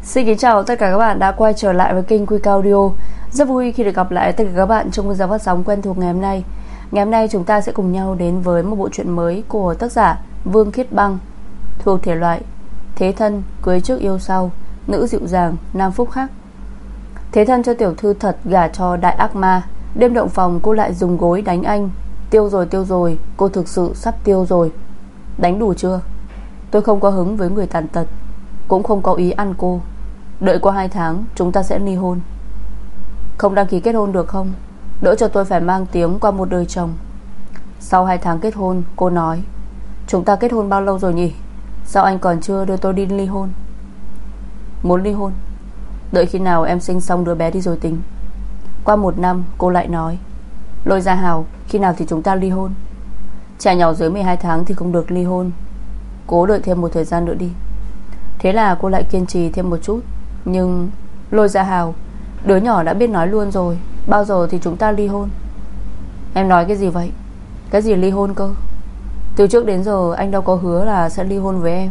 Xin kính chào tất cả các bạn đã quay trở lại với kênh Quick Audio. Rất vui khi được gặp lại tất cả các bạn trong video phát sóng quen thuộc ngày hôm nay. Ngày hôm nay chúng ta sẽ cùng nhau đến với một bộ truyện mới của tác giả Vương Khiết Băng, thuộc thể loại thế thân, cưới trước yêu sau, nữ dịu dàng, nam phúc khắc. Thế thân cho tiểu thư thật gả cho đại ác ma. Đêm động phòng cô lại dùng gối đánh anh. Tiêu rồi, cô thực sự sắp tiêu rồi. Đánh đủ chưa? Tôi không có hứng với người tàn tật, cũng không có ý ăn cô. Đợi qua 2 tháng chúng ta sẽ ly hôn. Không đăng ký kết hôn được không? Đỡ cho tôi phải mang tiếng qua một đời chồng. Sau 2 tháng kết hôn, cô nói. Chúng ta kết hôn bao lâu rồi nhỉ? Sao anh còn chưa đưa tôi đi ly hôn? Muốn ly hôn? Đợi khi nào em sinh xong đứa bé đi rồi tính. Qua 1 năm cô lại nói. Lôi Gia Hào, khi nào thì chúng ta ly hôn? Trẻ nhỏ dưới 12 tháng thì không được ly hôn. Cố đợi thêm một thời gian nữa đi. Thế là cô lại kiên trì thêm một chút. Nhưng Lôi Gia Hào, đứa nhỏ đã biết nói luôn rồi. Bao giờ thì chúng ta ly hôn? Em nói cái gì vậy? Cái gì ly hôn cơ? Từ trước đến giờ anh đâu có hứa là sẽ ly hôn với em.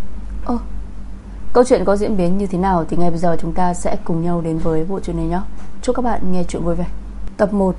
Câu chuyện có diễn biến như thế nào thì ngay bây giờ chúng ta sẽ cùng nhau đến với bộ truyện này nhé. Chúc các bạn nghe chuyện vui vẻ. Tập 1.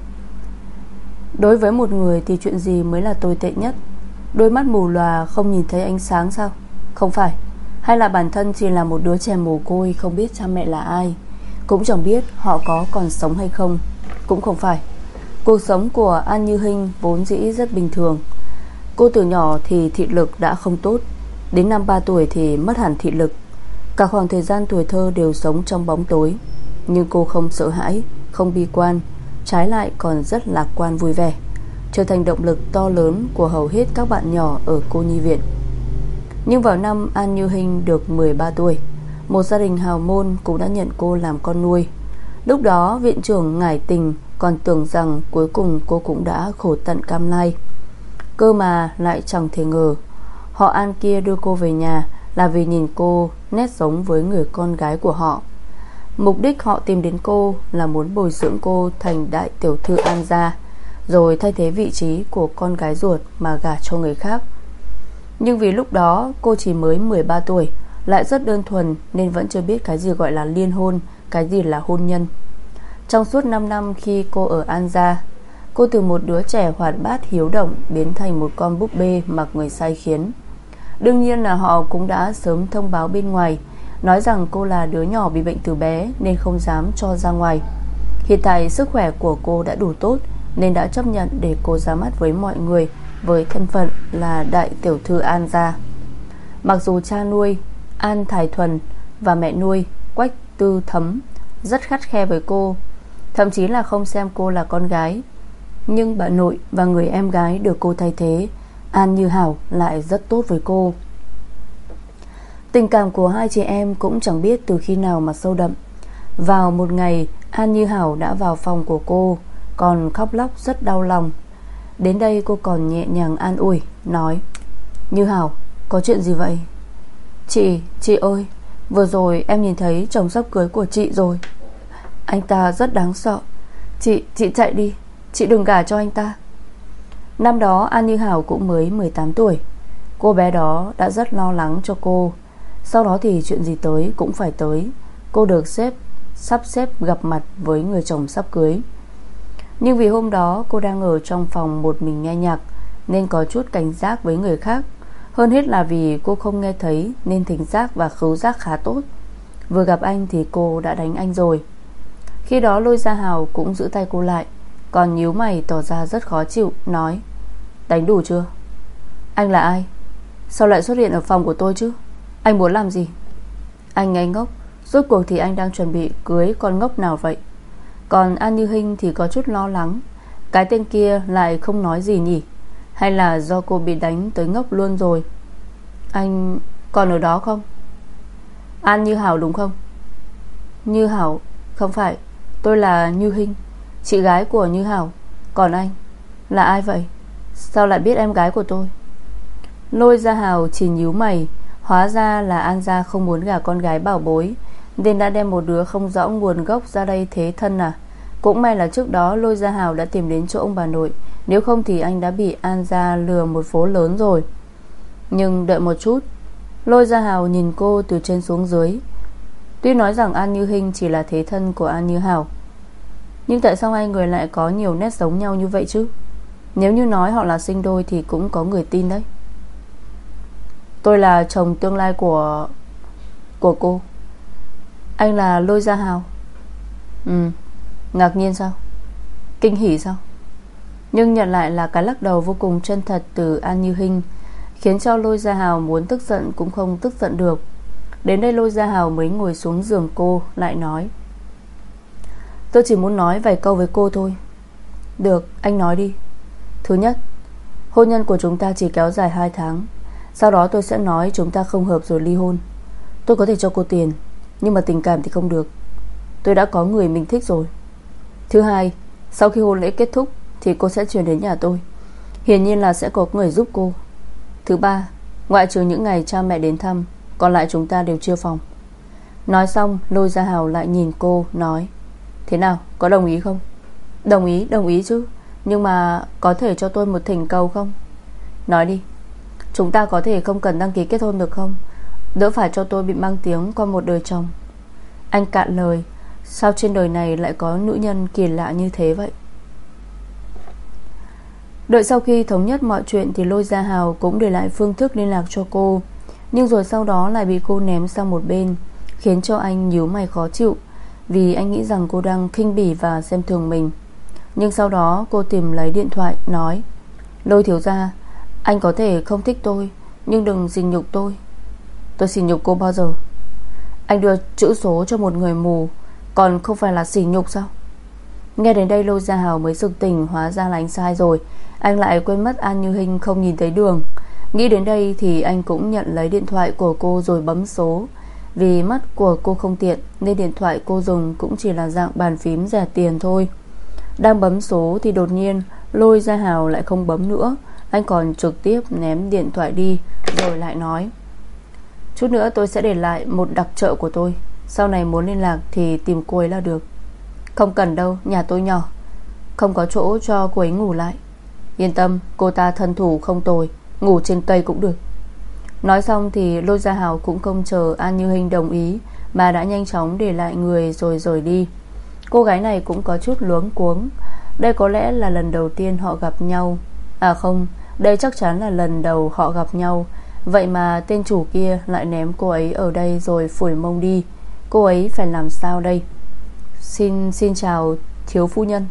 Đối với một người thì chuyện gì mới là tồi tệ nhất? Đôi mắt mù lòa không nhìn thấy ánh sáng sao? Không phải. Hay là bản thân chỉ là một đứa trẻ mồ côi, không biết cha mẹ là ai, cũng chẳng biết họ có còn sống hay không? Cũng không phải. Cuộc sống của An Như Hinh vốn dĩ rất bình thường. Cô từ nhỏ thì thị lực đã không tốt, đến năm 3 tuổi thì mất hẳn thị lực. Cả khoảng thời gian tuổi thơ đều sống trong bóng tối. Nhưng cô không sợ hãi, không bi quan, trái lại còn rất lạc quan vui vẻ, trở thành động lực to lớn của hầu hết các bạn nhỏ ở cô nhi viện. Nhưng vào năm An Như Hinh được 13 tuổi, một gia đình hào môn cũng đã nhận cô làm con nuôi. Lúc đó viện trưởng ngải tình còn tưởng rằng cuối cùng cô cũng đã khổ tận cam lai. Cơ mà lại chẳng thể ngờ họ An kia đưa cô về nhà là vì nhìn cô nét giống với người con gái của họ. Mục đích họ tìm đến cô là muốn bồi dưỡng cô thành đại tiểu thư An gia, rồi thay thế vị trí của con gái ruột mà gả cho người khác. Nhưng vì lúc đó cô chỉ mới 13 tuổi, lại rất đơn thuần, nên vẫn chưa biết cái gì gọi là liên hôn, cái gì là hôn nhân. Trong suốt 5 năm khi cô ở An gia, cô từ một đứa trẻ hoạt bát hiếu động biến thành một con búp bê mặc người sai khiến. Đương nhiên là họ cũng đã sớm thông báo bên ngoài, nói rằng cô là đứa nhỏ bị bệnh từ bé nên không dám cho ra ngoài. Hiện tại sức khỏe của cô đã đủ tốt nên đã chấp nhận để cô ra mắt với mọi người với thân phận là đại tiểu thư An gia. Mặc dù cha nuôi An Thái Thuần và mẹ nuôi Quách Tư Thấm rất khắt khe với cô, thậm chí là không xem cô là con gái, nhưng bà nội và người em gái được cô thay thế, An Như Hảo, lại rất tốt với cô. Tình cảm của hai chị em cũng chẳng biết từ khi nào mà sâu đậm. Vào một ngày, An Như Hảo đã vào phòng của cô, còn khóc lóc rất đau lòng. Đến đây cô còn nhẹ nhàng an ủi, nói: Như Hảo, có chuyện gì vậy? Chị ơi, vừa rồi em nhìn thấy chồng sắp cưới của chị rồi. Anh ta rất đáng sợ. Chị chạy đi, chị đừng gả cho anh ta. Năm đó An Như Hảo cũng mới 18 tuổi. Cô bé đó đã rất lo lắng cho cô. Sau đó thì chuyện gì tới cũng phải tới. Cô được sắp xếp gặp mặt với người chồng sắp cưới. Nhưng vì hôm đó cô đang ở trong phòng một mình nghe nhạc, nên có chút cảnh giác với người khác. Hơn hết là vì cô không nghe thấy nên thính giác và khứu giác khá tốt. Vừa gặp anh thì cô đã đánh anh rồi. Khi đó Lôi Gia Hào cũng giữ tay cô lại, còn nhíu mày tỏ ra rất khó chịu, nói: Đánh đủ chưa? Anh là ai? Sao lại xuất hiện ở phòng của tôi chứ? Anh muốn làm gì? Anh ngây ngốc. Rốt cuộc thì anh đang chuẩn bị cưới con ngốc nào vậy? Còn An Như Hinh thì có chút lo lắng. Cái tên kia lại không nói gì nhỉ? Hay là do cô bị đánh tới ngốc luôn rồi? Anh còn ở đó không? An Như Hảo đúng không? Như Hảo? Không phải, tôi là Như Hinh, chị gái của Như Hảo. Còn anh là ai vậy? Sao lại biết em gái của tôi? Lôi Gia Hào chỉ nhíu mày. Hóa ra là An gia không muốn gả con gái bảo bối, nên đã đem một đứa không rõ nguồn gốc ra đây thế thân à? Cũng may là trước đó Lôi Gia Hào đã tìm đến chỗ ông bà nội, nếu không thì anh đã bị An gia lừa một phố lớn rồi. Nhưng đợi một chút. Lôi Gia Hào nhìn cô từ trên xuống dưới. Tuy nói rằng An Như Hinh chỉ là thế thân của An Như Hảo, nhưng tại sao hai người lại có nhiều nét giống nhau như vậy chứ? Nếu như nói họ là sinh đôi thì cũng có người tin đấy. Tôi là chồng tương lai của cô. Anh là Lôi Gia Hào. Ngạc nhiên sao? Kinh hỉ sao? Nhưng nhận lại là cái lắc đầu vô cùng chân thật từ An Như Hinh, khiến cho Lôi Gia Hào muốn tức giận cũng không tức giận được. Đến đây Lôi Gia Hào mới ngồi xuống giường cô, lại nói: tôi chỉ muốn nói vài câu với cô thôi. Được, anh nói đi. Thứ nhất, hôn nhân của chúng ta chỉ kéo dài 2 tháng. Sau đó tôi sẽ nói chúng ta không hợp rồi ly hôn. Tôi có thể cho cô tiền, nhưng mà tình cảm thì không được. Tôi đã có người mình thích rồi. Thứ hai, sau khi hôn lễ kết thúc thì cô sẽ chuyển đến nhà tôi. Hiển nhiên là sẽ có người giúp cô. Thứ ba, ngoại trừ những ngày cha mẹ đến thăm, còn lại chúng ta đều chia phòng. Nói xong Lôi Gia Hào lại nhìn cô nói: thế nào, có đồng ý không? Đồng ý chứ. Nhưng mà có thể cho tôi một thỉnh cầu không? Nói đi. Chúng ta có thể không cần đăng ký kết hôn được không? Đỡ phải cho tôi bị mang tiếng qua một đời chồng. Anh cạn lời. Sao trên đời này lại có nữ nhân kỳ lạ như thế vậy? Đợi sau khi thống nhất mọi chuyện thì Lôi Gia Hào cũng để lại phương thức liên lạc cho cô, nhưng rồi sau đó lại bị cô ném sang một bên, khiến cho anh nhíu mày khó chịu, vì anh nghĩ rằng cô đang khinh bỉ và xem thường mình. Nhưng sau đó cô tìm lấy điện thoại nói: Lôi thiếu gia, anh có thể không thích tôi, nhưng đừng sỉ nhục tôi. Tôi sỉ nhục cô bao giờ? Anh đưa chữ số cho một người mù còn không phải là sỉ nhục sao? Nghe đến đây Lôi Gia Hào mới sực tỉnh, hóa ra là anh sai rồi. Anh lại quên mất An Như Hinh không nhìn thấy đường. Nghĩ đến đây thì anh cũng nhận lấy điện thoại của cô rồi bấm số. Vì mắt của cô không tiện nên điện thoại cô dùng cũng chỉ là dạng bàn phím rẻ tiền thôi. Đang bấm số thì đột nhiên Lôi Gia Hào lại không bấm nữa. Anh còn trực tiếp ném điện thoại đi, rồi lại nói: chút nữa tôi sẽ để lại một đặc trợ của tôi, sau này muốn liên lạc thì tìm cô ấy là được. Không cần đâu, nhà tôi nhỏ, không có chỗ cho cô ấy ngủ lại. Yên tâm, cô ta thân thủ không tồi, ngủ trên cây cũng được. Nói xong thì Lôi Gia Hào cũng không chờ An Như Hinh đồng ý, mà đã nhanh chóng để lại người rồi rời đi. Cô gái này cũng có chút luống cuống. Đây có lẽ là lần đầu tiên họ gặp nhau. À không, đây chắc chắn là lần đầu họ gặp nhau. Vậy mà tên chủ kia lại ném cô ấy ở đây rồi phủi mông đi. Cô ấy phải làm sao đây? Xin chào thiếu phu nhân.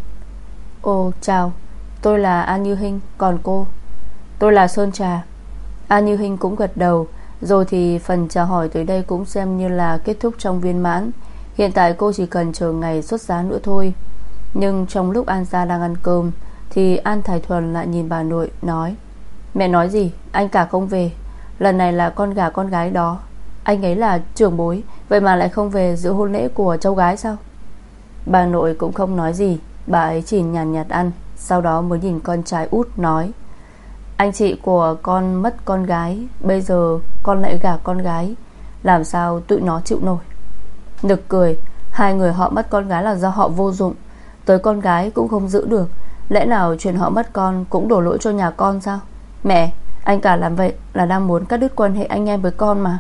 Ồ chào, tôi là An Như Hinh, còn cô? Tôi là Sơn Trà. An Như Hinh cũng gật đầu. Rồi thì phần chào hỏi tới đây cũng xem như là kết thúc trong viên mãn. Hiện tại cô chỉ cần chờ ngày xuất giá nữa thôi. Nhưng trong lúc An gia đang ăn cơm thì An Thái Thuần lại nhìn bà nội nói: mẹ nói gì, anh cả không về. Lần này là con gà con gái đó. Anh ấy là trưởng bối, vậy mà lại không về dự hôn lễ của cháu gái sao? Bà nội cũng không nói gì. Bà ấy chỉ nhàn nhạt ăn. Sau đó mới nhìn con trai út nói: anh chị của con mất con gái, bây giờ con lại gả con gái, làm sao tụi nó chịu nổi. Nực cười, hai người họ mất con gái là do họ vô dụng, tới con gái cũng không giữ được. Lẽ nào chuyện họ mất con cũng đổ lỗi cho nhà con sao? Mẹ, anh cả làm vậy là đang muốn cắt đứt quan hệ anh em với con mà.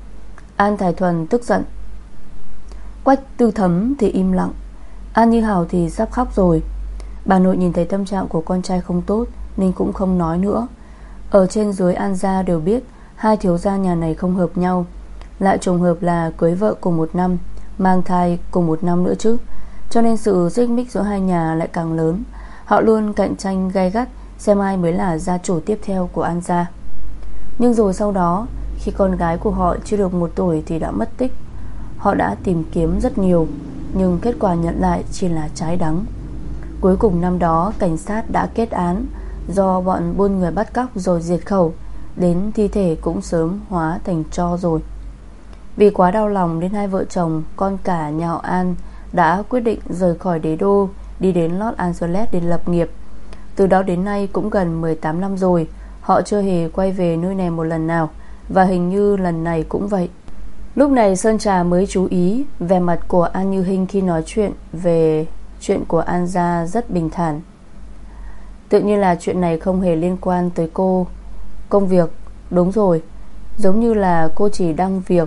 An Thái Thuần tức giận. Quách Tư Thấm thì im lặng. An Như Hào thì sắp khóc rồi. Bà nội nhìn thấy tâm trạng của con trai không tốt nên cũng không nói nữa. Ở trên dưới An gia đều biết hai thiếu gia nhà này không hợp nhau, lại trùng hợp là cưới vợ cùng một năm, mang thai cùng một năm nữa chứ. Cho nên sự xích mích giữa hai nhà lại càng lớn. Họ luôn cạnh tranh gay gắt xem ai mới là gia chủ tiếp theo của An gia. Nhưng rồi sau đó, khi con gái của họ chưa được 1 tuổi thì đã mất tích. Họ đã tìm kiếm rất nhiều, nhưng kết quả nhận lại chỉ là trái đắng. Cuối cùng năm đó cảnh sát đã kết án, do bọn buôn người bắt cóc rồi diệt khẩu, đến thi thể cũng sớm hóa thành tro rồi. Vì quá đau lòng đến hai vợ chồng con cả nhà họ An đã quyết định rời khỏi đế đô, đi đến Los Angeles để lập nghiệp. Từ đó đến nay cũng gần 18 năm rồi, họ chưa hề quay về nơi này một lần nào, và hình như lần này cũng vậy. Lúc này Sơn Trà mới chú ý vẻ mặt của An Như Hinh khi nói chuyện về chuyện của An gia rất bình thản. Tự nhiên là chuyện này không hề liên quan tới cô. Công việc, đúng rồi, giống như là cô chỉ đăng việc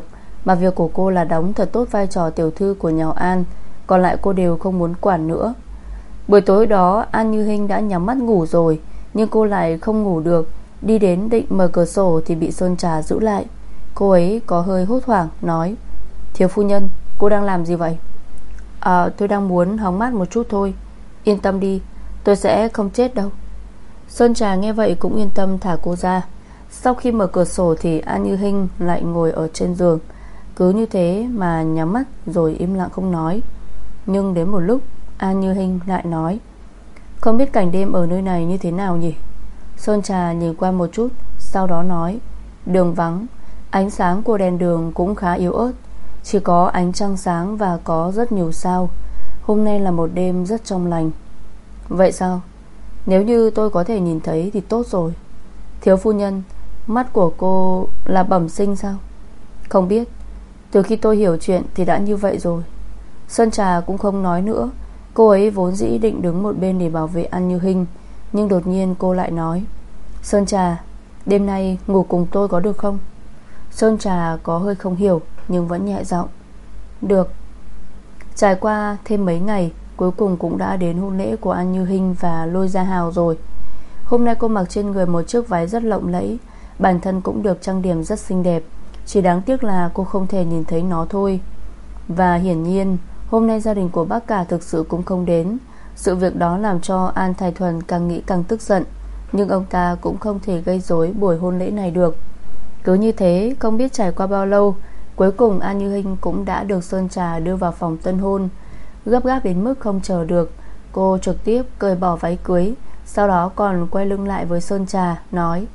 Mà việc của cô là đóng thật tốt vai trò tiểu thư của nhà An, còn lại cô đều không muốn quản nữa. Buổi tối đó An Như Hinh đã nhắm mắt ngủ rồi, nhưng cô lại không ngủ được. Đi đến định mở cửa sổ thì bị Sơn Trà giữ lại. Cô ấy có hơi hốt hoảng nói: Thiếu phu nhân, cô đang làm gì vậy? Tôi đang muốn hóng mát một chút thôi. Yên tâm đi, tôi sẽ không chết đâu. Sơn Trà nghe vậy cũng yên tâm thả cô ra. Sau khi mở cửa sổ thì An Như Hinh lại ngồi ở trên giường, cứ như thế mà nhắm mắt rồi im lặng không nói. Nhưng đến một lúc An Như Hinh lại nói: Không biết cảnh đêm ở nơi này như thế nào nhỉ? Sơn Trà nhìn qua một chút, sau đó nói: Đường vắng, ánh sáng của đèn đường cũng khá yếu ớt, chỉ có ánh trăng sáng và có rất nhiều sao. Hôm nay là một đêm rất trong lành. Vậy sao? Nếu như tôi có thể nhìn thấy thì tốt rồi. Thiếu phu nhân, mắt của cô là bẩm sinh sao? Không biết, từ khi tôi hiểu chuyện thì đã như vậy rồi. Sơn Trà cũng không nói nữa. Cô ấy vốn dĩ định đứng một bên để bảo vệ An Như Hinh, nhưng đột nhiên cô lại nói: Sơn Trà, đêm nay ngủ cùng tôi có được không? Sơn Trà có hơi không hiểu nhưng vẫn nhẹ giọng: Được. Trải qua thêm mấy ngày, cuối cùng cũng đã đến hôn lễ của An Như Hinh và Lôi Gia Hào rồi. Hôm nay cô mặc trên người một chiếc váy rất lộng lẫy, bản thân cũng được trang điểm rất xinh đẹp. Chỉ đáng tiếc là cô không thể nhìn thấy nó thôi. Và hiển nhiên hôm nay gia đình của bác cả thực sự cũng không đến. Sự việc đó làm cho An Thái Thuần càng nghĩ càng tức giận, nhưng ông ta cũng không thể gây rối buổi hôn lễ này được. Cứ như thế không biết trải qua bao lâu, cuối cùng An Như Hinh cũng đã được Sơn Trà đưa vào phòng tân hôn. Gấp gáp đến mức không chờ được, cô trực tiếp cởi bỏ váy cưới, sau đó còn quay lưng lại với Sơn Trà nói: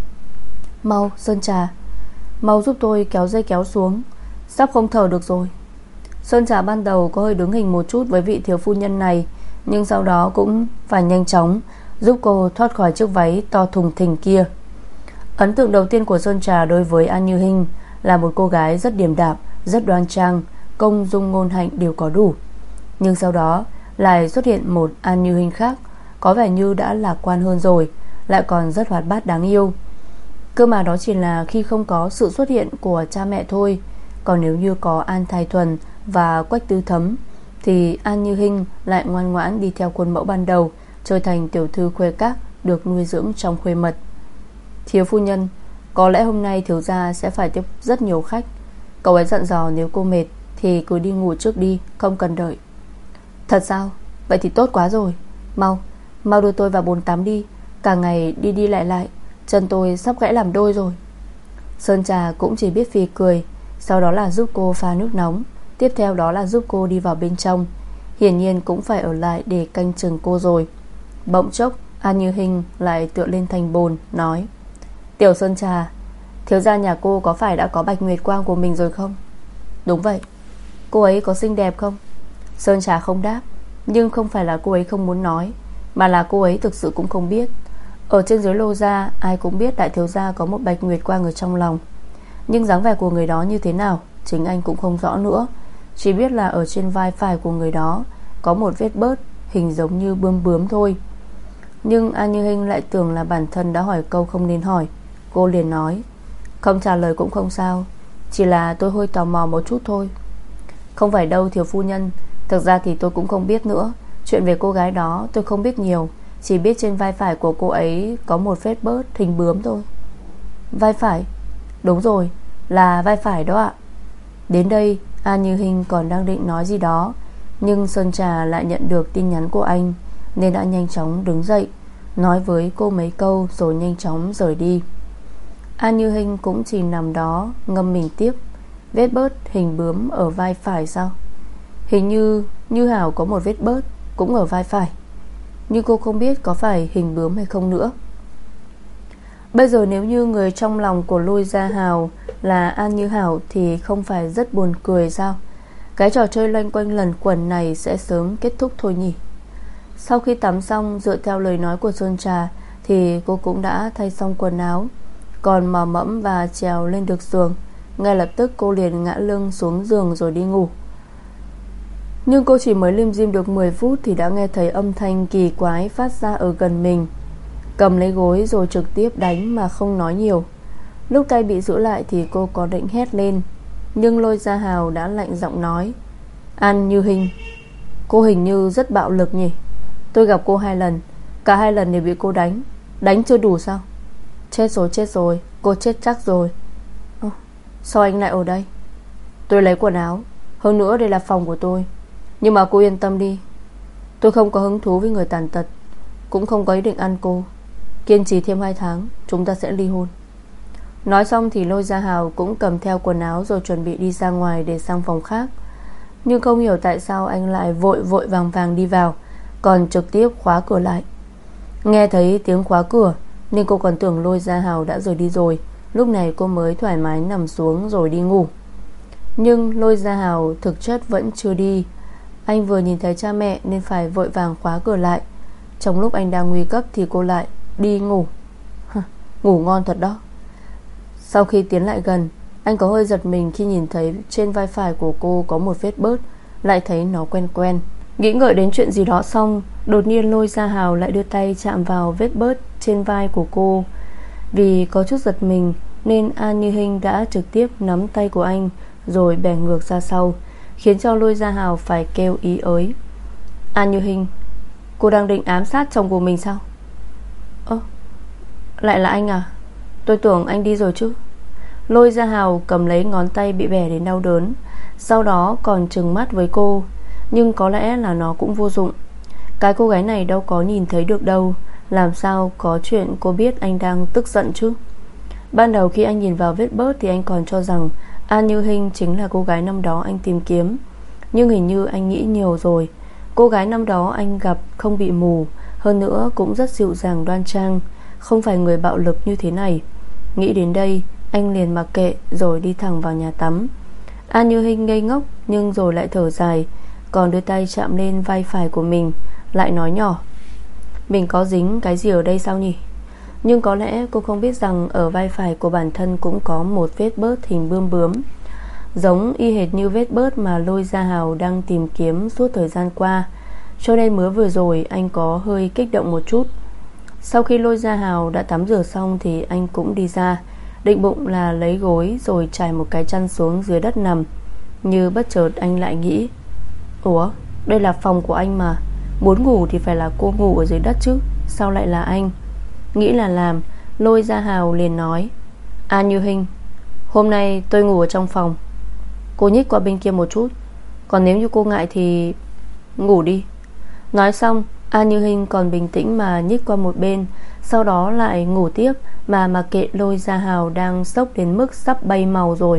Mau Sơn Trà, mau giúp tôi kéo dây kéo xuống, sắp không thở được rồi. Sơn Trà ban đầu có hơi đứng hình một chút với vị thiếu phu nhân này, nhưng sau đó cũng phải nhanh chóng giúp cô thoát khỏi chiếc váy to thùng thình kia. Ấn tượng đầu tiên của Sơn Trà đối với An Như Hinh là một cô gái rất điềm đạm, rất đoan trang, công dung ngôn hạnh đều có đủ. Nhưng sau đó lại xuất hiện một An Như Hinh khác, có vẻ như đã lạc quan hơn rồi, lại còn rất hoạt bát đáng yêu. Cơ mà đó chỉ là khi không có sự xuất hiện của cha mẹ thôi. Còn nếu như có An Thái Thuần và Quách Tứ Thấm thì An Như Hinh lại ngoan ngoãn đi theo khuôn mẫu ban đầu, trở thành tiểu thư khuê các được nuôi dưỡng trong khuê mật. Thiếu phu nhân, có lẽ hôm nay thiếu gia sẽ phải tiếp rất nhiều khách. Cậu ấy dặn dò nếu cô mệt thì cứ đi ngủ trước đi, không cần đợi. Thật sao? Vậy thì tốt quá rồi. Mau đưa tôi vào bồn tắm đi. Cả ngày đi đi lại lại, chân tôi sắp gãy làm đôi rồi. Sơn Trà cũng chỉ biết phì cười, sau đó là giúp cô pha nước nóng, tiếp theo đó là giúp cô đi vào bên trong. Hiển nhiên cũng phải ở lại để canh chừng cô rồi. Bỗng chốc An Như Hinh lại tựa lên thành bồn nói: Tiểu Sơn Trà, thiếu gia nhà cô có phải đã có Bạch Nguyệt Quang của mình rồi không? Đúng vậy. Cô ấy có xinh đẹp không? Sơn Trà không đáp. Nhưng không phải là cô ấy không muốn nói, mà là cô ấy thực sự cũng không biết. Ở trên dưới Lô gia ai cũng biết đại thiếu gia có một Bạch Nguyệt Quang ở trong lòng, nhưng dáng vẻ của người đó như thế nào chính anh cũng không rõ nữa. Chỉ biết là ở trên vai phải của người đó có một vết bớt hình giống như bướm bướm thôi. Nhưng An Như Hinh lại tưởng là bản thân đã hỏi câu không nên hỏi. Cô liền nói: Không trả lời cũng không sao, chỉ là tôi hơi tò mò một chút thôi. Không phải đâu thiếu phu nhân, thực ra thì tôi cũng không biết nữa. Chuyện về cô gái đó tôi không biết nhiều, chỉ biết trên vai phải của cô ấy có một vết bớt hình bướm thôi. Vai phải? Đúng rồi, là vai phải đó ạ. Đến đây An Như Hinh còn đang định nói gì đó, nhưng Sơn Trà lại nhận được tin nhắn của anh, nên đã nhanh chóng đứng dậy, nói với cô mấy câu rồi nhanh chóng rời đi. An Như Hinh cũng chỉ nằm đó ngâm mình tiếp. Vết bớt hình bướm ở vai phải sao? Hình như Như Hảo có một vết bớt cũng ở vai phải, nhưng cô không biết có phải hình bướm hay không nữa. Bây giờ nếu như người trong lòng của Lôi Gia Hào là An Như Hảo thì không phải rất buồn cười sao? Cái trò chơi loanh quanh lần quẩn này sẽ sớm kết thúc thôi nhỉ. Sau khi tắm xong, dựa theo lời nói của Sơn Trà thì cô cũng đã thay xong quần áo, còn mò mẫm và trèo lên được giường. Ngay lập tức cô liền ngã lưng xuống giường rồi đi ngủ. Nhưng cô chỉ mới lim dim được 10 phút thì đã nghe thấy âm thanh kỳ quái phát ra ở gần mình. Cầm lấy gối rồi trực tiếp đánh mà không nói nhiều. Lúc tay bị giữ lại thì cô có định hét lên, Nhưng Lôi Gia Hào đã lạnh giọng nói: An Như Hinh, cô hình như rất bạo lực nhỉ? Tôi gặp cô 2 lần, cả 2 lần đều bị cô đánh. Đánh chưa đủ sao? Chết rồi, cô chết chắc rồi. Sao anh lại ở đây? Tôi lấy quần áo, hơn nữa đây là phòng của tôi. Nhưng mà cô yên tâm đi, tôi không có hứng thú với người tàn tật, cũng không có ý định ăn cô. Kiên trì thêm 2 tháng, chúng ta sẽ ly hôn. Nói xong thì Lôi Gia Hào cũng cầm theo quần áo rồi chuẩn bị đi ra ngoài để sang phòng khác. Nhưng không hiểu tại sao anh lại vội vàng đi vào, còn trực tiếp khóa cửa lại. Nghe thấy tiếng khóa cửa nên cô còn tưởng Lôi Gia Hào đã rời đi rồi. Lúc này cô mới thoải mái nằm xuống rồi đi ngủ. Nhưng Lôi Gia Hào thực chất vẫn chưa đi. Anh vừa nhìn thấy cha mẹ nên phải vội vàng khóa cửa lại. Trong lúc anh đang nguy cấp thì cô lại đi ngủ. Ngủ ngon thật đó. Sau khi tiến lại gần, anh có hơi giật mình khi nhìn thấy trên vai phải của cô có một vết bớt, lại thấy nó quen quen. Nghĩ ngợi đến chuyện gì đó xong, đột nhiên Lôi Gia Hào lại đưa tay chạm vào vết bớt trên vai của cô. Vì có chút giật mình nên An Như Hinh đã trực tiếp nắm tay của anh rồi bẻ ngược ra sau, khiến cho Lôi Gia Hào phải kêu ý ới. An Như Hinh, cô đang định ám sát chồng của mình sao? Lại là anh à? Tôi tưởng anh đi rồi chứ. Lôi Gia Hào cầm lấy ngón tay bị bẻ đến đau đớn, sau đó còn trừng mắt với cô. Nhưng có lẽ là nó cũng vô dụng. Cái cô gái này đâu có nhìn thấy được đâu, làm sao có chuyện cô biết anh đang tức giận chứ. Ban đầu khi anh nhìn vào vết bớt thì anh còn cho rằng An Như Hinh chính là cô gái năm đó anh tìm kiếm. Nhưng hình như anh nghĩ nhiều rồi. Cô gái năm đó anh gặp không bị mù, hơn nữa cũng rất dịu dàng đoan trang, không phải người bạo lực như thế này. Nghĩ đến đây, anh liền mặc kệ rồi đi thẳng vào nhà tắm. An Như Hinh ngây ngốc nhưng rồi lại thở dài, còn đưa tay chạm lên vai phải của mình, lại nói nhỏ: Mình có dính cái gì ở đây sao nhỉ? Nhưng có lẽ cô không biết rằng ở vai phải của bản thân cũng có một vết bớt hình bươm bướm, giống y hệt như vết bớt mà Lôi Gia Hào đang tìm kiếm suốt thời gian qua. Cho nên mới vừa rồi anh có hơi kích động một chút. Sau khi Lôi Gia Hào đã tắm rửa xong thì anh cũng đi ra, định bụng là lấy gối rồi trải một cái chăn xuống dưới đất nằm. Như bất chợt anh lại nghĩ: Ủa, đây là phòng của anh mà, muốn ngủ thì phải là cô ngủ ở dưới đất chứ, sao lại là anh? Nghĩ là làm, Lôi Gia Hào liền nói: An Như Hinh, hôm nay tôi ngủ ở trong phòng. Cô nhích qua bên kia một chút, còn nếu như cô ngại thì ngủ đi. Nói xong, An Như Hinh còn bình tĩnh mà nhích qua một bên, sau đó lại ngủ tiếp mà mặc kệ Lôi Gia Hào đang sốc đến mức sắp bay màu rồi.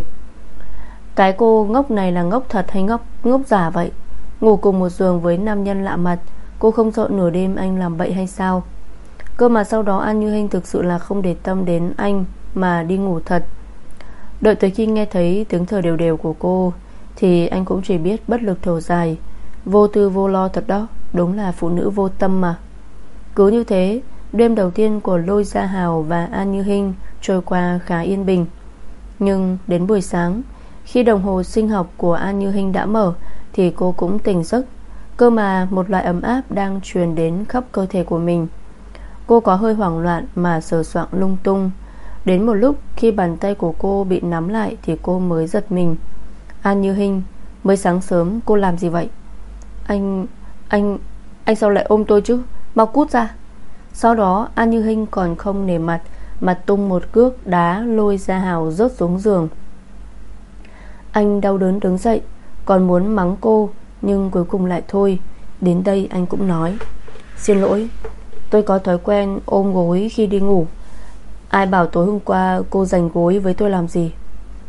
Cái cô ngốc này là ngốc thật hay ngốc giả vậy? Ngủ cùng một giường với nam nhân lạ mặt, cô không sợ nửa đêm anh làm bậy hay sao? Cơ mà sau đó An Như Hinh thực sự là không để tâm đến anh mà đi ngủ thật. Đợi tới khi nghe thấy tiếng thở đều đều của cô thì anh cũng chỉ biết bất lực thở dài. Vô tư vô lo thật đó, đúng là phụ nữ vô tâm mà. Cứ như thế, đêm đầu tiên của Lôi Gia Hào và An Như Hinh trôi qua khá yên bình. Nhưng đến buổi sáng, khi đồng hồ sinh học của An Như Hinh đã mở thì cô cũng tỉnh giấc. Cơ mà một loại ấm áp đang truyền đến khắp cơ thể của mình. Cô có hơi hoảng loạn mà sờ soạng lung tung. Đến một lúc khi bàn tay của cô bị nắm lại thì cô mới giật mình. An Như Hinh, mới sáng sớm cô làm gì vậy? Anh sao lại ôm tôi chứ? Mau cút ra. Sau đó An Như Hinh còn không nể mặt mà tung một cước đá Lôi Gia Hào rớt xuống giường. Anh đau đớn đứng dậy, còn muốn mắng cô nhưng cuối cùng lại thôi. Đến đây anh cũng nói: Xin lỗi, tôi có thói quen ôm gối khi đi ngủ. Ai bảo tối hôm qua cô giành gối với tôi làm gì?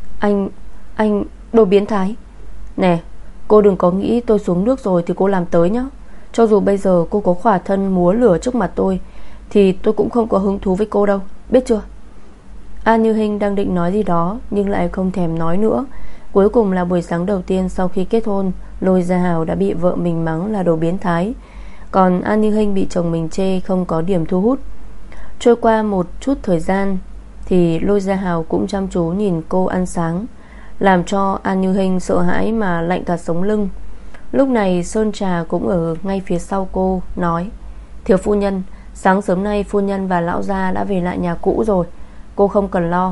Anh đồ biến thái. Nè, cô đừng có nghĩ tôi xuống nước rồi thì cô làm tới nhá. Cho dù bây giờ cô có khỏa thân múa lửa trước mặt tôi thì tôi cũng không có hứng thú với cô đâu, biết chưa? An Như Hinh đang định nói gì đó nhưng lại không thèm nói nữa. Cuối cùng là buổi sáng đầu tiên sau khi kết hôn, Lôi Gia Hào đã bị vợ mình mắng là đồ biến thái, còn An Như Hinh bị chồng mình chê không có điểm thu hút. Trôi qua một chút thời gian thì Lôi Gia Hào cũng chăm chú nhìn cô ăn sáng, làm cho An Như Hinh sợ hãi mà lạnh cả sống lưng. Lúc này Sơn Trà cũng ở ngay phía sau cô, nói: Thiếu phu nhân, sáng sớm nay phu nhân và lão gia đã về lại nhà cũ rồi, cô không cần lo.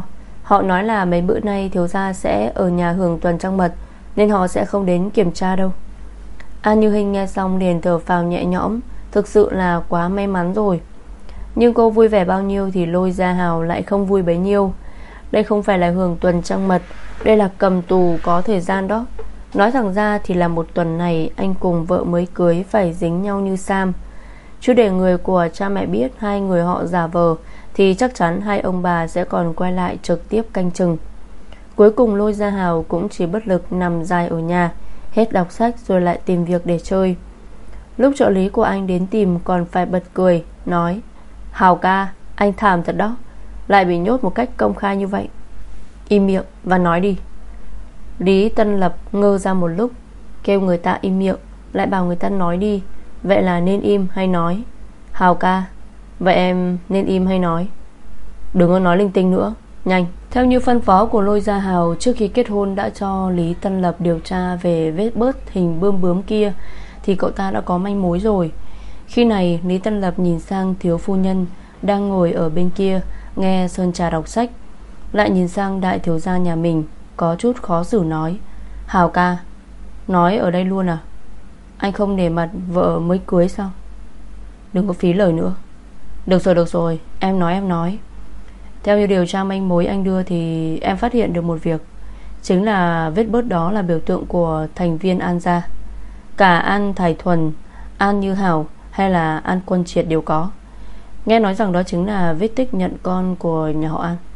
Họ nói là mấy bữa nay thiếu gia sẽ ở nhà hưởng tuần trăng mật, nên họ sẽ không đến kiểm tra đâu. An Như Hinh nghe xong liền thở phào nhẹ nhõm. Thực sự là quá may mắn rồi. Nhưng cô vui vẻ bao nhiêu thì Lôi Gia Hào lại không vui bấy nhiêu. Đây không phải là hưởng tuần trăng mật, đây là cầm tù có thời gian đó. Nói thẳng ra thì là một tuần này anh cùng vợ mới cưới phải dính nhau như Sam. Chứ để người của cha mẹ biết hai người họ giả vờ thì chắc chắn hai ông bà sẽ còn quay lại trực tiếp canh chừng. Cuối cùng Lôi Gia Hào cũng chỉ bất lực nằm dài ở nhà, hết đọc sách rồi lại tìm việc để chơi. Lúc trợ lý của anh đến tìm còn phải bật cười, nói: Hào ca, anh thảm thật đó, lại bị nhốt một cách công khai như vậy. Im miệng và nói đi. Lý Tân Lập ngơ ra một lúc, kêu người ta im miệng, lại bảo người ta nói đi. Vậy là nên im hay nói? Hào ca, vậy em nên im hay nói? Đừng có nói linh tinh nữa, nhanh. Theo như phân phó của Lôi Gia Hào, trước khi kết hôn đã cho Lý Tân Lập điều tra về vết bớt hình bươm bướm kia, thì cậu ta đã có manh mối rồi. Khi này Lý Tân Lập nhìn sang thiếu phu nhân đang ngồi ở bên kia nghe Sơn Trà đọc sách, lại nhìn sang đại thiếu gia nhà mình, có chút khó xử nói: Hào ca, nói ở đây luôn à? Anh không nể mặt vợ mới cưới sao? Đừng có phí lời nữa. Được rồi, em nói. Theo như điều tra manh mối anh đưa thì em phát hiện được một việc, chính là vết bớt đó là biểu tượng của thành viên An gia. Cả An Thái Thuần, An Như Hảo hay là An Quân Triệt đều có. Nghe nói rằng đó chính là vết tích nhận con của nhà họ An.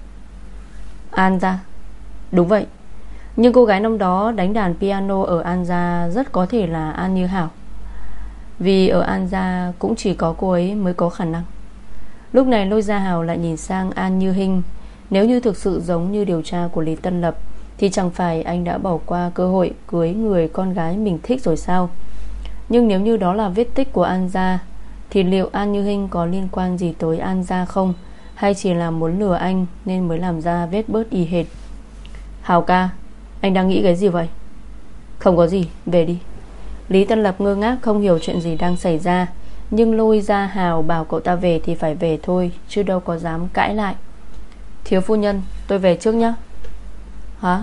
An gia? Đúng vậy. Nhưng cô gái năm đó đánh đàn piano ở An gia rất có thể là An Như Hảo, vì ở An gia cũng chỉ có cô ấy mới có khả năng. Lúc này Lôi Gia Hào lại nhìn sang An Như Hinh. Nếu như thực sự giống như điều tra của Lý Tân Lập thì chẳng phải anh đã bỏ qua cơ hội cưới người con gái mình thích rồi sao? Nhưng nếu như đó là vết tích của An gia thì liệu An Như Hinh có liên quan gì tới An gia không? Hay chỉ là muốn lừa anh nên mới làm ra vết bớt y hệt? Hào ca, anh đang nghĩ cái gì vậy? Không có gì, về đi. Lý Tân Lập ngơ ngác không hiểu chuyện gì đang xảy ra. Nhưng Lôi Gia Hào bảo cậu ta về thì phải về thôi, chứ đâu có dám cãi lại. Thiếu phu nhân, tôi về trước nhé. Hả?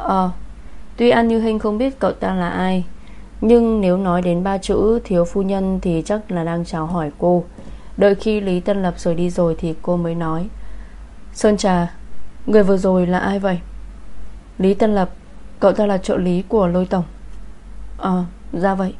Tuy An Như Hinh không biết cậu ta là ai, nhưng nếu nói đến 3 chữ thiếu phu nhân thì chắc là đang chào hỏi cô. Đợi khi Lý Tân Lập rời đi rồi thì cô mới nói: Sơn Trà, người vừa rồi là ai vậy? Lý Tân Lập, cậu ta là trợ lý của Lôi tổng. Ra vậy.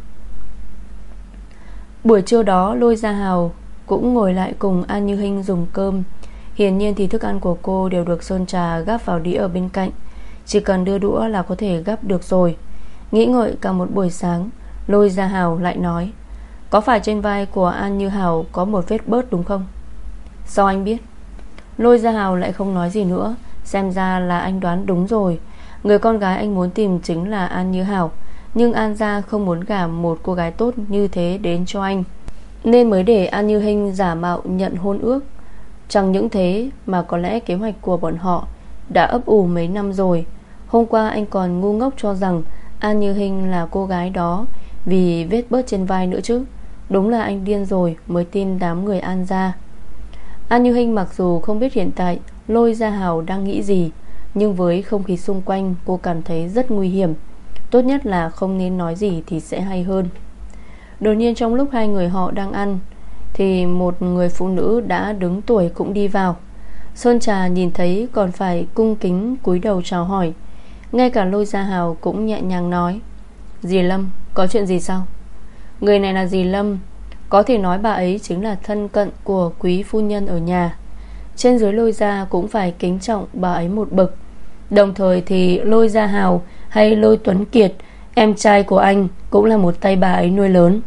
Buổi trưa đó Lôi Gia Hào cũng ngồi lại cùng An Như Hinh dùng cơm. Hiển nhiên thì thức ăn của cô đều được Sơn Trà gắp vào đĩa ở bên cạnh, chỉ cần đưa đũa là có thể gắp được rồi. Nghĩ ngợi cả một buổi sáng, Lôi Gia Hào lại nói: Có phải trên vai của An Như Hào có một vết bớt đúng không? Sao anh biết? Lôi Gia Hào lại không nói gì nữa. Xem ra là anh đoán đúng rồi. Người con gái anh muốn tìm chính là An Như Hào, nhưng An gia không muốn gả một cô gái tốt như thế đến cho anh, nên mới để An Như Hinh giả mạo nhận hôn ước. Chẳng những thế mà có lẽ kế hoạch của bọn họ đã ấp ủ mấy năm rồi. Hôm qua anh còn ngu ngốc cho rằng An Như Hinh là cô gái đó vì vết bớt trên vai nữa chứ. Đúng là anh điên rồi mới tin đám người An gia. An Như Hinh mặc dù không biết hiện tại Lôi Gia Hào đang nghĩ gì, nhưng với không khí xung quanh cô cảm thấy rất nguy hiểm. Tốt nhất là không nên nói gì thì sẽ hay hơn. Đột nhiên trong lúc hai người họ đang ăn thì một người phụ nữ đã đứng tuổi cũng đi vào. Sơn Trà nhìn thấy còn phải cung kính cúi đầu chào hỏi. Ngay cả Lôi Gia Hào cũng nhẹ nhàng nói: Dì Lâm, có chuyện gì sao? Người này là dì Lâm, có thể nói bà ấy chính là thân cận của quý phu nhân ở nhà. Trên dưới Lôi gia cũng phải kính trọng bà ấy một bậc. Đồng thời thì Lôi Gia Hào hay Lôi Tuấn Kiệt, em trai của anh, cũng là một tay bà ấy nuôi lớn.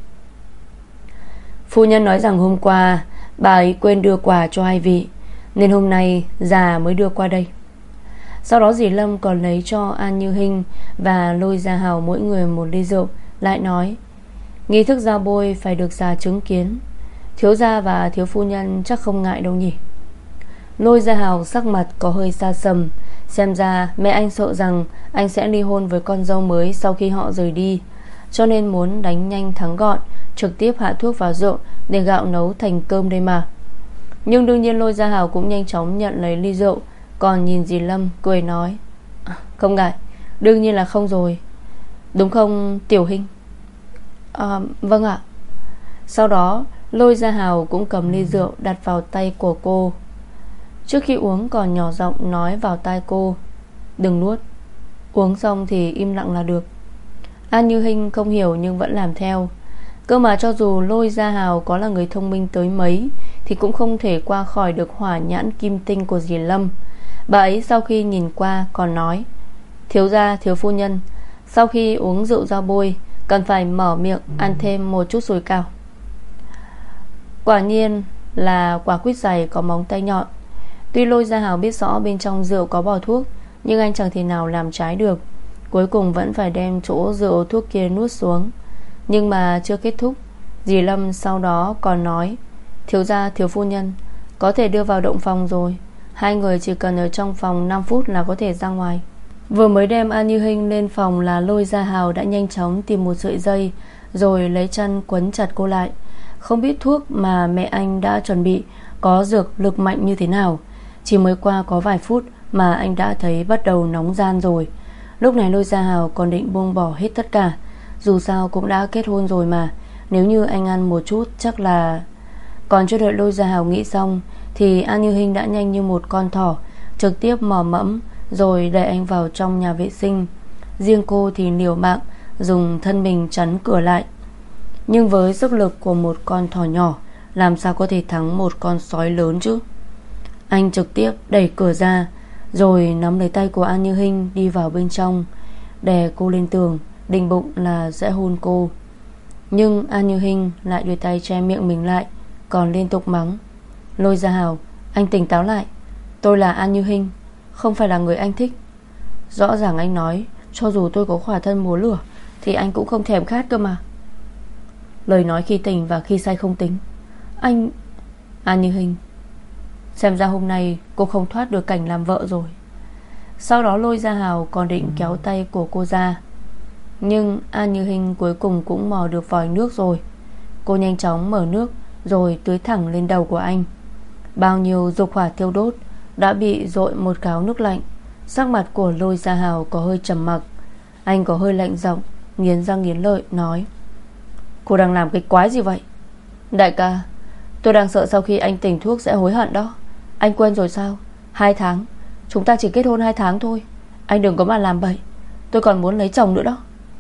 Phu nhân nói rằng hôm qua bà ấy quên đưa quà cho hai vị, nên hôm nay già mới đưa qua đây. Sau đó dì Lâm còn lấy cho An Như Hinh và Lôi Gia Hào mỗi người một ly rượu, lại nói: Nghi thức giao bôi phải được già chứng kiến, thiếu gia và thiếu phu nhân chắc không ngại đâu nhỉ. Lôi Gia Hào sắc mặt có hơi xa sầm. Xem ra mẹ anh sợ rằng anh sẽ ly hôn với con dâu mới sau khi họ rời đi, cho nên muốn đánh nhanh thắng gọn, trực tiếp hạ thuốc vào rượu để gạo nấu thành cơm đây mà. Nhưng đương nhiên Lôi Gia Hào cũng nhanh chóng nhận lấy ly rượu, còn nhìn dì Lâm cười nói: Không ngại, đương nhiên là không rồi. Đúng không Tiểu Hình? Vâng ạ. Sau đó Lôi Gia Hào cũng cầm ly rượu đặt vào tay của cô. Trước khi uống còn nhỏ giọng nói vào tai cô: Đừng nuốt, uống xong thì im lặng là được. An Như Hinh không hiểu nhưng vẫn làm theo. Cơ mà cho dù Lôi Gia Hào có là người thông minh tới mấy thì cũng không thể qua khỏi được hỏa nhãn kim tinh của dì Lâm. Bà ấy sau khi nhìn qua còn nói: Thiếu gia, thiếu phu nhân, sau khi uống rượu dao bôi cần phải mở miệng ăn thêm một chút sủi cảo. Quả nhiên là quả quýt dày có móng tay nhọn. Tuy Lôi Gia Hào biết rõ bên trong rượu có bỏ thuốc, nhưng anh chẳng thể nào làm trái được. Cuối cùng vẫn phải đem chỗ rượu thuốc kia nuốt xuống. Nhưng mà chưa kết thúc, dì Lâm sau đó còn nói: Thiếu gia, thiếu phu nhân, có thể đưa vào động phòng rồi. Hai người chỉ cần ở trong phòng 5 phút là có thể ra ngoài. Vừa mới đem An Như Hinh lên phòng là Lôi Gia Hào đã nhanh chóng tìm một sợi dây, rồi lấy chăn quấn chặt cô lại. Không biết thuốc mà mẹ anh đã chuẩn bị có dược lực mạnh như thế nào. Chỉ mới qua có vài phút mà anh đã thấy bắt đầu nóng ran rồi. Lúc này Lôi Gia Hào còn định buông bỏ hết tất cả. Dù sao cũng đã kết hôn rồi mà, nếu như anh ăn một chút chắc là... Còn chưa đợi Lôi Gia Hào nghĩ xong thì An Như Hinh đã nhanh như một con thỏ trực tiếp mò mẫm rồi đẩy anh vào trong nhà vệ sinh. Riêng cô thì liều mạng dùng thân mình chắn cửa lại. Nhưng với sức lực của một con thỏ nhỏ, làm sao có thể thắng một con sói lớn chứ. Anh trực tiếp đẩy cửa ra, rồi nắm lấy tay của An Như Hinh đi vào bên trong, đè cô lên tường, định bụng là sẽ hôn cô. Nhưng An Như Hinh lại đưa tay che miệng mình lại, còn liên tục mắng: Lôi Gia Hào, anh tỉnh táo lại. Tôi là An Như Hinh, không phải là người anh thích. Rõ ràng anh nói cho dù tôi có khỏa thân múa lửa thì anh cũng không thèm khát cơ mà. Lời nói khi tỉnh và khi say không tính. Anh... An Như Hinh, xem ra hôm nay cô không thoát được cảnh làm vợ rồi. Sau đó Lôi Gia Hào còn định kéo tay của cô ra, nhưng An Như Hinh cuối cùng cũng mò được vòi nước rồi. Cô nhanh chóng mở nước rồi tưới thẳng lên đầu của anh. Bao nhiêu dục hỏa thiêu đốt đã bị dội một gáo nước lạnh. Sắc mặt của Lôi Gia Hào có hơi trầm mặc. Anh có hơi lạnh giọng, nghiến răng nghiến lợi nói: Cô đang làm cái quái gì vậy? Đại ca, tôi đang sợ sau khi anh tỉnh thuốc sẽ hối hận đó. Anh quên rồi sao? 2 tháng, chúng ta chỉ kết hôn 2 tháng thôi. Anh đừng có mà làm bậy, tôi còn muốn lấy chồng nữa đó.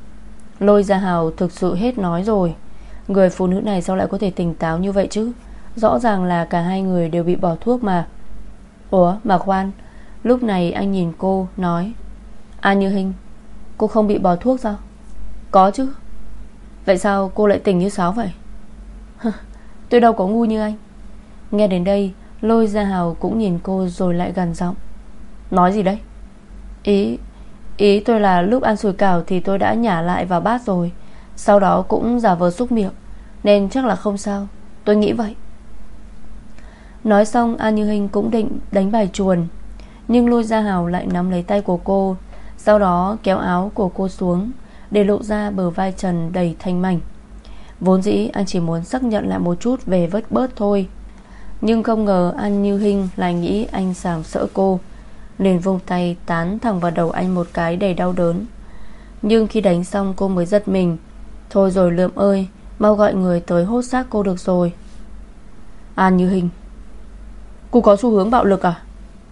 Lôi Gia Hào thực sự hết nói rồi. Người phụ nữ này sao lại có thể tỉnh táo như vậy chứ? Rõ ràng là cả hai người đều bị bỏ thuốc mà. Ủa mà khoan. Lúc này anh nhìn cô nói: An Như Hinh, cô không bị bỏ thuốc sao? Có chứ. Vậy sao cô lại tỉnh như sáo vậy? Tôi đâu có ngu như anh. Nghe đến đây, Lôi Gia Hào cũng nhìn cô rồi lại gằn giọng: Nói gì đấy? Ý tôi là lúc ăn sủi cảo thì tôi đã nhả lại vào bát rồi, sau đó cũng giả vờ súc miệng, nên chắc là không sao. Tôi nghĩ vậy. Nói xong An Như Hinh cũng định đánh bài chuồn, nhưng Lôi Gia Hào lại nắm lấy tay của cô, sau đó kéo áo của cô xuống để lộ ra bờ vai trần đầy thanh mảnh. Vốn dĩ anh chỉ muốn xác nhận lại một chút về vết bớt thôi, nhưng không ngờ An Như Hinh lại nghĩ anh sàm sỡ cô, liền vung tay tán thẳng vào đầu anh một cái đầy đau đớn. Nhưng khi đánh xong cô mới giật mình. Thôi rồi Lượm ơi, mau gọi người tới hốt xác cô được rồi. An Như Hinh, cô có xu hướng bạo lực à?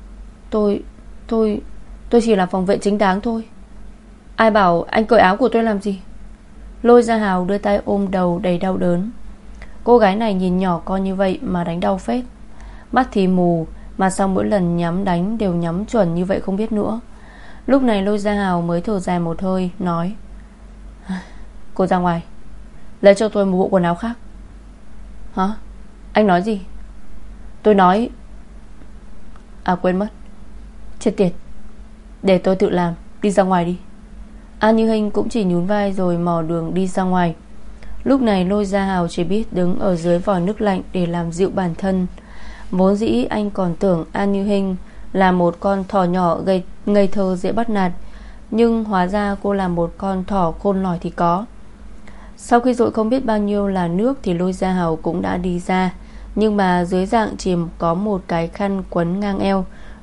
Tôi chỉ là phòng vệ chính đáng thôi. Ai bảo anh cởi áo của tôi làm gì? Lôi Gia Hào đưa tay ôm đầu đầy đau đớn. Cô gái này nhìn nhỏ con như vậy mà đánh đau phết. Mắt thì mù mà sao mỗi lần nhắm đánh đều nhắm chuẩn như vậy không biết nữa. Lúc này Lôi Gia Hào mới thở dài một hơi, nói: Cô ra ngoài lấy cho tôi một bộ quần áo khác. Hả? Anh nói gì? Tôi nói... À quên mất. Chết tiệt. Để tôi tự làm, đi ra ngoài đi. An Như Hinh cũng chỉ nhún vai rồi mò đường đi ra ngoài. Lúc này Lôi Gia Hào chỉ biết đứng ở dưới vòi nước lạnh để làm dịu bản thân. Vốn dĩ anh còn tưởng An Như Hinh là một con thỏ nhỏ ngây thơ dễ bắt nạt, nhưng hóa ra cô là một con thỏ khôn lỏi thì có. Sau khi dội không biết bao nhiêu là nước thì Lôi Gia Hào cũng đã đi ra, nhưng mà dưới dạng chỉ có một cái khăn quấn ngang eo.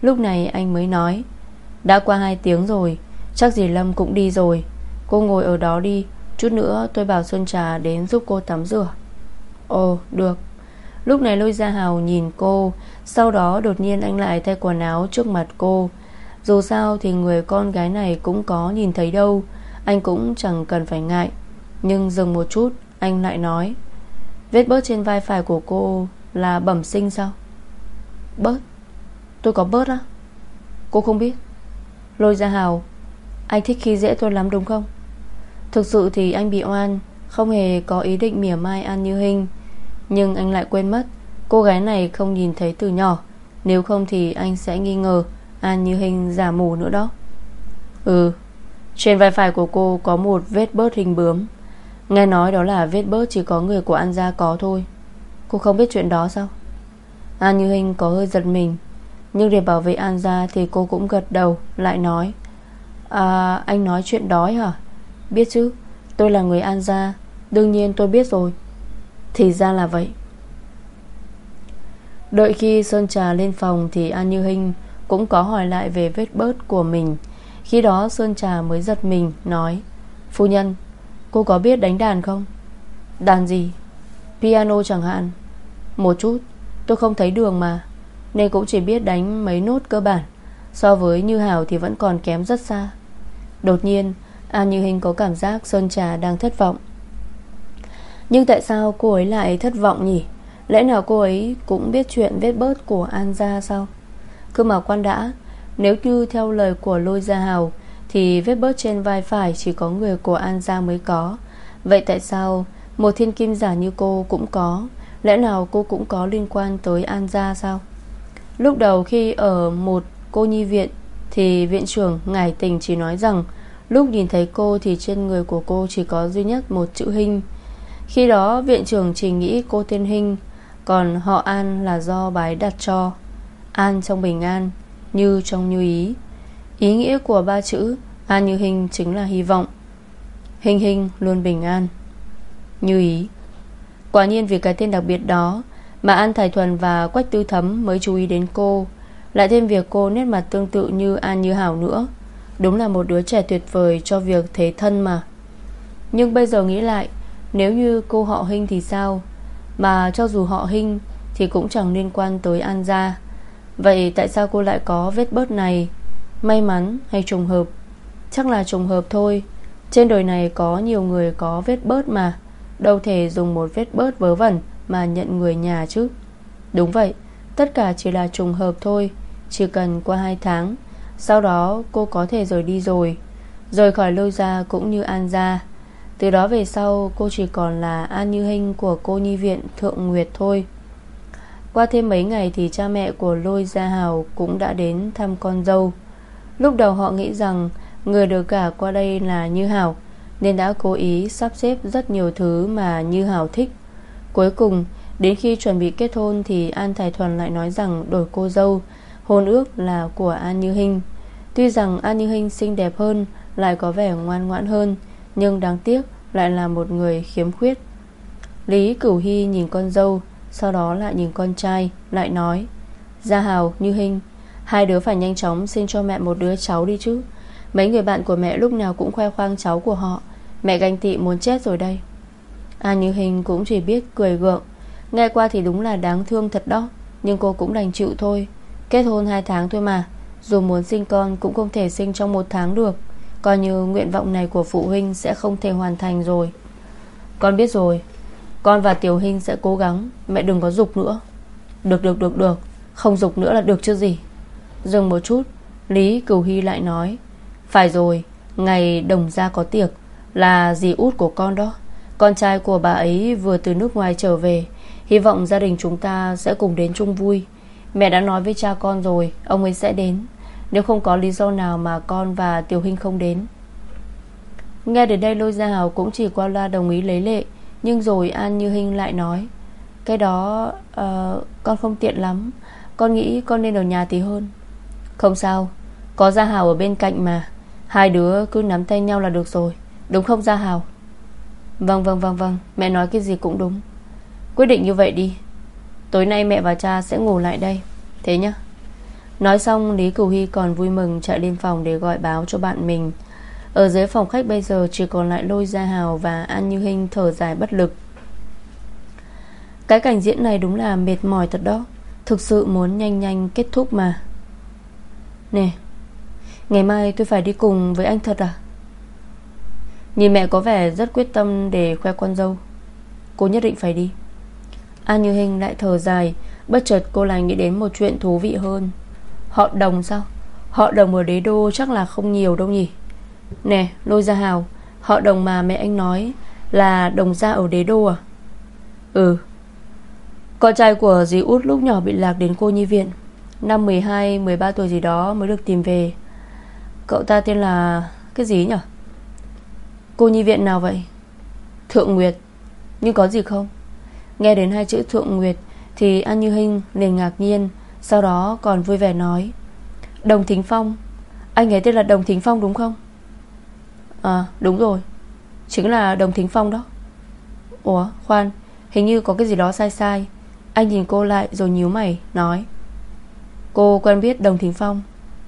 Lúc này anh mới nói: đã qua 2 tiếng rồi, chắc dì Lâm cũng đi rồi. Cô ngồi ở đó đi, chút nữa tôi bảo Sơn Trà đến giúp cô tắm rửa. Ồ, được. Lúc này Lôi Gia Hào nhìn cô, sau đó đột nhiên anh lại thay quần áo trước mặt cô. Dù sao thì người con gái này cũng có nhìn thấy đâu, anh cũng chẳng cần phải ngại. Nhưng dừng một chút, anh lại nói: vết bớt trên vai phải của cô là bẩm sinh sao? Bớt? Tôi có bớt á? Cô không biết. Lôi Gia Hào, anh thích khi dễ tôi lắm đúng không? Thực sự thì anh bị oan, không hề có ý định mỉa mai An Như Hinh. Nhưng anh lại quên mất cô gái này không nhìn thấy từ nhỏ, nếu không thì anh sẽ nghi ngờ An Như Hinh giả mù nữa đó. Trên vai phải của cô có một vết bớt hình bướm. Nghe nói đó là vết bớt chỉ có người của An gia có thôi. Cô không biết chuyện đó sao? An Như Hinh có hơi giật mình, nhưng để bảo vệ An gia thì cô cũng gật đầu, lại nói: anh nói chuyện đói hả? Biết chứ, tôi là người An gia, đương nhiên tôi biết rồi. Thì ra là vậy. Đợi khi Sơn Trà lên phòng thì An Như Hinh cũng có hỏi lại về vết bớt của mình. Khi đó Sơn Trà mới giật mình, nói: phu nhân, cô có biết đánh đàn không? Đàn gì? Piano chẳng hạn. Một chút, tôi không thấy đường mà, nên cũng chỉ biết đánh mấy nốt cơ bản. So với Như Hảo thì vẫn còn kém rất xa. Đột nhiên An Như Hinh có cảm giác Sơn Trà đang thất vọng. Nhưng tại sao cô ấy lại thất vọng nhỉ? Lẽ nào cô ấy cũng biết chuyện vết bớt của An gia sao? Cứ mà khoan đã, nếu như theo lời của Lôi Gia Hào thì vết bớt trên vai phải chỉ có người của An gia mới có. Vậy tại sao một thiên kim giả như cô cũng có? Lẽ nào cô cũng có liên quan tới An gia sao? Lúc đầu khi ở một cô nhi viện thì viện trưởng Ngải Tình chỉ nói rằng lúc nhìn thấy cô thì trên người của cô chỉ có duy nhất một chữ Hinh. Khi đó viện trưởng chỉ nghĩ cô tên Hinh, còn họ An là do bà ấy đặt cho. An trong bình an, như trong như ý. Ý nghĩa của 3 chữ An Như Hinh chính là hy vọng. Hinh Hinh luôn bình an, như ý. Quả nhiên vì cái tên đặc biệt đó mà An Thái Thuần và Quách Tư Thấm mới chú ý đến cô. Lại thêm việc cô nét mặt tương tự như An Như Hảo nữa. Đúng là một đứa trẻ tuyệt vời cho việc thế thân mà. Nhưng bây giờ nghĩ lại, nếu như cô họ Hinh thì sao? Mà cho dù họ Hinh thì cũng chẳng liên quan tới An gia. Vậy tại sao cô lại có vết bớt này? May mắn hay trùng hợp? Chắc là trùng hợp thôi. Trên đời này có nhiều người có vết bớt mà, đâu thể dùng một vết bớt vớ vẩn mà nhận người nhà chứ. Đúng vậy, tất cả chỉ là trùng hợp thôi. Chỉ cần qua 2 tháng, sau đó cô có thể rời đi rồi. Rời khỏi Lôi gia cũng như An gia. Từ đó về sau cô chỉ còn là An Như Hinh của cô nhi viện Thượng Nguyệt thôi. Qua thêm mấy ngày thì cha mẹ của Lôi Gia Hào cũng đã đến thăm con dâu. Lúc đầu họ nghĩ rằng người được gả qua đây là Như Hảo, nên đã cố ý sắp xếp rất nhiều thứ mà Như Hảo thích. Cuối cùng đến khi chuẩn bị kết hôn thì An Thái Thuần lại nói rằng đổi cô dâu, hôn ước là của An Như Hinh. Tuy rằng An Như Hinh xinh đẹp hơn, lại có vẻ ngoan ngoãn hơn, nhưng đáng tiếc lại là một người khiếm khuyết. Lý Cửu Hy nhìn con dâu, sau đó lại nhìn con trai, lại nói: Gia Hào, Như Hinh, hai đứa phải nhanh chóng sinh cho mẹ một đứa cháu đi chứ. Mấy người bạn của mẹ lúc nào cũng khoe khoang cháu của họ, mẹ ganh tị muốn chết rồi đây. An Như Hinh cũng chỉ biết cười gượng. Nghe qua thì đúng là đáng thương thật đó, nhưng cô cũng đành chịu thôi. Kết hôn 2 tháng thôi mà, dù muốn sinh con cũng không thể sinh trong 1 tháng được. Coi như nguyện vọng này của phụ huynh sẽ không thể hoàn thành rồi. Con biết rồi, con và Tiểu Hinh sẽ cố gắng, mẹ đừng có giục nữa. Được, không giục nữa là được chứ gì. Dừng một chút, Lý Cửu Hy lại nói: Phải rồi, ngày Đồng gia có tiệc, là dì út của con đó. Con trai của bà ấy vừa từ nước ngoài trở về, hy vọng gia đình chúng ta sẽ cùng đến chung vui. Mẹ đã nói với cha con rồi, ông ấy sẽ đến. Nếu không có lý do nào mà con và Tiểu Hinh không đến. Nghe đến đây Lôi Gia Hào cũng chỉ qua loa đồng ý lấy lệ. Nhưng rồi An Như Hinh lại nói: Cái đó con không tiện lắm, con nghĩ con nên ở nhà thì hơn. Không sao, có Gia Hào ở bên cạnh mà. Hai đứa cứ nắm tay nhau là được rồi, đúng không Gia Hào? Vâng, mẹ nói cái gì cũng đúng. Quyết định như vậy đi. Tối nay mẹ và cha sẽ ngủ lại đây, thế nhá. Nói xong Lý Cửu Hy còn vui mừng chạy lên phòng để gọi báo cho bạn mình. Ở dưới phòng khách bây giờ chỉ còn lại Lôi Gia Hào và An Như Hinh thở dài bất lực. Cái cảnh diễn này đúng là mệt mỏi thật đó. Thực sự muốn nhanh nhanh kết thúc mà. Nè, ngày mai tôi phải đi cùng với anh thật à? Nhìn mẹ có vẻ rất quyết tâm để khoe con dâu. Cô nhất định phải đi. An Như Hinh lại thở dài. Bất chợt cô lại nghĩ đến một chuyện thú vị hơn. Họ Đồng sao? Họ Đồng ở Đế Đô chắc là không nhiều đâu nhỉ? Nè Lôi Gia Hào, họ Đồng mà mẹ anh nói là Đồng gia ở Đế Đô à? Ừ. Con trai của dì út lúc nhỏ bị lạc đến cô nhi viện. Năm 12, 13 tuổi gì đó mới được tìm về. Cậu ta tên là cái gì nhỉ? Cô nhi viện nào vậy? Thượng Nguyệt. Nhưng có gì không? Nghe đến hai chữ Thượng Nguyệt thì An Như Hinh liền ngạc nhiên, sau đó còn vui vẻ nói: Đồng Thính Phong. Anh ấy tên là Đồng Thính Phong đúng không? À đúng rồi, chính là Đồng Thính Phong đó. Ủa khoan, hình như có cái gì đó sai sai. Anh nhìn cô lại rồi nhíu mày nói: Cô quen biết Đồng Thính Phong?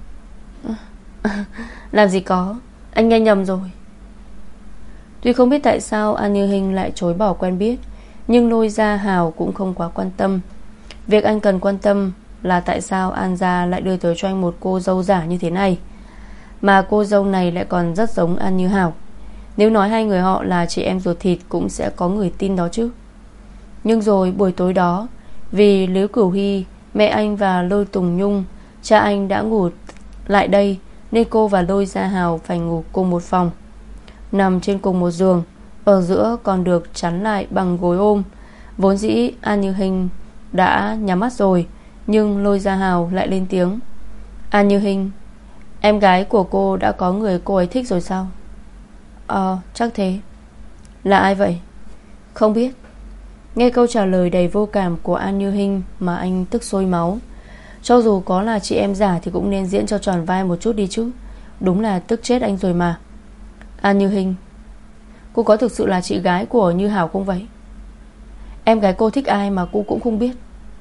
Làm gì có, anh nghe nhầm rồi. Tuy không biết tại sao An Như Hinh lại chối bỏ quen biết, nhưng Lôi Gia Hào cũng không quá quan tâm. Việc anh cần quan tâm là tại sao An gia lại đưa tới cho anh một cô dâu giả như thế này, mà cô dâu này lại còn rất giống An Như Hảo. Nếu nói hai người họ là chị em ruột thịt cũng sẽ có người tin đó chứ. Nhưng rồi buổi tối đó, vì Lý Cửu Hy, mẹ anh và Lôi Tùng Nhung, cha anh đã ngủ lại đây, nên cô và Lôi Gia Hào phải ngủ cùng một phòng, nằm trên cùng một giường. Ở giữa còn được chắn lại bằng gối ôm. Vốn dĩ An Như Hinh đã nhắm mắt rồi, nhưng Lôi Gia Hào lại lên tiếng: An Như Hinh, em gái của cô đã có người cô ấy thích rồi sao? Chắc thế. Là ai vậy? Không biết. Nghe câu trả lời đầy vô cảm của An Như Hinh mà anh tức sôi máu. Cho dù có là chị em giả thì cũng nên diễn cho tròn vai một chút đi chứ. Đúng là tức chết anh rồi mà. An Như Hinh, cô có thực sự là chị gái của Như Hảo không vậy? Em gái cô thích ai mà cô cũng không biết?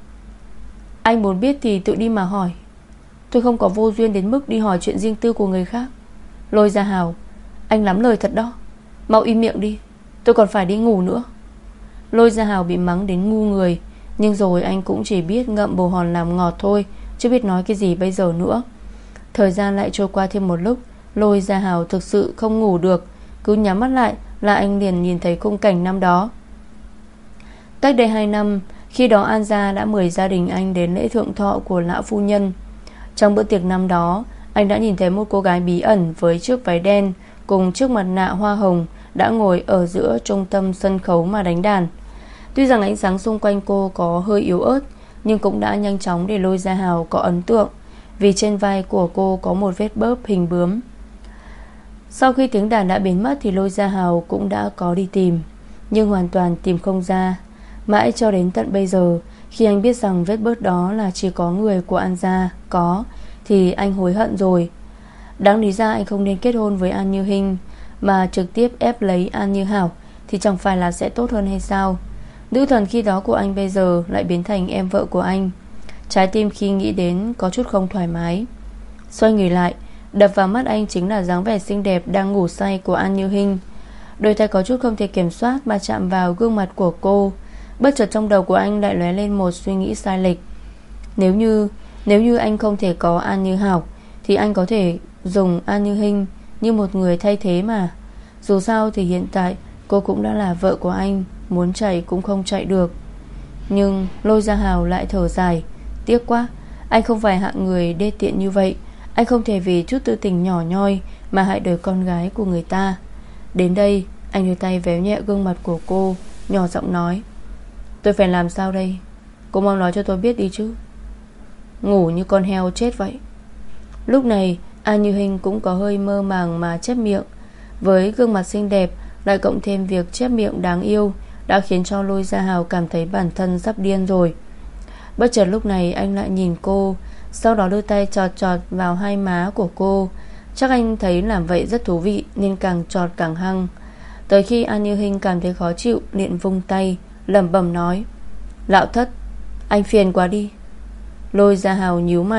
Anh muốn biết thì tự đi mà hỏi. Tôi không có vô duyên đến mức đi hỏi chuyện riêng tư của người khác. Lôi Gia Hào, anh lắm lời thật đó. Mau im miệng đi, tôi còn phải đi ngủ nữa. Lôi Gia Hào bị mắng đến ngu người, nhưng rồi anh cũng chỉ biết ngậm bồ hòn làm ngọt thôi, chứ biết nói cái gì bây giờ nữa. Thời gian lại trôi qua thêm một lúc. Lôi Gia Hào thực sự không ngủ được. Cứ nhắm mắt lại là anh liền nhìn thấy khung cảnh năm đó. Cách đây 2 năm, khi đó An gia đã mời gia đình anh đến lễ thượng thọ của lão phu nhân. Trong bữa tiệc năm đó, anh đã nhìn thấy một cô gái bí ẩn với chiếc váy đen cùng chiếc mặt nạ hoa hồng đã ngồi ở giữa trung tâm sân khấu mà đánh đàn. Tuy rằng ánh sáng xung quanh cô có hơi yếu ớt, nhưng cũng đã nhanh chóng để Lôi Gia Hào có ấn tượng, vì trên vai của cô có một vết bớp hình bướm. Sau khi tiếng đàn đã biến mất thì Lôi Gia Hào cũng đã có đi tìm, nhưng hoàn toàn tìm không ra. Mãi cho đến tận bây giờ, khi anh biết rằng vết bớt đó là chỉ có người của An gia có, thì anh hối hận rồi. Đáng lý ra anh không nên kết hôn với An Như Hinh, mà trực tiếp ép lấy An Như Hảo, thì chẳng phải là sẽ tốt hơn hay sao? Nữ thần khi đó của anh bây giờ lại biến thành em vợ của anh. Trái tim khi nghĩ đến có chút không thoải mái. Xoay người lại, đập vào mắt anh chính là dáng vẻ xinh đẹp đang ngủ say của An Như Hinh. Đôi tay có chút không thể kiểm soát mà chạm vào gương mặt của cô. Bất chợt trong đầu của anh lại lóe lên một suy nghĩ sai lệch. Nếu như anh không thể có An Như Hảo, thì anh có thể dùng An Như Hinh như một người thay thế mà. Dù sao thì hiện tại cô cũng đã là vợ của anh, muốn chạy cũng không chạy được. Nhưng Lôi Gia Hào lại thở dài: tiếc quá, anh không phải hạng người đê tiện như vậy. Anh không thể vì chút tư tình nhỏ nhoi mà hại đời con gái của người ta. Đến đây, anh đưa tay véo nhẹ gương mặt của cô, nhỏ giọng nói: tôi phải làm sao đây? Cô mau nói cho tôi biết đi chứ. Ngủ như con heo chết vậy. Lúc này An Như Hinh cũng có hơi mơ màng mà chép miệng. Với gương mặt xinh đẹp lại cộng thêm việc chép miệng đáng yêu, đã khiến cho Lôi Gia Hào cảm thấy bản thân sắp điên rồi. Bất chợt lúc này anh lại nhìn cô, sau đó đưa tay chọt chọt vào hai má của cô. Chắc anh thấy làm vậy rất thú vị nên càng chọt càng hăng. Tới khi An Như Hinh cảm thấy khó chịu liền vung tay lẩm bẩm nói: lão thất, anh phiền quá đi. Lôi Gia Hào nhíu mày: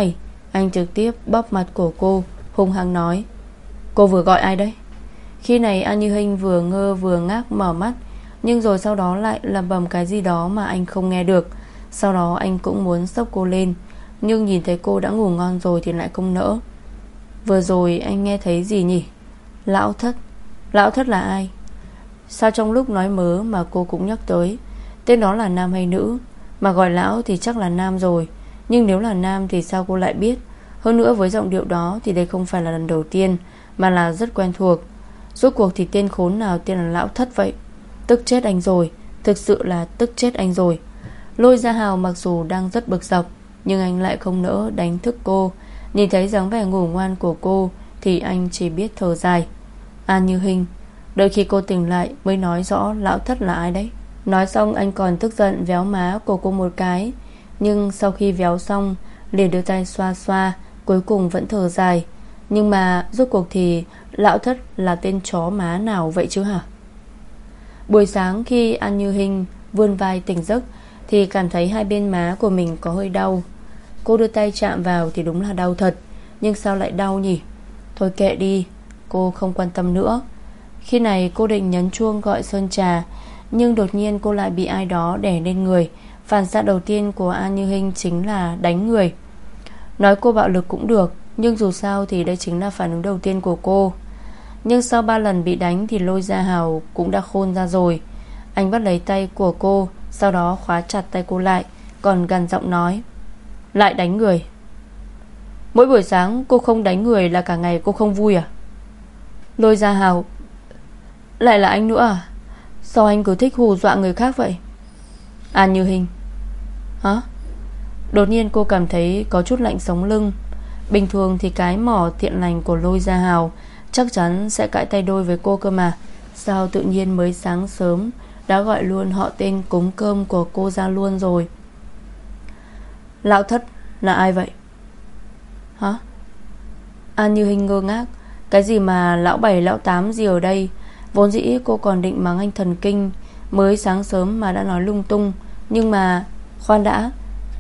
Anh trực tiếp bóp mặt của cô, hung hăng nói: Cô vừa gọi ai đấy? Khi này An Như Hinh vừa ngơ vừa ngác mở mắt, nhưng rồi sau đó lại lẩm bẩm cái gì đó mà anh không nghe được. Sau đó anh cũng muốn xốc cô lên, nhưng nhìn thấy cô đã ngủ ngon rồi thì lại không nỡ. Vừa rồi anh nghe thấy gì nhỉ? Lão Thất. Lão Thất là ai? Sao trong lúc nói mớ mà cô cũng nhắc tới? Tên đó là nam hay nữ? Mà gọi lão thì chắc là nam rồi, nhưng nếu là nam thì sao cô lại biết? Hơn nữa với giọng điệu đó thì đây không phải là lần đầu tiên, mà là rất quen thuộc. Rốt cuộc thì tên khốn nào tên là Lão Thất vậy? Tức chết anh rồi, thực sự là tức chết anh rồi. Lôi Gia Hào mặc dù đang rất bực dọc, nhưng anh lại không nỡ đánh thức cô. Nhìn thấy dáng vẻ ngủ ngoan của cô thì anh chỉ biết thở dài. An Như Hinh, đợi khi cô tỉnh lại mới nói rõ Lão Thất là ai đấy. Nói xong anh còn tức giận véo má của cô một cái, nhưng sau khi véo xong liền đưa tay xoa xoa, cuối cùng vẫn thở dài. Nhưng mà rốt cuộc thì Lão Thất là tên chó má nào vậy chứ hả? Buổi sáng khi An Như Hinh vươn vai tỉnh giấc thì cảm thấy hai bên má của mình có hơi đau. Cô đưa tay chạm vào thì đúng là đau thật, nhưng sao lại đau nhỉ? Thôi kệ đi, cô không quan tâm nữa. Khi này cô định nhấn chuông gọi Sơn Trà, nhưng đột nhiên cô lại bị ai đó đè lên người. Phản xạ đầu tiên của An Như Hinh chính là đánh người. Nói cô bạo lực cũng được, nhưng dù sao thì đây chính là phản ứng đầu tiên của cô. Nhưng sau 3 lần bị đánh thì Lôi Gia Hào cũng đã khôn ra rồi. Anh bắt lấy tay của cô, sau đó khóa chặt tay cô lại, còn gằn giọng nói: Lại đánh người? Mỗi buổi sáng cô không đánh người là cả ngày cô không vui à? Lôi Gia Hào: Lại là anh nữa à? Sao anh cứ thích hù dọa người khác vậy? An Như Hinh: Hả? Đột nhiên cô cảm thấy có chút lạnh sống lưng. Bình thường thì cái mỏ thiện lành của Lôi Gia Hào chắc chắn sẽ cãi tay đôi với cô cơ mà. Sao tự nhiên mới sáng sớm đã gọi luôn họ tên cúng cơm của cô ra luôn rồi? Lão Thất là ai vậy? Hả? An Như Hinh ngơ ngác. Cái gì mà lão 7 lão 8 gì ở đây? Vốn dĩ cô còn định mắng anh thần kinh, mới sáng sớm mà đã nói lung tung. Nhưng mà khoan đã,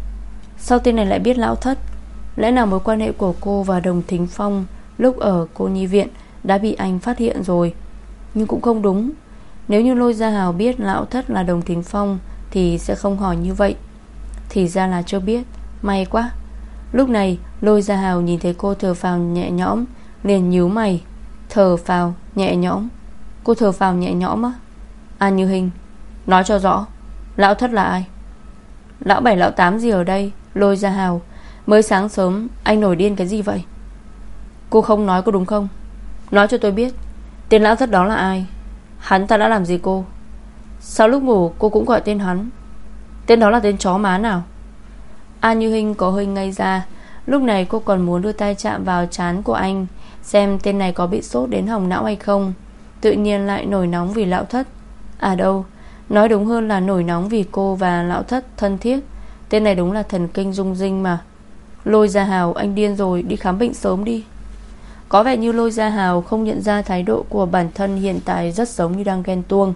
sao tên này lại biết Lão Thất? Lẽ nào mối quan hệ của cô và Đồng Thính Phong lúc ở cô nhi viện đã bị anh phát hiện rồi? Nhưng cũng không đúng. Nếu như Lôi Gia Hào biết Lão Thất là Đồng Thính Phong thì sẽ không hỏi như vậy. Thì ra là chưa biết. May quá. Lúc này Lôi Gia Hào nhìn thấy cô thở phào nhẹ nhõm, liền nhíu mày. Thở phào nhẹ nhõm? Cô thở phào nhẹ nhõm á? An Như Hinh, nói cho rõ, Lão Thất là ai? Lão 7 lão 8 gì ở đây? Lôi Gia Hào, mới sáng sớm anh nổi điên cái gì vậy? Cô không nói có đúng không? Nói cho tôi biết, tên Lão Thất đó là ai? Hắn ta đã làm gì cô? Sao lúc ngủ cô cũng gọi tên hắn? Tên đó là tên chó má nào? An Như Hinh có hơi ngây ra. Lúc này cô còn muốn đưa tay chạm vào trán của anh, xem tên này có bị sốt đến hỏng não hay không. Tự nhiên lại nổi nóng vì Lão Thất. À đâu, nói đúng hơn là nổi nóng vì cô và Lão Thất thân thiết. Tên này đúng là thần kinh rung rinh mà. Lôi Gia Hào, anh điên rồi, đi khám bệnh sớm đi. Có vẻ như Lôi Gia Hào không nhận ra thái độ của bản thân hiện tại rất giống như đang ghen tuông.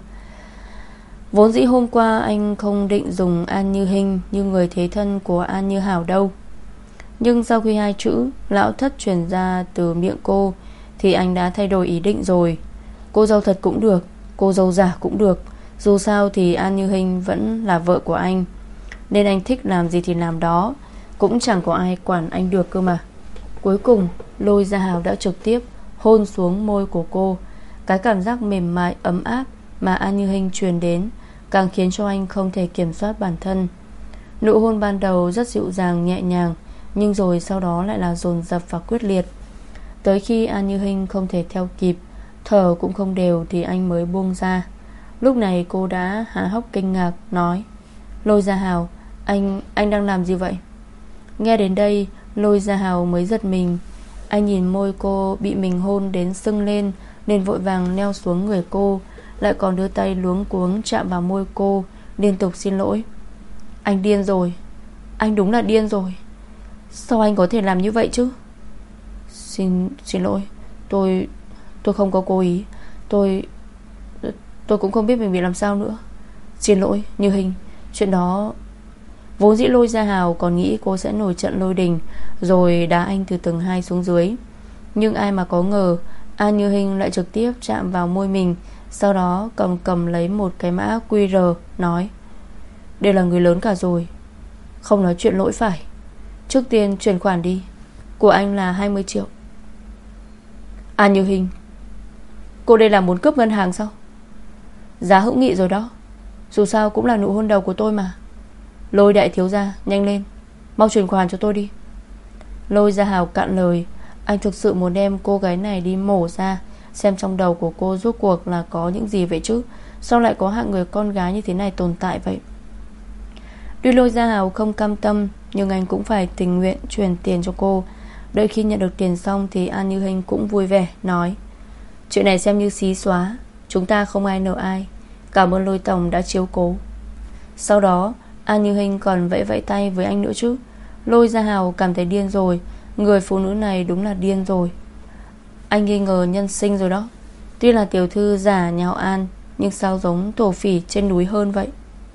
Vốn dĩ hôm qua anh không định dùng An Như Hinh như người thế thân của An Như Hảo đâu, nhưng sau khi hai chữ Lão Thất truyền ra từ miệng cô thì anh đã thay đổi ý định rồi. Cô dâu thật cũng được, cô dâu giả cũng được, dù sao thì An Như Hinh vẫn là vợ của anh, nên anh thích làm gì thì làm đó, cũng chẳng có ai quản anh được cơ mà. Cuối cùng Lôi Gia Hào đã trực tiếp hôn xuống môi của cô. Cái cảm giác mềm mại ấm áp mà An Như Hinh truyền đến càng khiến cho anh không thể kiểm soát bản thân. Nụ hôn ban đầu rất dịu dàng nhẹ nhàng, nhưng rồi sau đó lại là dồn dập và quyết liệt. Tới khi An Như Hinh không thể theo kịp, thở cũng không đều thì anh mới buông ra. Lúc này cô đã há hốc kinh ngạc nói: Lôi Gia Hào, anh đang làm gì vậy? Nghe đến đây Lôi Gia Hào mới giật mình. Anh nhìn môi cô bị mình hôn đến sưng lên, nên vội vàng leo xuống người cô, lại còn đưa tay luống cuống chạm vào môi cô, liên tục xin lỗi. Anh điên rồi, anh đúng là điên rồi. Sao anh có thể làm như vậy chứ? Xin lỗi, tôi không có cố ý. Tôi cũng không biết mình bị làm sao nữa. Xin lỗi Như Hinh, chuyện đó Vốn dĩ Lôi Gia Hào còn nghĩ cô sẽ nổi trận lôi đình rồi đá anh từ tầng 2 xuống dưới. Nhưng ai mà có ngờ An Như Hinh lại trực tiếp chạm vào môi mình, sau đó cầm lấy một cái mã QR, nói: đều là người lớn cả rồi, không nói chuyện lỗi phải. Trước tiên chuyển khoản đi, của anh là 20 triệu. An Như Hinh, cô đây là muốn cướp ngân hàng sao? Giá hữu nghị rồi đó, dù sao cũng là nụ hôn đầu của tôi mà. Lôi đại thiếu gia, nhanh lên, mau chuyển khoản cho tôi đi. Lôi Gia Hào cạn lời. Anh thực sự muốn đem cô gái này đi mổ ra, xem trong đầu của cô rốt cuộc là có những gì vậy chứ. Sao lại có hạng người con gái như thế này tồn tại vậy? Tuy Lôi Gia Hào không cam tâm, nhưng anh cũng phải tình nguyện chuyển tiền cho cô. Đợi khi nhận được tiền xong thì An Như Hinh cũng vui vẻ nói: chuyện này xem như xí xóa, chúng ta không ai nợ ai. Cảm ơn Lôi tổng đã chiếu cố. Sau đó An Như Hinh còn vẫy vẫy tay với anh nữa chứ. Lôi Gia Hào cảm thấy điên rồi. Người phụ nữ này đúng là điên rồi. Anh nghi ngờ nhân sinh rồi đó. Tuy là tiểu thư giả nhào An, nhưng sao giống thổ phỉ trên núi hơn vậy.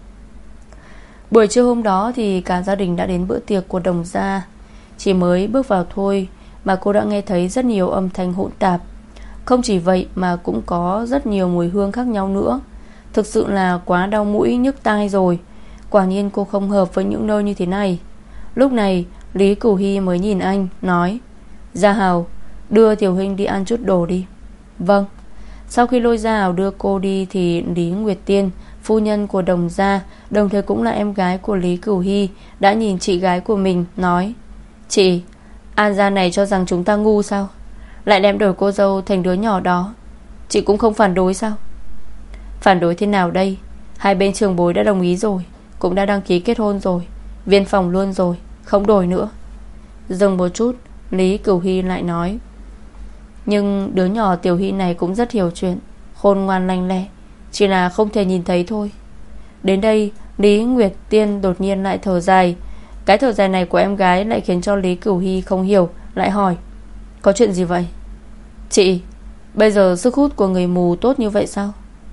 Buổi trưa hôm đó thì cả gia đình đã đến bữa tiệc của Đồng gia. Chỉ mới bước vào thôi mà cô đã nghe thấy rất nhiều âm thanh hỗn tạp. Không chỉ vậy mà cũng có rất nhiều mùi hương khác nhau nữa. Thực sự là quá đau mũi nhức tai rồi. Quả nhiên cô không hợp với những nơi như thế này. Lúc này Lý Cửu Hy mới nhìn anh, nói: Gia Hào, đưa Tiểu Huynh đi ăn chút đồ đi. Vâng. Sau khi Lôi Gia Hào đưa cô đi thì Lý Nguyệt Tiên, phu nhân của Đồng gia, đồng thời cũng là em gái của Lý Cửu Hy, đã nhìn chị gái của mình, nói: chị, An gia này cho rằng chúng ta ngu sao? Lại đem đổi cô dâu thành đứa nhỏ đó. Chị cũng không phản đối sao? Phản đối thế nào đây? Hai bên trưởng bối đã đồng ý rồi, cũng đã đăng ký kết hôn rồi, viên phòng luôn rồi, không đổi nữa. Dừng một chút, Lý Cửu Hy lại nói: nhưng đứa nhỏ Tiểu Hy này cũng rất hiểu chuyện, khôn ngoan lanh lẹ, chỉ là không thể nhìn thấy thôi. Đến đây Lý Nguyệt Tiên đột nhiên lại thở dài. Cái thở dài này của em gái lại khiến cho Lý Cửu Hy không hiểu, lại hỏi: có chuyện gì vậy? Chị, bây giờ sức hút của người mù tốt như vậy sao?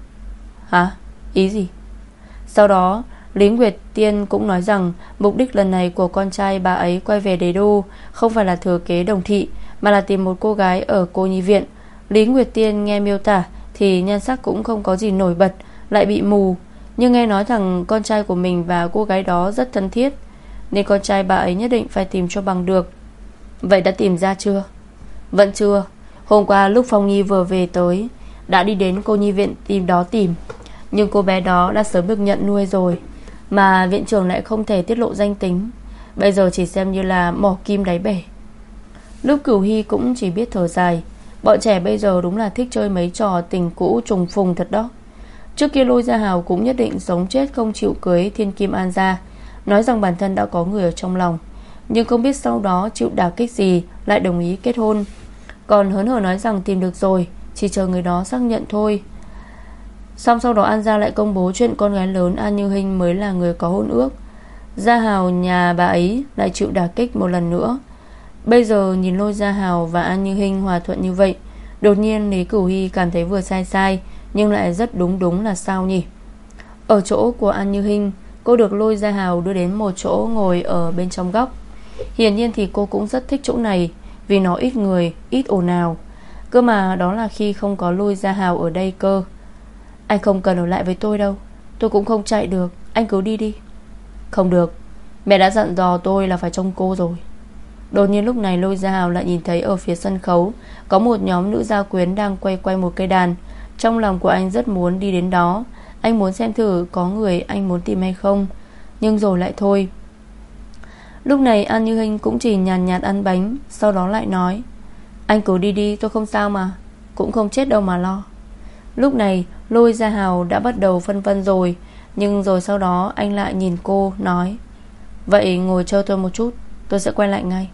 Hả? Ý gì? Sau đó Lý Nguyệt Tiên cũng nói rằng mục đích lần này của con trai bà ấy quay về đế đô không phải là thừa kế Đồng thị, mà là tìm một cô gái ở cô nhi viện. Lý Nguyệt Tiên nghe miêu tả thì nhan sắc cũng không có gì nổi bật, lại bị mù, nhưng nghe nói rằng con trai của mình và cô gái đó rất thân thiết, nên con trai bà ấy nhất định phải tìm cho bằng được. Vậy đã tìm ra chưa? Vẫn chưa. Hôm qua lúc Phong Nhi vừa về tới, đã đi đến cô nhi viện tìm, nhưng cô bé đó đã sớm được nhận nuôi rồi, mà viện trưởng lại không thể tiết lộ danh tính. Bây giờ chỉ xem như là mỏ kim đáy bể. Lúc Cửu Hy cũng chỉ biết thở dài. Bọn trẻ bây giờ đúng là thích chơi mấy trò tình cũ trùng phùng thật đó. Trước kia Lôi Gia Hào cũng nhất định sống chết không chịu cưới Thiên Kim An gia, nói rằng bản thân đã có người ở trong lòng, nhưng không biết sau đó chịu đả kích gì lại đồng ý kết hôn. Còn hớn hở nói rằng tìm được rồi, chỉ chờ người đó xác nhận thôi. Xong sau đó An gia lại công bố chuyện con gái lớn An Như Hinh mới là người có hôn ước. Gia Hào nhà bà ấy lại chịu đả kích một lần nữa. Bây giờ nhìn Lôi Gia Hào và An Như Hinh hòa thuận như vậy, đột nhiên Lý Cửu Hy cảm thấy vừa sai sai, nhưng lại rất đúng là sao nhỉ. Ở chỗ của An Như Hinh, cô được Lôi Gia Hào đưa đến một chỗ ngồi ở bên trong góc. Hiển nhiên thì cô cũng rất thích chỗ này, vì nó ít người, ít ồn ào. Cơ mà đó là khi không có Lôi Gia Hào ở đây cơ. Anh không cần ở lại với tôi đâu, tôi cũng không chạy được, anh cứ đi đi. Không được, mẹ đã dặn dò tôi là phải trông cô rồi. Đột nhiên lúc này Lôi Gia Hào lại nhìn thấy ở phía sân khấu có một nhóm nữ gia quyến đang quay một cây đàn. Trong lòng của anh rất muốn đi đến đó. Anh muốn xem thử có người anh muốn tìm hay không, nhưng rồi lại thôi. Lúc này An Như Hinh cũng chỉ nhàn nhạt ăn bánh, sau đó lại nói: anh cứ đi đi, tôi không sao mà, cũng không chết đâu mà lo. Lúc này Lôi Gia Hào đã bắt đầu phân vân rồi, nhưng rồi sau đó anh lại nhìn cô nói: vậy ngồi chờ tôi một chút, tôi sẽ quay lại ngay.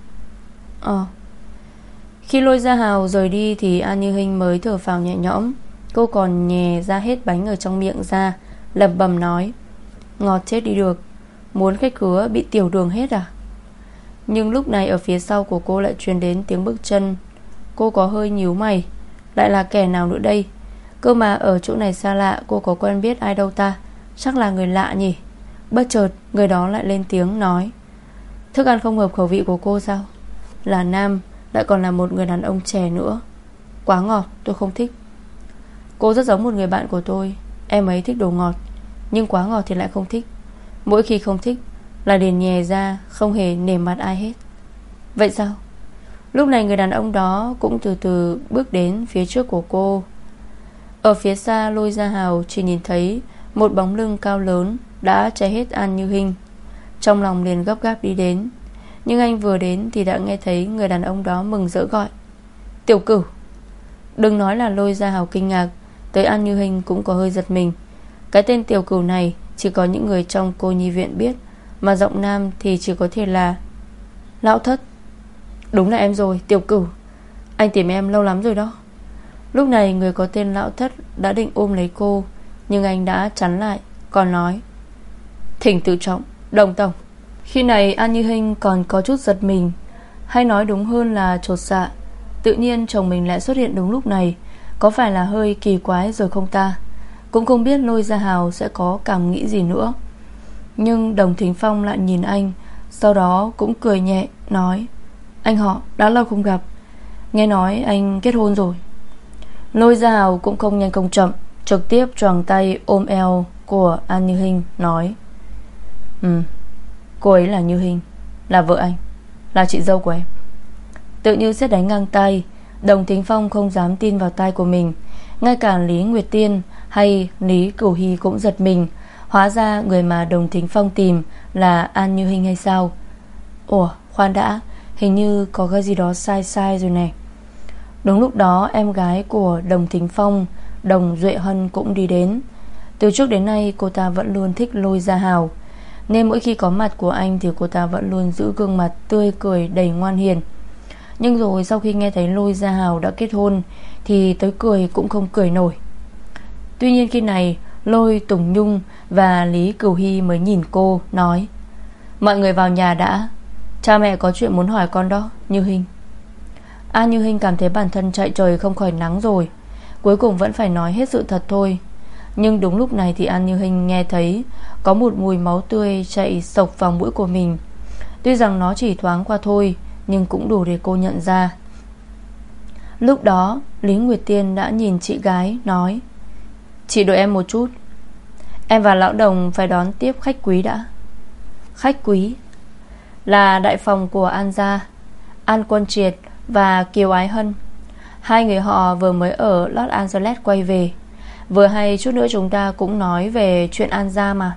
Khi Lôi Gia Hào rời đi thì An Như Hinh mới thở phào nhẹ nhõm. Cô còn nhè ra hết bánh ở trong miệng ra, lẩm bẩm nói: ngọt chết đi được, muốn khách khứa bị tiểu đường hết à? Nhưng lúc này ở phía sau của cô lại truyền đến tiếng bước chân. Cô có hơi nhíu mày, lại là kẻ nào nữa đây? Cơ mà ở chỗ này xa lạ, cô có quen biết ai đâu ta? Chắc là người lạ nhỉ? Bất chợt người đó lại lên tiếng nói: thức ăn không hợp khẩu vị của cô sao? Là nam, lại còn là một người đàn ông trẻ nữa. Quá ngọt, tôi không thích. Cô rất giống một người bạn của tôi. Em ấy thích đồ ngọt, nhưng quá ngọt thì lại không thích. Mỗi khi không thích là liền nhè ra, không hề nể mặt ai hết. Vậy sao? Lúc này người đàn ông đó cũng từ từ bước đến phía trước của cô. Ở phía xa, Lôi Gia Hào chỉ nhìn thấy một bóng lưng cao lớn đã che hết An Như Hinh. Trong lòng liền gấp gáp đi đến. Nhưng anh vừa đến thì đã nghe thấy người đàn ông đó mừng rỡ gọi: Tiểu Cửu. Đừng nói là Lôi Gia Hào kinh ngạc, tới An Như Hinh cũng có hơi giật mình. Cái tên Tiểu Cửu này chỉ có những người trong cô nhi viện biết, mà giọng nam thì chỉ có thể là Lão Thất. Đúng là em rồi, Tiểu Cửu. Anh tìm em lâu lắm rồi đó. Lúc này người có tên Lão Thất đã định ôm lấy cô, nhưng anh đã chắn lại, còn nói: Thỉnh tự trọng, Đồng tổng. Khi này An Như Hinh còn có chút giật mình, hay nói đúng hơn là chột dạ. Tự nhiên chồng mình lại xuất hiện đúng lúc này, có phải là hơi kỳ quái rồi không ta? Cũng không biết Lôi Gia Hào sẽ có cảm nghĩ gì nữa. Nhưng Đồng Thính Phong lại nhìn anh, sau đó cũng cười nhẹ nói: Anh họ, đã lâu không gặp. Nghe nói anh kết hôn rồi. Lôi Gia Hào cũng không nhanh không chậm, trực tiếp choàng tay ôm eo của An Như Hinh nói: Cô ấy là Như Hinh, là vợ anh, là chị dâu của em. Tự như sét đánh ngang tay, Đồng Thính Phong không dám tin vào tai của mình. Ngay cả Lý Nguyệt Tiên hay Lý Cửu Hy cũng giật mình. Hóa ra người mà Đồng Thính Phong tìm là An Như Hinh hay sao? Ủa, khoan đã, hình như có cái gì đó sai sai rồi này. Đúng lúc đó em gái của Đồng Thính Phong, Đồng Duệ Hân cũng đi đến. Từ trước đến nay cô ta vẫn luôn thích Lôi Gia Hào, nên mỗi khi có mặt của anh thì cô ta vẫn luôn giữ gương mặt tươi cười đầy ngoan hiền. Nhưng rồi sau khi nghe thấy Lôi Gia Hào đã kết hôn thì tới cười cũng không cười nổi. Tuy nhiên khi này Lôi Tùng Nhung và Lý Cửu Hy mới nhìn cô nói: Mọi người vào nhà đã, cha mẹ có chuyện muốn hỏi con đó, Như Hinh. An Như Hinh cảm thấy bản thân chạy trời không khỏi nắng rồi, cuối cùng vẫn phải nói hết sự thật thôi. Nhưng đúng lúc này thì An Như Hinh nghe thấy có một mùi máu tươi chạy xộc vào mũi của mình. Tuy rằng nó chỉ thoáng qua thôi, nhưng cũng đủ để cô nhận ra. Lúc đó Lý Nguyệt Tiên đã nhìn chị gái nói: Chị đợi em một chút, em và lão Đồng phải đón tiếp khách quý đã. Khách quý là đại phòng của An gia, An Quân Triệt và Kiều Ái Hân. Hai người họ vừa mới ở Los Angeles quay về. Vừa hay chút nữa chúng ta cũng nói về chuyện An gia mà.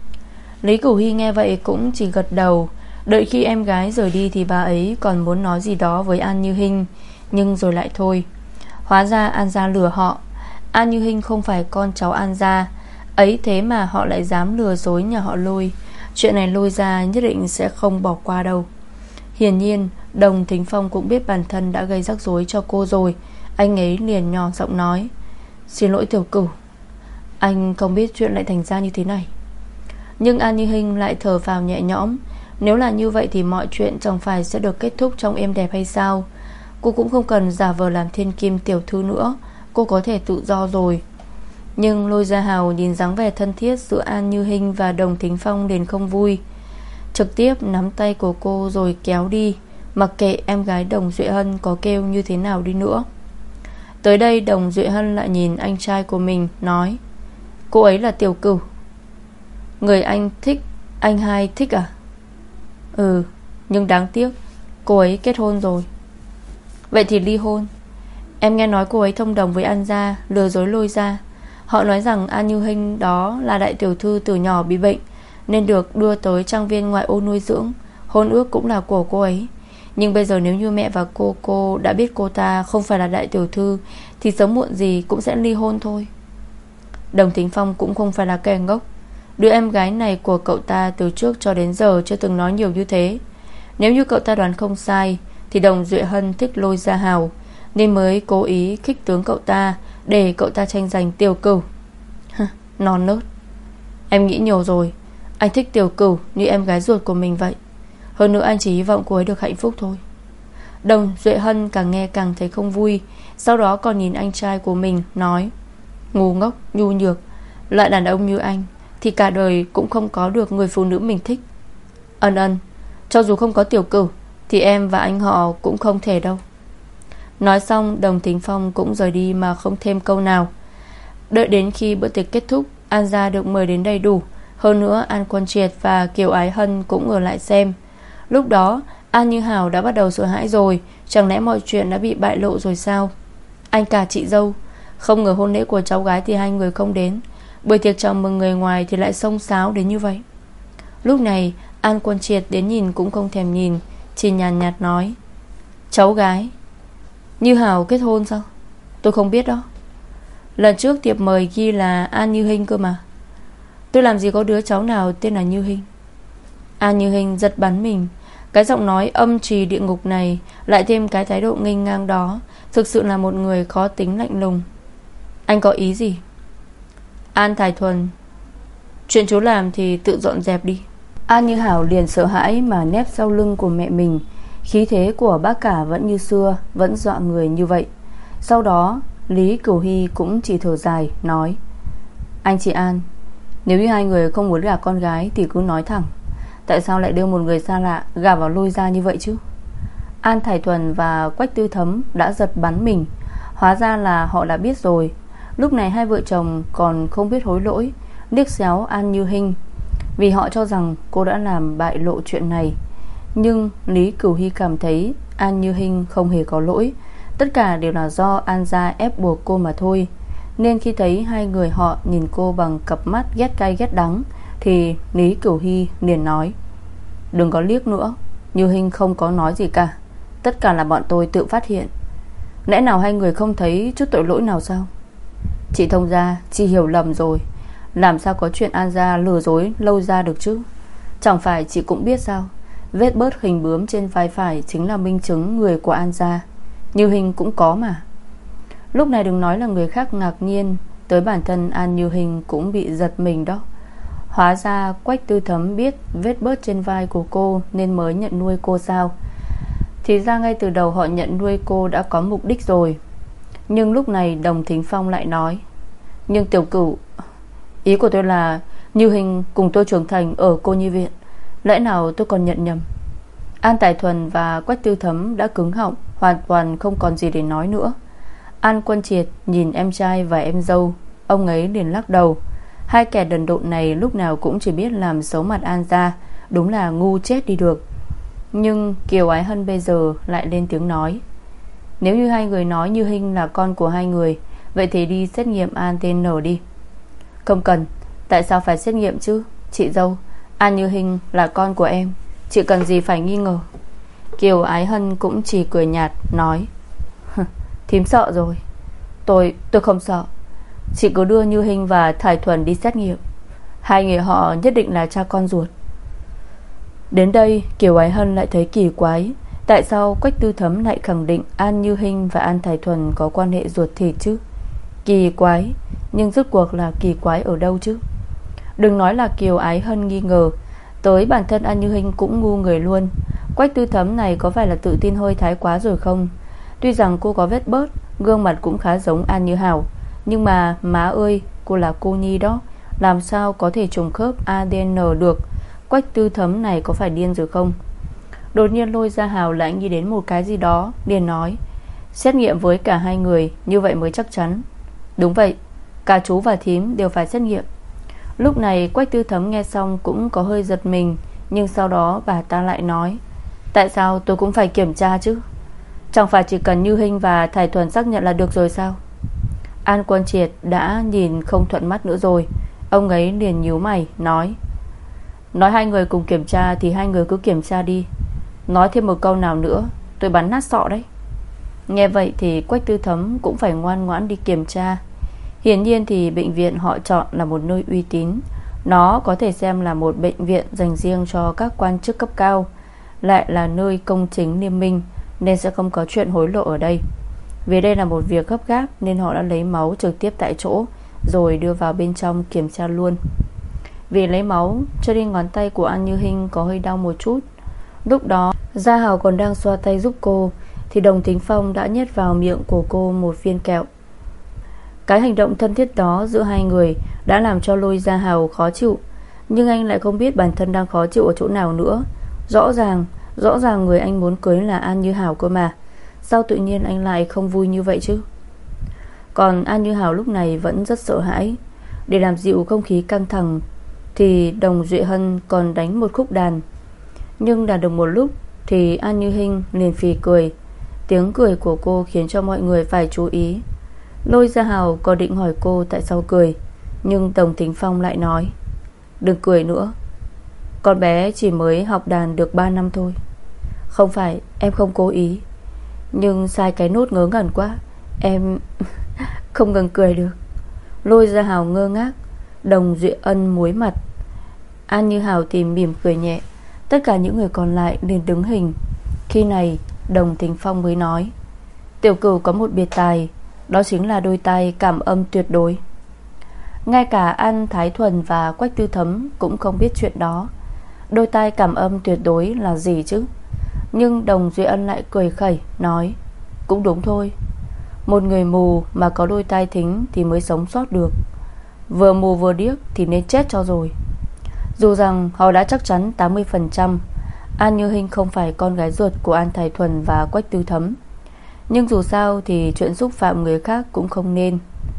Lý Cửu Hy nghe vậy cũng chỉ gật đầu. Đợi khi em gái rời đi thì bà ấy còn muốn nói gì đó với An Như Hinh, nhưng rồi lại thôi. Hóa ra An gia lừa họ. An Như Hinh không phải con cháu An gia, ấy thế mà họ lại dám lừa dối nhà họ Lôi. Chuyện này Lôi gia nhất định sẽ không bỏ qua đâu. Hiển nhiên Đồng Thính Phong cũng biết bản thân đã gây rắc rối cho cô rồi. Anh ấy liền nhỏ giọng nói: Xin lỗi Tiểu Cửu, anh không biết chuyện lại thành ra như thế này. Nhưng An Như Hinh lại thở phào nhẹ nhõm. Nếu là như vậy thì mọi chuyện chẳng phải sẽ được kết thúc trong êm đẹp hay sao? Cô cũng không cần giả vờ làm thiên kim tiểu thư nữa, cô có thể tự do rồi. Nhưng Lôi Gia Hào nhìn dáng vẻ thân thiết giữa An Như Hinh và Đồng Thính Phong liền không vui, trực tiếp nắm tay của cô rồi kéo đi, mặc kệ em gái Đồng Duệ Hân có kêu như thế nào đi nữa. Tới đây Đồng Duệ Hân lại nhìn anh trai của mình nói: Cô ấy là Tiểu Cửu, người anh thích, anh hai thích à? Ừ, nhưng đáng tiếc cô ấy kết hôn rồi. Vậy thì ly hôn. Em nghe nói cô ấy thông đồng với An gia, lừa dối Lôi gia. Họ nói rằng An Như Hinh đó là đại tiểu thư từ nhỏ bị bệnh, nên được đưa tới trang viên ngoại ô nuôi dưỡng. Hôn ước cũng là của cô ấy. Nhưng bây giờ nếu như mẹ và cô đã biết cô ta không phải là đại tiểu thư thì sớm muộn gì cũng sẽ ly hôn thôi. Đồng Thính Phong cũng không phải là kẻ ngốc. Đứa em gái này của cậu ta từ trước cho đến giờ chưa từng nói nhiều như thế. Nếu như cậu ta đoán không sai thì Đồng Duệ Hân thích Lôi Gia Hào, nên mới cố ý khích tướng cậu ta để cậu ta tranh giành Tiểu Cửu. Non nớt. Em nghĩ nhiều rồi. Anh thích Tiểu Cửu như em gái ruột của mình vậy. Hơn nữa anh chỉ hy vọng cô ấy được hạnh phúc thôi. Đồng Duệ Hân càng nghe càng thấy không vui. Sau đó còn nhìn anh trai của mình nói: Ngu ngốc, nhu nhược, loại đàn ông như anh thì cả đời cũng không có được người phụ nữ mình thích. Ân ân, cho dù không có Tiểu Cửu thì em và anh họ cũng không thể đâu. Nói xong Đồng Thính Phong cũng rời đi mà không thêm câu nào. Đợi đến khi bữa tiệc kết thúc, An gia được mời đến đầy đủ. Hơn nữa An Quân Triệt và Kiều Ái Hân cũng ở lại xem. Lúc đó An Như Hảo đã bắt đầu sợ hãi rồi. Chẳng lẽ mọi chuyện đã bị bại lộ rồi sao? Anh cả chị dâu, không ngờ hôn lễ của cháu gái thì hai người không đến, bữa tiệc chào mừng người ngoài thì lại xông xáo đến như vậy. Lúc này An Quân Triệt đến nhìn cũng không thèm nhìn, chỉ nhàn nhạt nói: cháu gái Như Hảo kết hôn sao? Tôi không biết đó. Lần trước thiệp mời ghi là An Như Hinh cơ mà. Tôi làm gì có đứa cháu nào tên là Như Hinh. An Như Hinh giật bắn mình. Cái giọng nói âm trì địa ngục này, lại thêm cái thái độ nghênh ngang đó, thực sự là một người khó tính lạnh lùng. Anh có ý gì? An Thái Thuần, chuyện chú làm thì tự dọn dẹp đi. An Như Hảo liền sợ hãi mà nép sau lưng của mẹ mình. Khí thế của bác cả vẫn như xưa, vẫn dọa người như vậy. Sau đó Lý Cửu Hy cũng chỉ thở dài nói: anh chị An, nếu như hai người không muốn gả con gái thì cứ nói thẳng. Tại sao lại đưa một người xa lạ gả vào lôi ra như vậy chứ? An Thái Thuần và Quách Tư Thấm đã giật bắn mình. Hóa ra là họ đã biết rồi. Lúc này hai vợ chồng còn không biết hối lỗi, liếc xéo An Như Hinh, vì họ cho rằng cô đã làm bại lộ chuyện này. Nhưng Lý Cửu Hy cảm thấy An Như Hinh không hề có lỗi. Tất cả đều là do An gia ép buộc cô mà thôi. Nên khi thấy hai người họ nhìn cô bằng cặp mắt ghét cay ghét đắng, thì Lý Cửu Hy liền nói: đừng có liếc nữa, Như Hinh không có nói gì cả. Tất cả là bọn tôi tự phát hiện. Lẽ nào hai người không thấy chút tội lỗi nào sao? Chị thông gia, chị hiểu lầm rồi. Làm sao có chuyện An gia lừa dối lâu ra được chứ? Chẳng phải chị cũng biết sao? Vết bớt hình bướm trên vai phải chính là minh chứng người của An gia. Như Hinh cũng có mà. Lúc này đừng nói là người khác ngạc nhiên, tới bản thân An Như Hinh cũng bị giật mình đó. Hóa ra Quách Tư Thấm biết vết bớt trên vai của cô nên mới nhận nuôi cô sao? Thì ra ngay từ đầu họ nhận nuôi cô đã có mục đích rồi. Nhưng lúc này Đồng Thính Phong lại nói: nhưng Tiểu Cửu, ý của tôi là Như Hinh cùng tôi trưởng thành ở cô nhi viện. Lẽ nào tôi còn nhận nhầm? An Tài Thuần và Quách Tư Thấm đã cứng họng, hoàn toàn không còn gì để nói nữa. An Quân Triệt nhìn em trai và em dâu, ông ấy liền lắc đầu. Hai kẻ đần độn này lúc nào cũng chỉ biết làm xấu mặt An gia, đúng là ngu chết đi được. Nhưng Kiều Ái Hân bây giờ lại lên tiếng nói: nếu như hai người nói Như Hinh là con của hai người, vậy thì đi xét nghiệm ADN đi. Không cần. Tại sao phải xét nghiệm chứ? Chị dâu, An Như Hinh là con của em, chị cần gì phải nghi ngờ? Kiều Ái Hân cũng chỉ cười nhạt nói: thím sợ rồi. Tôi không sợ. Chị cứ đưa Như Hinh và Thải Thuần đi xét nghiệm. Hai người họ nhất định là cha con ruột. Đến đây Kiều Ái Hân lại thấy kỳ quái. Tại sao Quách Tư Thấm lại khẳng định An Như Hinh và An Thải Thuần có quan hệ ruột thịt chứ? Kỳ quái. Nhưng rốt cuộc là kỳ quái ở đâu chứ? Đừng nói là Kiều Ái Hân nghi ngờ, tới bản thân An Như Hinh cũng ngu người luôn. Quách Tư Thấm này có phải là tự tin hơi thái quá rồi không? Tuy rằng cô có vết bớt, gương mặt cũng khá giống An Như Hảo, nhưng mà má ơi, cô là cô nhi đó, làm sao có thể trùng khớp ADN được? Quách Tư Thấm này có phải điên rồi không? Đột nhiên Lôi Gia Hào lại nghĩ đến một cái gì đó, liền nói: xét nghiệm với cả hai người, như vậy mới chắc chắn. Đúng vậy, cả chú và thím đều phải xét nghiệm. Lúc này Quách Tư Thấm nghe xong cũng có hơi giật mình, nhưng sau đó bà ta lại nói: tại sao tôi cũng phải kiểm tra chứ? Chẳng phải chỉ cần Như Hinh và Thải Thuần xác nhận là được rồi sao? An Quân Triệt đã nhìn không thuận mắt nữa rồi. Ông ấy liền nhíu mày nói hai người cùng kiểm tra thì hai người cứ kiểm tra đi. Nói thêm một câu nào nữa tôi bắn nát sọ đấy. Nghe vậy thì Quách Tư Thấm cũng phải ngoan ngoãn đi kiểm tra. Hiển nhiên thì bệnh viện họ chọn là một nơi uy tín. Nó có thể xem là một bệnh viện dành riêng cho các quan chức cấp cao, lại là nơi công chính nghiêm minh, nên sẽ không có chuyện hối lộ ở đây. Vì đây là một việc gấp gáp nên họ đã lấy máu trực tiếp tại chỗ, rồi đưa vào bên trong kiểm tra luôn. Vì lấy máu cho nên ngón tay của An Như Hinh có hơi đau một chút. Lúc đó Gia Hào còn đang xoa tay giúp cô, thì Đồng Thính Phong đã nhét vào miệng của cô một viên kẹo. Cái hành động thân thiết đó giữa hai người đã làm cho Lôi Gia Hào khó chịu, nhưng anh lại không biết bản thân đang khó chịu ở chỗ nào nữa. Rõ ràng người anh muốn cưới là An Như Hảo cơ mà. Sao tự nhiên anh lại không vui như vậy chứ? Còn An Như Hảo lúc này vẫn rất sợ hãi. Để làm dịu không khí căng thẳng thì Đồng Duệ Hân còn đánh một khúc đàn. Nhưng đàn được một lúc thì An Như Hinh liền phì cười. Tiếng cười của cô khiến cho mọi người phải chú ý. Lôi Gia Hào có định hỏi cô tại sao cười, nhưng Đồng Tính Phong lại nói: đừng cười nữa, con bé chỉ mới học đàn được 3 năm thôi. Không phải, em không cố ý, nhưng sai cái nốt ngớ ngẩn quá, em không ngừng cười được. Lôi Gia Hào ngơ ngác. Đồng Duệ Ân muối mặt. An Như Hào thì mỉm cười nhẹ. Tất cả những người còn lại liền đứng hình. Khi này Đồng Tính Phong mới nói: tiểu cửu có một biệt tài, đó chính là đôi tai cảm âm tuyệt đối. Ngay cả An Thái Thuần và Quách Tư Thấm cũng không biết chuyện đó. Đôi tai cảm âm tuyệt đối là gì chứ? Nhưng Đồng Duy Ân lại cười khẩy nói: cũng đúng thôi. Một người mù mà có đôi tai thính thì mới sống sót được. Vừa mù vừa điếc thì nên chết cho rồi. Dù rằng họ đã chắc chắn 80% An Như Hinh không phải con gái ruột của An Thái Thuần và Quách Tư Thấm, nhưng dù sao thì chuyện xúc phạm người khác cũng không nên.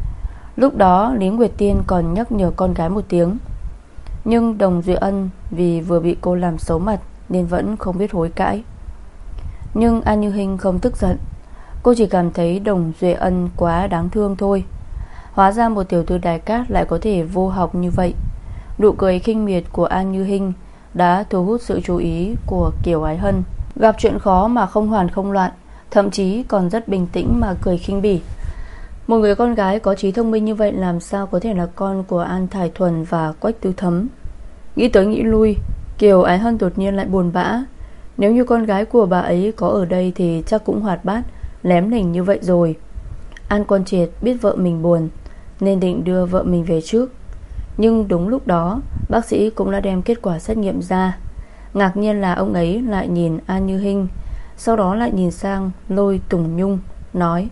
Lúc đó Lý Nguyệt Tiên còn nhắc nhở con gái một tiếng, nhưng Đồng Duy Ân vì vừa bị cô làm xấu mặt nên vẫn không biết hối cãi. Nhưng An Như Hinh không tức giận. Cô chỉ cảm thấy Đồng Duy Ân quá đáng thương thôi. Hóa ra một tiểu thư Đài Cát lại có thể vô học như vậy. Nụ cười khinh miệt của An Như Hinh đã thu hút sự chú ý của Kiều Ái Hân. Gặp chuyện khó mà không hoảng không loạn, thậm chí còn rất bình tĩnh mà cười khinh bỉ. Một người con gái có trí thông minh như vậy làm sao có thể là con của An Thái Thuần và Quách Tư Thấm? Nghĩ tới nghĩ lui, Kiều Ái Hân đột nhiên lại buồn bã. Nếu như con gái của bà ấy có ở đây thì chắc cũng hoạt bát, lém lỉnh như vậy rồi. An Quân Triệt biết vợ mình buồn nên định đưa vợ mình về trước. Nhưng đúng lúc đó bác sĩ cũng đã đem kết quả xét nghiệm ra. Ngạc nhiên là ông ấy lại nhìn An Như Hinh, sau đó lại nhìn sang Lôi Tùng Nhung, nói: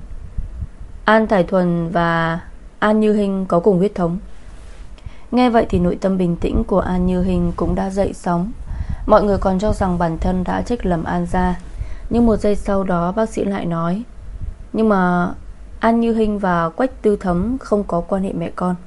An Thái Thuần và An Như Hinh có cùng huyết thống. Nghe vậy thì nội tâm bình tĩnh của An Như Hinh cũng đã dậy sóng. Mọi người còn cho rằng bản thân đã trách lầm An gia, nhưng một giây sau đó bác sĩ lại nói: nhưng mà An Như Hinh và Quách Tư Thấm không có quan hệ mẹ con.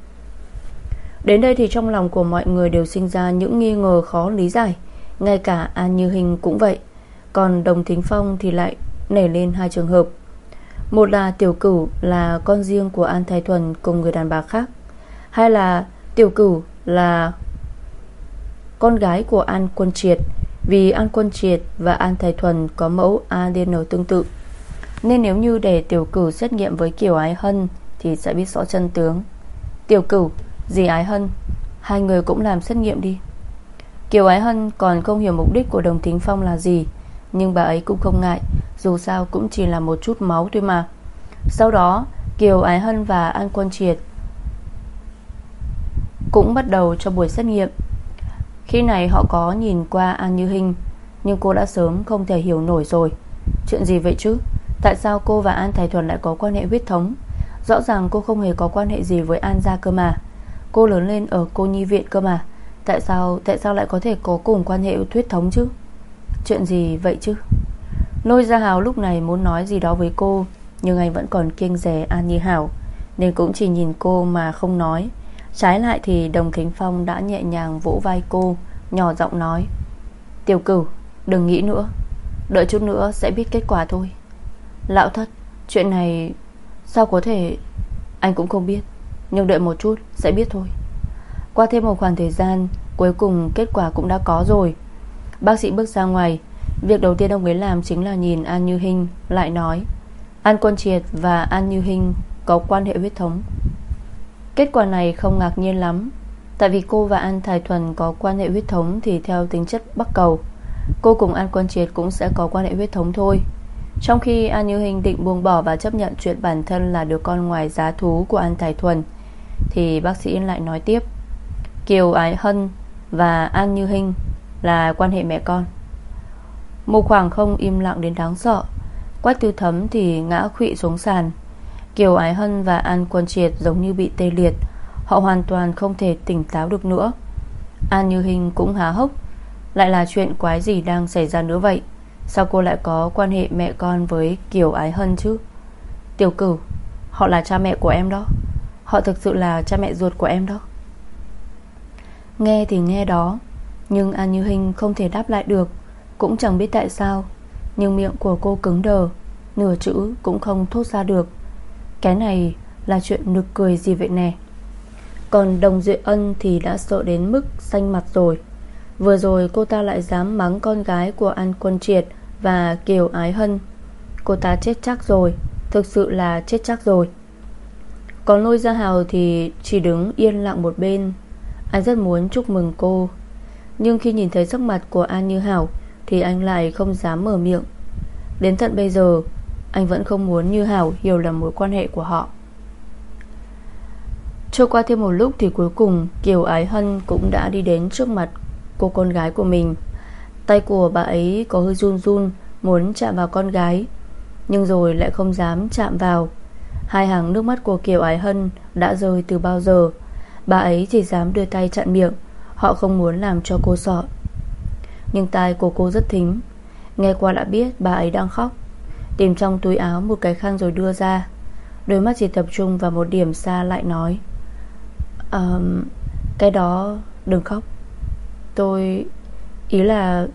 Đến đây thì trong lòng của mọi người đều sinh ra những nghi ngờ khó lý giải. Ngay cả An Như Hinh cũng vậy. Còn Đồng Thính Phong thì lại nảy lên hai trường hợp. Một là Tiểu Cửu là con riêng của An Thái Thuần cùng người đàn bà khác, hai là Tiểu Cửu là con gái của An Quân Triệt. Vì An Quân Triệt và An Thái Thuần có mẫu ADN tương tự, nên nếu như để Tiểu Cửu xét nghiệm với Kiều Ái Hân thì sẽ biết rõ chân tướng. Tiểu Cửu, dì Ái Hân, hai người cũng làm xét nghiệm đi. Kiều Ái Hân còn không hiểu mục đích của Đồng Thính Phong là gì, nhưng bà ấy cũng không ngại, dù sao cũng chỉ là một chút máu thôi mà. Sau đó Kiều Ái Hân và An Quân Triệt cũng bắt đầu cho buổi xét nghiệm. Khi này họ có nhìn qua An Như Hinh, nhưng cô đã sớm không thể hiểu nổi rồi. Chuyện gì vậy chứ? Tại sao cô và An Thái Thuần lại có quan hệ huyết thống? Rõ ràng cô không hề có quan hệ gì với An gia cơ mà. Cô lớn lên ở cô nhi viện cơ mà. Tại sao lại có thể có cùng quan hệ huyết thống chứ? Chuyện gì vậy chứ? Lôi Gia Hào lúc này muốn nói gì đó với cô, nhưng anh vẫn còn kiêng dè An Như Hảo, nên cũng chỉ nhìn cô mà không nói. Trái lại thì Đồng Thính Phong đã nhẹ nhàng vỗ vai cô, nhỏ giọng nói: Tiểu Cửu, đừng nghĩ nữa, đợi chút nữa sẽ biết kết quả thôi. Lão thất, chuyện này sao có thể? Anh cũng không biết, nhưng đợi một chút sẽ biết thôi. Qua thêm một khoảng thời gian, cuối cùng kết quả cũng đã có rồi. Bác sĩ bước ra ngoài. Việc đầu tiên ông ấy làm chính là nhìn An Như Hinh, lại nói: An Quân Triệt và An Như Hinh có quan hệ huyết thống. Kết quả này không ngạc nhiên lắm, tại vì cô và An Thái Thuần có quan hệ huyết thống thì theo tính chất bắc cầu, cô cùng An Quân Triệt cũng sẽ có quan hệ huyết thống thôi. Trong khi An Như Hinh định buông bỏ và chấp nhận chuyện bản thân là đứa con ngoài giá thú của An Thái Thuần, thì bác sĩ lại nói tiếp: Kiều Ái Hân và An Như Hinh là quan hệ mẹ con. Một khoảng không im lặng đến đáng sợ. Quách Tư Thấm thì ngã khuỵu xuống sàn. Kiều Ái Hân và An Quân Triệt giống như bị tê liệt. Họ hoàn toàn không thể tỉnh táo được nữa. An Như Hinh cũng há hốc. Lại là chuyện quái gì đang xảy ra nữa vậy? Sao cô lại có quan hệ mẹ con với Kiều Ái Hân chứ? Tiểu Cửu, họ là cha mẹ của em đó. Họ thực sự là cha mẹ ruột của em đó. Nghe thì nghe đó, nhưng An Như Hinh không thể đáp lại được. Cũng chẳng biết tại sao, nhưng miệng của cô cứng đờ, nửa chữ cũng không thốt ra được. Cái này là chuyện nực cười gì vậy nè. Còn Đồng Duệ Ân thì đã sợ đến mức xanh mặt rồi. Vừa rồi cô ta lại dám mắng con gái của An Quân Triệt và Kiều Ái Hân. Cô ta chết chắc rồi, thực sự là chết chắc rồi. Còn Lôi Gia Hào thì chỉ đứng yên lặng một bên. Anh rất muốn chúc mừng cô, nhưng khi nhìn thấy sắc mặt của An Như Hảo thì anh lại không dám mở miệng. Đến tận bây giờ anh vẫn không muốn Như Hảo hiểu lầm mối quan hệ của họ. Trôi qua thêm một lúc thì cuối cùng Kiều Ái Hân cũng đã đi đến trước mặt cô con gái của mình. Tay của bà ấy có hơi run run, muốn chạm vào con gái, nhưng rồi lại không dám chạm vào. Hai hàng nước mắt của Kiều Ái Hân đã rơi từ bao giờ. Bà ấy chỉ dám đưa tay chặn miệng. Họ không muốn làm cho cô sợ. Nhưng tai của cô rất thính, nghe qua đã biết bà ấy đang khóc. Tìm trong túi áo một cái khăn rồi đưa ra. Đôi mắt chỉ tập trung vào một điểm xa lại nói: cái đó đừng khóc. Tôi Ý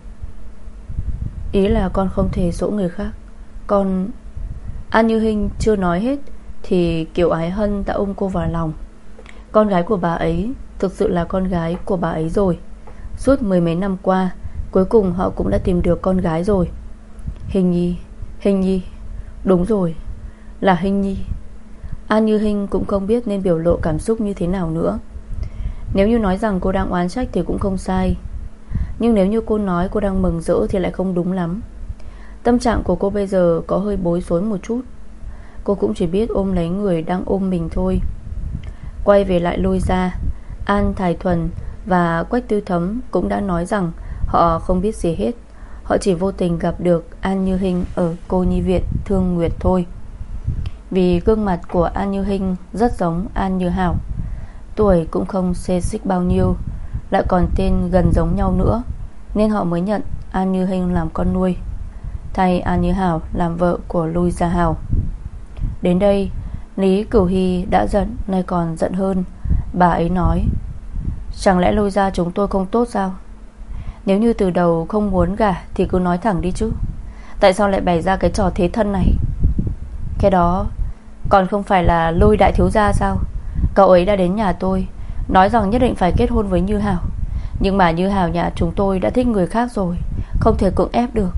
là con không thể dỗ người khác. Con... An Như Hinh chưa nói hết thì Kiều Ái Hân đã ôm cô vào lòng. Con gái của bà ấy thực sự là con gái của bà ấy rồi. Suốt mười mấy năm qua, cuối cùng họ cũng đã tìm được con gái rồi. Hình Nhi, đúng rồi, là Hình Nhi. An Như Hinh cũng không biết nên biểu lộ cảm xúc như thế nào nữa. Nếu như nói rằng cô đang oán trách thì cũng không sai, nhưng nếu như cô nói cô đang mừng rỡ thì lại không đúng lắm. Tâm trạng của cô bây giờ có hơi bối rối một chút. Cô cũng chỉ biết ôm lấy người đang ôm mình thôi. Quay về lại Lôi gia, An Thái Thuần và Quách Tư Thấm cũng đã nói rằng họ không biết gì hết. Họ chỉ vô tình gặp được An Như Hinh ở cô nhi viện Thương Nguyệt thôi. Vì gương mặt của An Như Hinh rất giống An Như Hảo, tuổi cũng không xê xích bao nhiêu, lại còn tên gần giống nhau nữa, nên họ mới nhận An Như Hinh làm con nuôi, thay An Như Hảo làm vợ của Lôi Gia Hảo. Đến đây Lý Cửu Hy đã giận, nay còn giận hơn. Bà ấy nói: chẳng lẽ Lôi gia chúng tôi không tốt sao? Nếu như từ đầu không muốn gả thì cứ nói thẳng đi chứ. Tại sao lại bày ra cái trò thế thân này? Cái đó còn không phải là Lôi đại thiếu gia sao? Cậu ấy đã đến nhà tôi, nói rằng nhất định phải kết hôn với Như Hảo. Nhưng mà Như Hảo nhà chúng tôi đã thích người khác rồi, không thể cưỡng ép được.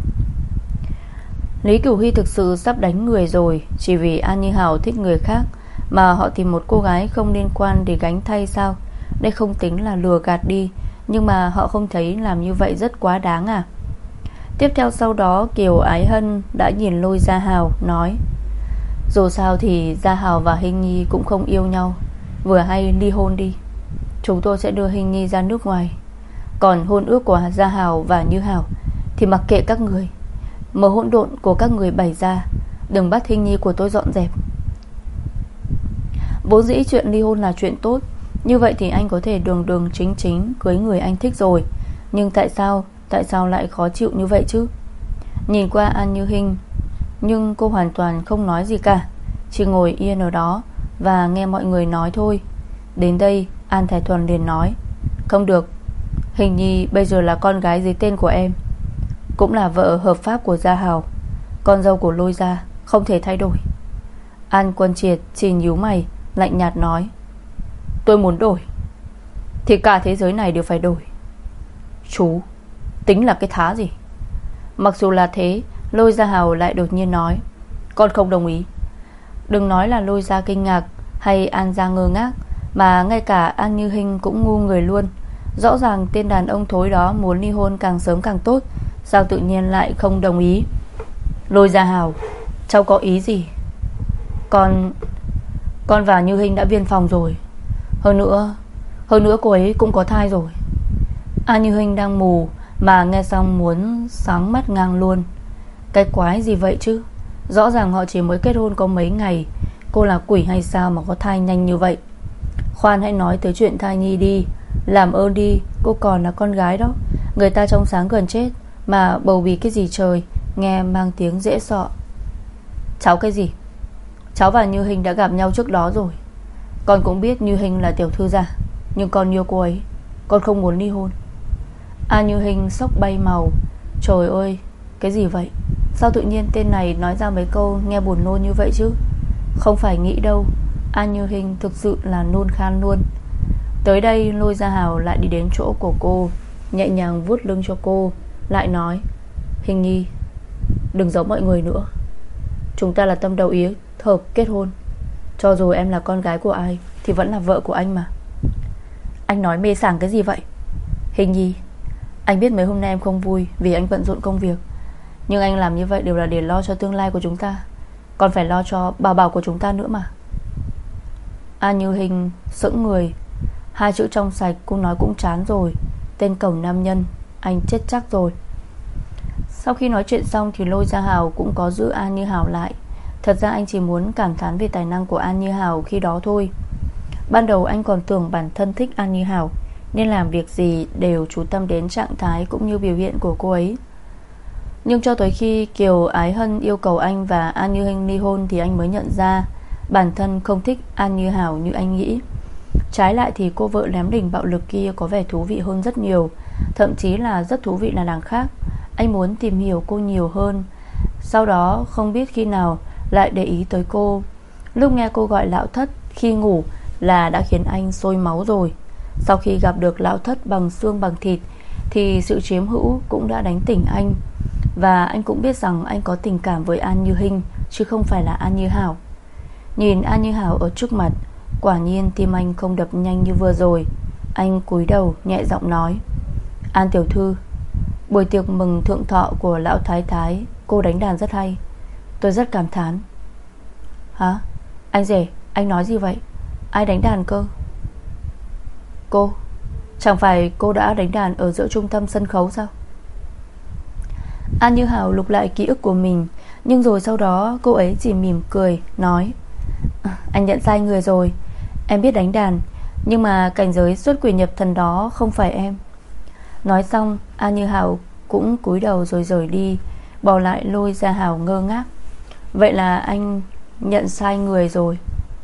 Lý Cửu Hy thực sự sắp đánh người rồi. Chỉ vì An Như Hảo thích người khác mà họ tìm một cô gái không liên quan để gánh thay sao? Đây không tính là lừa gạt đi, nhưng mà họ không thấy làm như vậy rất quá đáng à? Tiếp theo sau đó Kiều Ái Hân đã nhìn Lôi Gia Hào nói: dù sao thì Gia Hào và Hình Nhi cũng không yêu nhau, vừa hay ly hôn đi. Chúng tôi sẽ đưa Hình Nhi ra nước ngoài. Còn hôn ước của Gia Hào và Như Hảo thì mặc kệ các người. Mở hỗn độn của các người bày ra, đừng bắt Hình Nhi của tôi dọn dẹp. Vốn dĩ chuyện ly hôn là chuyện tốt, như vậy thì anh có thể đường đường chính chính cưới người anh thích rồi. Nhưng tại sao lại khó chịu như vậy chứ? Nhìn qua An Như Hinh, nhưng cô hoàn toàn không nói gì cả, chỉ ngồi yên ở đó và nghe mọi người nói thôi. Đến đây An Thái Thuần liền nói: không được, Hình Nhi bây giờ là con gái dưới tên của em, cũng là vợ hợp pháp của Gia Hào, con dâu của Lôi gia, không thể thay đổi. An Quân Triệt chỉ nhíu mày, lạnh nhạt nói: tôi muốn đổi thì cả thế giới này đều phải đổi. Chú tính là cái thá gì? Mặc dù là thế, Lôi Gia Hào lại đột nhiên nói: con không đồng ý. Đừng nói là Lôi gia kinh ngạc hay An gia ngơ ngác, mà ngay cả An Như Hinh cũng ngu người luôn. Rõ ràng tên đàn ông thối đó muốn ly hôn càng sớm càng tốt, sao tự nhiên lại không đồng ý? Lôi Gia Hào, cháu có ý gì? Con và Như Hinh đã viên phòng rồi. Hơn nữa cô ấy cũng có thai rồi. An Như Hinh đang mù mà nghe xong muốn sáng mắt ngang luôn. Cái quái gì vậy chứ? Rõ ràng họ chỉ mới kết hôn có mấy ngày, Cô là quỷ hay sao mà có thai nhanh như vậy? Khoan, hãy nói tới chuyện thai nhi đi. Làm ơn đi, cô còn là con gái đó. Người ta trong sáng gần chết mà bầu bí cái gì trời. Nghe mang tiếng dễ sợ. Cháu cái gì? Cháu và Như Hình đã gặp nhau trước đó rồi. Con cũng biết Như Hình là tiểu thư giả, nhưng con yêu cô ấy. Con không muốn ly hôn. Như Hình sốc bay màu. Trời ơi, cái gì vậy? Sao tự nhiên tên này nói ra mấy câu nghe buồn nôn như vậy chứ? Không phải nghĩ đâu, Như Hình thực sự là nôn khan luôn. Tới đây Lôi Gia Hào lại đi đến chỗ của cô, nhẹ nhàng vuốt lưng cho cô, lại nói: Hình nhi, đừng giống mọi người nữa. Chúng ta là tâm đầu ý hợp kết hôn. Cho dù em là con gái của ai thì vẫn là vợ của anh mà. Anh nói mê sảng cái gì vậy? Hình nhi, anh biết mấy hôm nay em không vui vì anh bận rộn công việc, nhưng anh làm như vậy đều là để lo cho tương lai của chúng ta, còn phải lo cho bảo bảo của chúng ta nữa mà. Như Hình sững người. Hai chữ trong sạch cô nói cũng chán rồi. Tên cẩu nam nhân, anh chết chắc rồi. Sau khi nói chuyện xong thì Lôi Gia Hào cũng có giữ An Như Hào lại. Thật ra anh chỉ muốn cảm thán về tài năng của An Như Hào khi đó thôi. Ban đầu anh còn tưởng bản thân thích An Như Hào nên làm việc gì đều chú tâm đến trạng thái cũng như biểu hiện của cô ấy. Nhưng cho tới khi Kiều Ái Hân yêu cầu anh và An Như Hình ly hôn thì anh mới nhận ra bản thân không thích An Như Hào như anh nghĩ. Trái lại thì cô vợ lém đỉnh bạo lực kia có vẻ thú vị hơn rất nhiều. Thậm chí là rất thú vị là đằng khác. Anh muốn tìm hiểu cô nhiều hơn. Sau đó không biết khi nào lại để ý tới cô. Lúc nghe cô gọi lão thất khi ngủ là đã khiến anh sôi máu rồi. Sau khi gặp được lão thất bằng xương bằng thịt thì sự chiếm hữu cũng đã đánh tỉnh anh. Và anh cũng biết rằng anh có tình cảm với An Như Hình chứ không phải là An Như Hảo. Nhìn An Như Hảo ở trước mặt, quả nhiên tim anh không đập nhanh như vừa rồi. Anh cúi đầu nhẹ giọng nói: An tiểu thư, buổi tiệc mừng thượng thọ của lão thái thái cô đánh đàn rất hay, tôi rất cảm thán. Hả? Anh rể, anh nói gì vậy? Ai đánh đàn cơ? Cô. Chẳng phải cô đã đánh đàn ở giữa trung tâm sân khấu sao? An Như Hảo lục lại ký ức của mình, nhưng rồi sau đó cô ấy chỉ mỉm cười nói: Anh nhận sai người rồi. Em biết đánh đàn, nhưng mà cảnh giới xuất quỷ nhập thần đó không phải em. Nói xong An Như Hảo cũng cúi đầu rồi rời đi, bỏ lại Lôi Gia Hảo ngơ ngác. Vậy là anh nhận sai người rồi.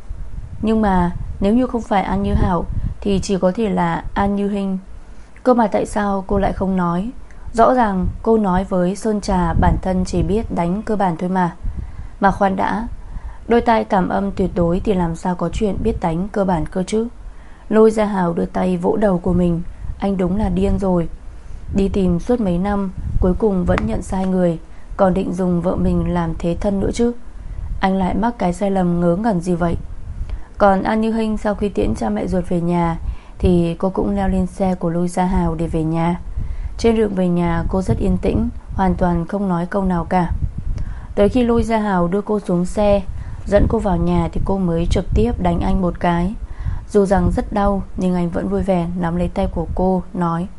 Nhưng mà nếu như không phải An Như Hảo thì chỉ có thể là An Như Hình. Cơ mà tại sao cô lại không nói? Rõ ràng cô nói với Sơn Trà bản thân chỉ biết đánh cơ bản thôi mà. Mà khoan đã, đôi tai cảm âm tuyệt đối thì làm sao có chuyện biết đánh cơ bản cơ chứ? Lôi Gia Hảo đưa tay vỗ đầu của mình. Anh đúng là điên rồi. Đi tìm suốt mấy năm, cuối cùng vẫn nhận sai người, còn định dùng vợ mình làm thế thân nữa chứ. Anh lại mắc cái sai lầm ngớ ngẩn gì vậy? Còn An Như Hình sau khi tiễn cha mẹ ruột về nhà thì cô cũng leo lên xe của Lôi Gia Hảo để về nhà. Trên đường về nhà cô rất yên tĩnh, hoàn toàn không nói câu nào cả. Tới khi Lôi Gia Hảo đưa cô xuống xe, dẫn cô vào nhà thì cô mới trực tiếp đánh anh một cái. Dù rằng rất đau nhưng anh vẫn vui vẻ nắm lấy tay của cô, nói: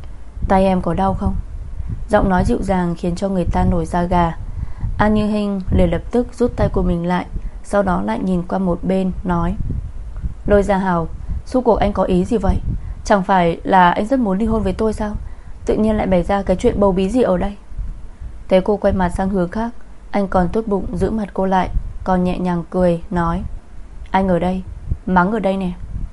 Tay em có đau không? Giọng nói dịu dàng khiến cho người ta nổi da gà. An Như Hình liền lập tức rút tay của mình lại, sau đó lại nhìn qua một bên, nói: Lôi Gia Hảo, suốt cuộc anh có ý gì vậy? Chẳng phải là anh rất muốn ly hôn với tôi sao? Tự nhiên lại bày ra cái chuyện bầu bí gì ở đây? Thấy cô quay mặt sang hướng khác, anh còn tốt bụng giữ mặt cô lại, còn nhẹ nhàng cười, nói: Anh ở đây, mắng ở đây nè.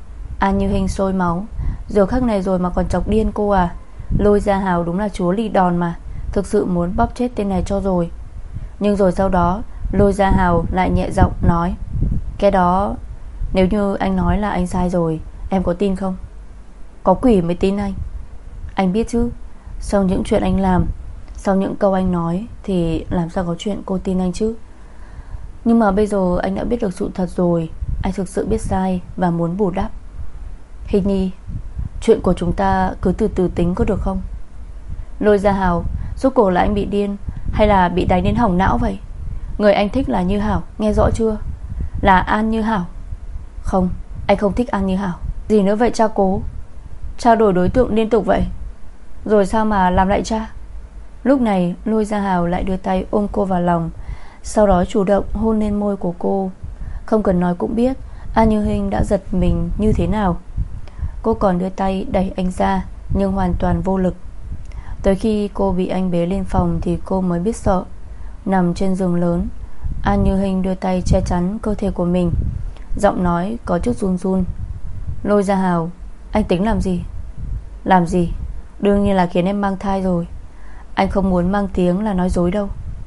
An Như Hình sôi máu. Giờ khắc này rồi mà còn chọc điên cô à? Lôi Gia Hảo đúng là chúa lì đòn mà, thực sự muốn bóp chết tên này cho rồi. Nhưng rồi sau đó Lôi Gia Hảo lại nhẹ giọng nói: Cái đó, nếu như anh nói là anh sai rồi, em có tin không? Có quỷ mới tin anh. Anh biết chứ, sau những chuyện anh làm, sau những câu anh nói thì làm sao có chuyện cô tin anh chứ. Nhưng mà bây giờ anh đã biết được sự thật rồi. Anh thực sự biết sai và muốn bù đắp. Hình nhi, chuyện của chúng ta cứ từ từ tính có được không? Lôi Gia Hảo, rốt cuộc là anh bị điên hay là bị đánh đến hỏng não vậy? Người anh thích là Như Hảo, nghe rõ chưa? Là An Như Hảo. Không, anh không thích An Như Hảo. Gì nữa vậy cha cố? Cha đổi đối tượng liên tục vậy, rồi sao mà làm lại cha? Lúc này Lôi Gia Hảo lại đưa tay ôm cô vào lòng, sau đó chủ động hôn lên môi của cô. Không cần nói cũng biết An Như Hinh đã giật mình như thế nào. Cô còn đưa tay đẩy anh ra, nhưng hoàn toàn vô lực. Tới khi cô bị anh bế lên phòng thì cô mới biết sợ. Nằm trên giường lớn, An Như Hinh đưa tay che chắn cơ thể của mình, giọng nói có chút run run. Lôi Gia Hào, anh tính làm gì? Làm gì? Đương nhiên là khiến em mang thai rồi. Anh không muốn mang tiếng là nói dối đâu.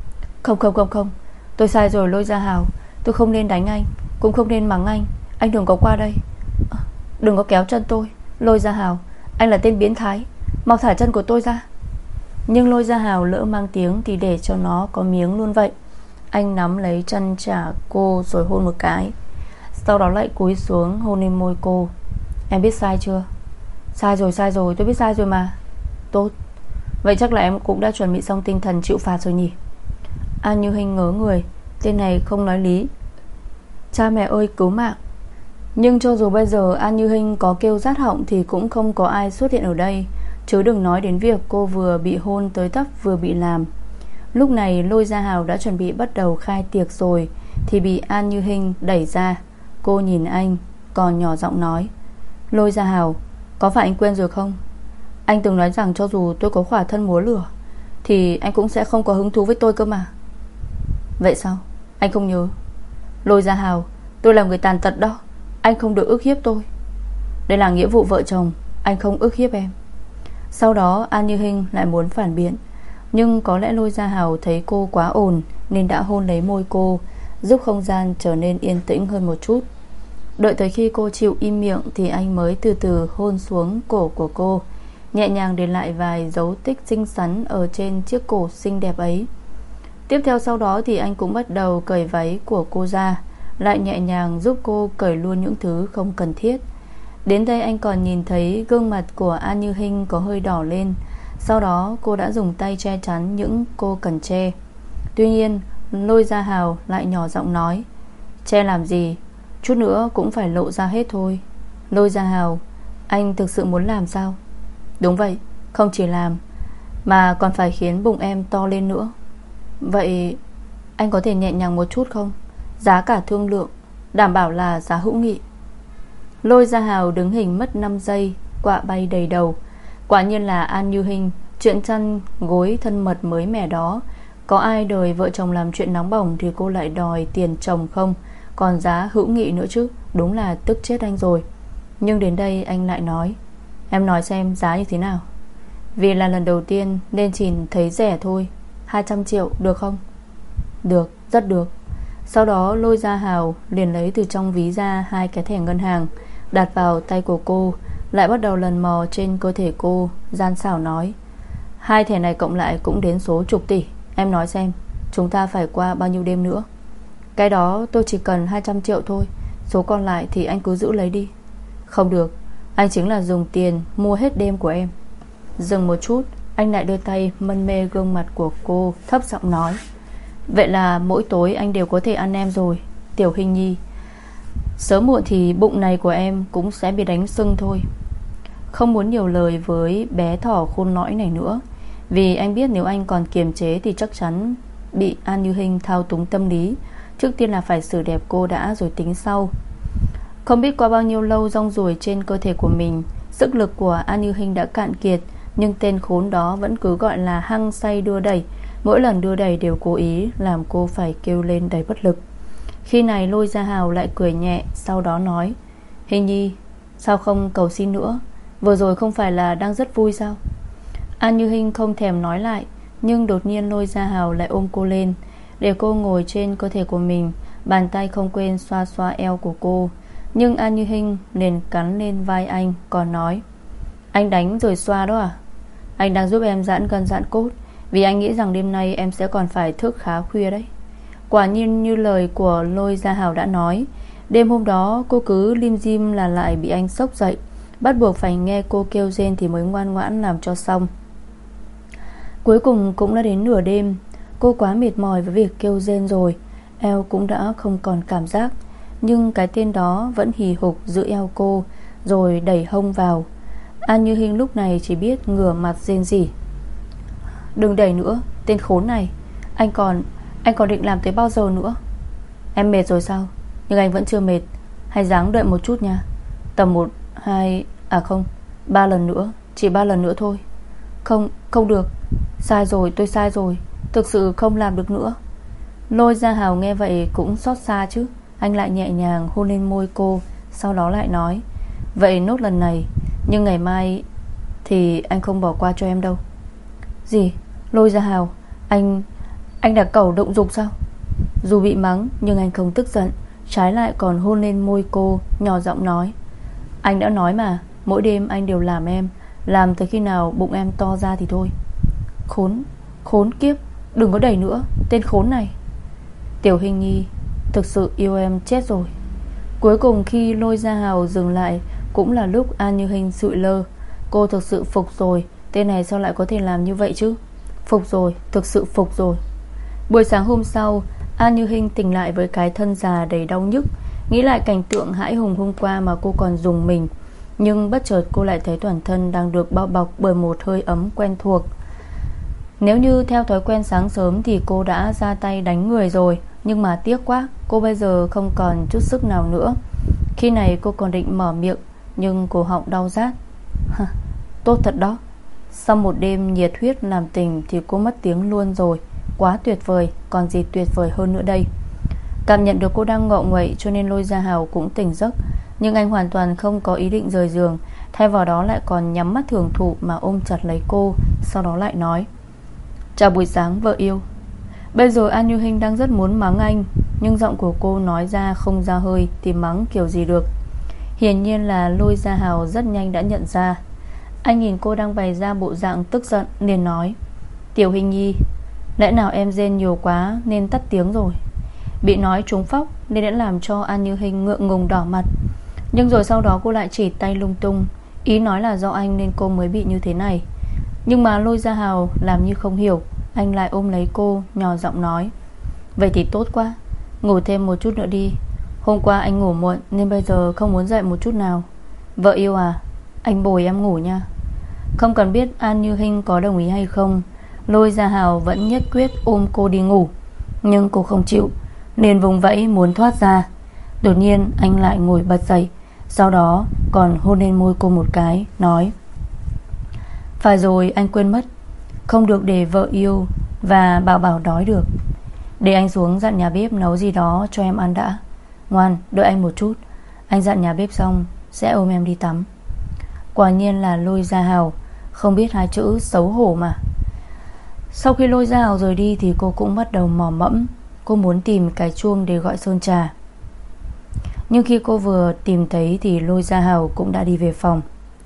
Không, tôi sai rồi Lôi Gia Hào. Tôi không nên đánh anh, cũng không nên mắng anh. Anh đừng có qua đây. Đừng có kéo chân tôi Lôi Gia Hào, anh là tên biến thái. Mau thả chân của tôi ra. Nhưng Lôi Gia Hào lỡ mang tiếng thì để cho nó có miếng luôn vậy. Anh nắm lấy chân trả cô rồi hôn một cái, sau đó lại cúi xuống hôn lên môi cô. Em biết sai chưa? Sai rồi, tôi biết sai rồi mà. Tốt, vậy chắc là em cũng đã chuẩn bị xong tinh thần chịu phạt rồi nhỉ? An Như Hinh ngớ người. Tên này không nói lý. Cha mẹ ơi cứu mạng. Nhưng cho dù bây giờ An Như Hinh có kêu rát họng thì cũng không có ai xuất hiện ở đây, chứ đừng nói đến việc cô vừa bị hôn tới tấp vừa bị làm. Lúc này Lôi Gia Hào đã chuẩn bị bắt đầu khai tiệc rồi thì bị An Như Hinh đẩy ra. Cô nhìn anh, còn nhỏ giọng nói: Lôi Gia Hào, có phải anh quên rồi không? Anh từng nói rằng cho dù tôi có khỏa thân múa lửa thì anh cũng sẽ không có hứng thú với tôi cơ mà. Vậy sao? Anh không nhớ? Lôi Gia Hào, tôi là người tàn tật đó. Anh không được ức hiếp tôi. Đây là nghĩa vụ vợ chồng, anh không ức hiếp em. Sau đó An Như Hinh lại muốn phản biện, nhưng có lẽ Lôi Gia Hào thấy cô quá ồn nên đã hôn lấy môi cô, giúp không gian trở nên yên tĩnh hơn một chút. Đợi tới khi cô chịu im miệng thì anh mới từ từ hôn xuống cổ của cô, nhẹ nhàng để lại vài dấu tích xinh xắn ở trên chiếc cổ xinh đẹp ấy. Tiếp theo sau đó thì anh cũng bắt đầu cởi váy của cô ra, lại nhẹ nhàng giúp cô cởi luôn những thứ không cần thiết. Đến đây anh còn nhìn thấy gương mặt của An Như Hinh có hơi đỏ lên. Sau đó cô đã dùng tay che chắn những cô cần che. Tuy nhiên Lôi Gia Hào lại nhỏ giọng nói: Che làm gì, chút nữa cũng phải lộ ra hết thôi. Lôi Gia Hào, anh thực sự muốn làm sao? Đúng vậy, không chỉ làm mà còn phải khiến bụng em to lên nữa. Vậy anh có thể nhẹ nhàng một chút không? Giá cả thương lượng, đảm bảo là giá hữu nghị. Lôi Gia Hào đứng hình mất 5 giây, quạ bay đầy đầu. Quả nhiên là An Như Hinh. Chuyện chăn gối thân mật mới mẻ đó. Có ai đời vợ chồng làm chuyện nóng bỏng thì cô lại đòi tiền chồng không, còn giá hữu nghị nữa chứ. Đúng là tức chết anh rồi. Nhưng đến đây anh lại nói: Em nói xem giá như thế nào? Vì là lần đầu tiên nên chỉ thấy rẻ thôi. 200 triệu được không? Được, rất được. Sau đó Lôi Gia Hào liền lấy từ trong ví ra 2 cái thẻ ngân hàng, đặt vào tay của cô, lại bắt đầu lần mò trên cơ thể cô, gian xảo nói: 2 thẻ này cộng lại cũng đến số chục tỷ. Em nói xem, chúng ta phải qua bao nhiêu đêm nữa? Cái đó tôi chỉ cần 200 triệu thôi, số còn lại thì anh cứ giữ lấy đi. Không được, anh chính là dùng tiền mua hết đêm của em. Dừng một chút, anh lại đưa tay mân mê gương mặt của cô, thấp giọng nói: Vậy là mỗi tối anh đều có thể ăn em rồi, Tiểu Hinh Nhi. Sớm muộn thì bụng này của em cũng sẽ bị đánh sưng thôi. Không muốn nhiều lời với bé thỏ khôn lõi này nữa, vì anh biết nếu anh còn kiềm chế thì chắc chắn bị An Như Hinh thao túng tâm lý. Trước tiên là phải xử đẹp cô đã rồi tính sau. Không biết qua bao nhiêu lâu rong ruổi trên cơ thể của mình, sức lực của An Như Hinh đã cạn kiệt, nhưng tên khốn đó vẫn cứ gọi là hăng say đưa đẩy. Mỗi lần đưa đẩy đều cố ý làm cô phải kêu lên đầy bất lực. Khi này Lôi Gia Hào lại cười nhẹ, sau đó nói: Hình Nhi, sao không cầu xin nữa? Vừa rồi không phải là đang rất vui sao? An Như Hinh không thèm nói lại, nhưng đột nhiên Lôi Gia Hào lại ôm cô lên, để cô ngồi trên cơ thể của mình. Bàn tay không quên xoa xoa eo của cô. Nhưng An Như Hinh liền cắn lên vai anh, còn nói: Anh đánh rồi xoa đó à? Anh đang giúp em giãn gân giãn cốt, vì anh nghĩ rằng đêm nay em sẽ còn phải thức khá khuya đấy. Quả nhiên như lời của Lôi Gia Hào đã nói, đêm hôm đó cô cứ lim dim là lại bị anh sốc dậy, bắt buộc phải nghe cô kêu rên thì mới ngoan ngoãn làm cho xong. Cuối cùng cũng đã đến nửa đêm. Cô quá mệt mỏi với việc kêu rên rồi, eo cũng đã không còn cảm giác, nhưng cái tên đó vẫn hì hục giữ eo cô, rồi đẩy hông vào. An Như Hinh lúc này chỉ biết ngửa mặt rên rỉ: Đừng đẩy nữa, tên khốn này. Anh còn định làm tới bao giờ nữa? Em mệt rồi sao? Nhưng anh vẫn chưa mệt. Hãy ráng đợi một chút nha. Tầm 1, 2, không, 3 lần nữa. Chỉ 3 lần nữa thôi. Không, không được. Sai rồi, tôi sai rồi. Thực sự không làm được nữa. Lôi Gia Hào nghe vậy cũng xót xa chứ. Anh lại nhẹ nhàng hôn lên môi cô, sau đó lại nói: vậy nốt lần này, nhưng ngày mai thì anh không bỏ qua cho em đâu. Gì? Lôi Gia Hào, anh đã cẩu động dục sao? Dù bị mắng nhưng anh không tức giận, trái lại còn hôn lên môi cô, nhỏ giọng nói: anh đã nói mà, mỗi đêm anh đều làm em, làm tới khi nào bụng em to ra thì thôi. Khốn kiếp, đừng có đẩy nữa, tên khốn này. Tiểu Hình Nhi thực sự yêu em chết rồi. Cuối cùng khi Lôi Gia Hào dừng lại, cũng là lúc An Như Hinh sụi lơ. Cô thực sự phục rồi. Tên này sao lại có thể làm như vậy chứ? Phục rồi, thực sự phục rồi. Buổi sáng hôm sau, An Như Hinh tỉnh lại với cái thân già đầy đau nhức. Nghĩ lại cảnh tượng hãi hùng hôm qua mà cô còn rùng mình. Nhưng bất chợt cô lại thấy toàn thân đang được bao bọc bởi một hơi ấm quen thuộc. Nếu như theo thói quen sáng sớm thì cô đã ra tay đánh người rồi. Nhưng mà tiếc quá, cô bây giờ không còn chút sức nào nữa. Khi này cô còn định mở miệng, nhưng cổ họng đau rát. Tốt thật đó. Sau một đêm nhiệt huyết làm tình thì cô mất tiếng luôn rồi. Quá tuyệt vời, còn gì tuyệt vời hơn nữa đây. Cảm nhận được cô đang ngọ nguậy cho nên Lôi Gia Hào cũng tỉnh giấc. Nhưng anh hoàn toàn không có ý định rời giường. Thay vào đó lại còn nhắm mắt thưởng thụ mà ôm chặt lấy cô. Sau đó lại nói: chào buổi sáng vợ yêu. Bây giờ An Như Hinh đang rất muốn mắng anh, nhưng giọng của cô nói ra không ra hơi thì mắng kiểu gì được. Hiển nhiên là Lôi Gia Hào rất nhanh đã nhận ra. Anh nhìn cô đang bày ra bộ dạng tức giận liền nói: Tiểu Hình Nhi, lẽ nào em rên nhiều quá nên tắt tiếng rồi? Bị nói trúng phóc nên đã làm cho An Như Hinh ngượng ngùng đỏ mặt. Nhưng rồi sau đó cô lại chỉ tay lung tung, ý nói là do anh nên cô mới bị như thế này. Nhưng mà Lôi Gia Hào làm như không hiểu. Anh lại ôm lấy cô, nhỏ giọng nói: vậy thì tốt quá, ngủ thêm một chút nữa đi. Hôm qua anh ngủ muộn nên bây giờ không muốn dậy một chút nào. Vợ yêu à, anh bồi em ngủ nha. Không cần biết An Như Hinh có đồng ý hay không, Lôi Gia Hào vẫn nhất quyết ôm cô đi ngủ. Nhưng cô không chịu, nên vùng vẫy muốn thoát ra. Đột nhiên anh lại ngồi bật dậy, sau đó còn hôn lên môi cô một cái, nói: phải rồi, anh quên mất, không được để vợ yêu và bảo bảo đói được. Để anh xuống dặn nhà bếp nấu gì đó cho em ăn đã. Ngoan, đợi anh một chút, anh dặn nhà bếp xong sẽ ôm em đi tắm. Quả nhiên là Lôi Gia Hào không biết hai chữ xấu hổ mà. Sau khi Lôi Gia Hào rời đi thì cô cũng bắt đầu mò mẫm. Cô muốn tìm cái chuông để gọi Sơn trà. Nhưng khi cô vừa tìm thấy thì Lôi Gia Hào cũng đã đi về phòng.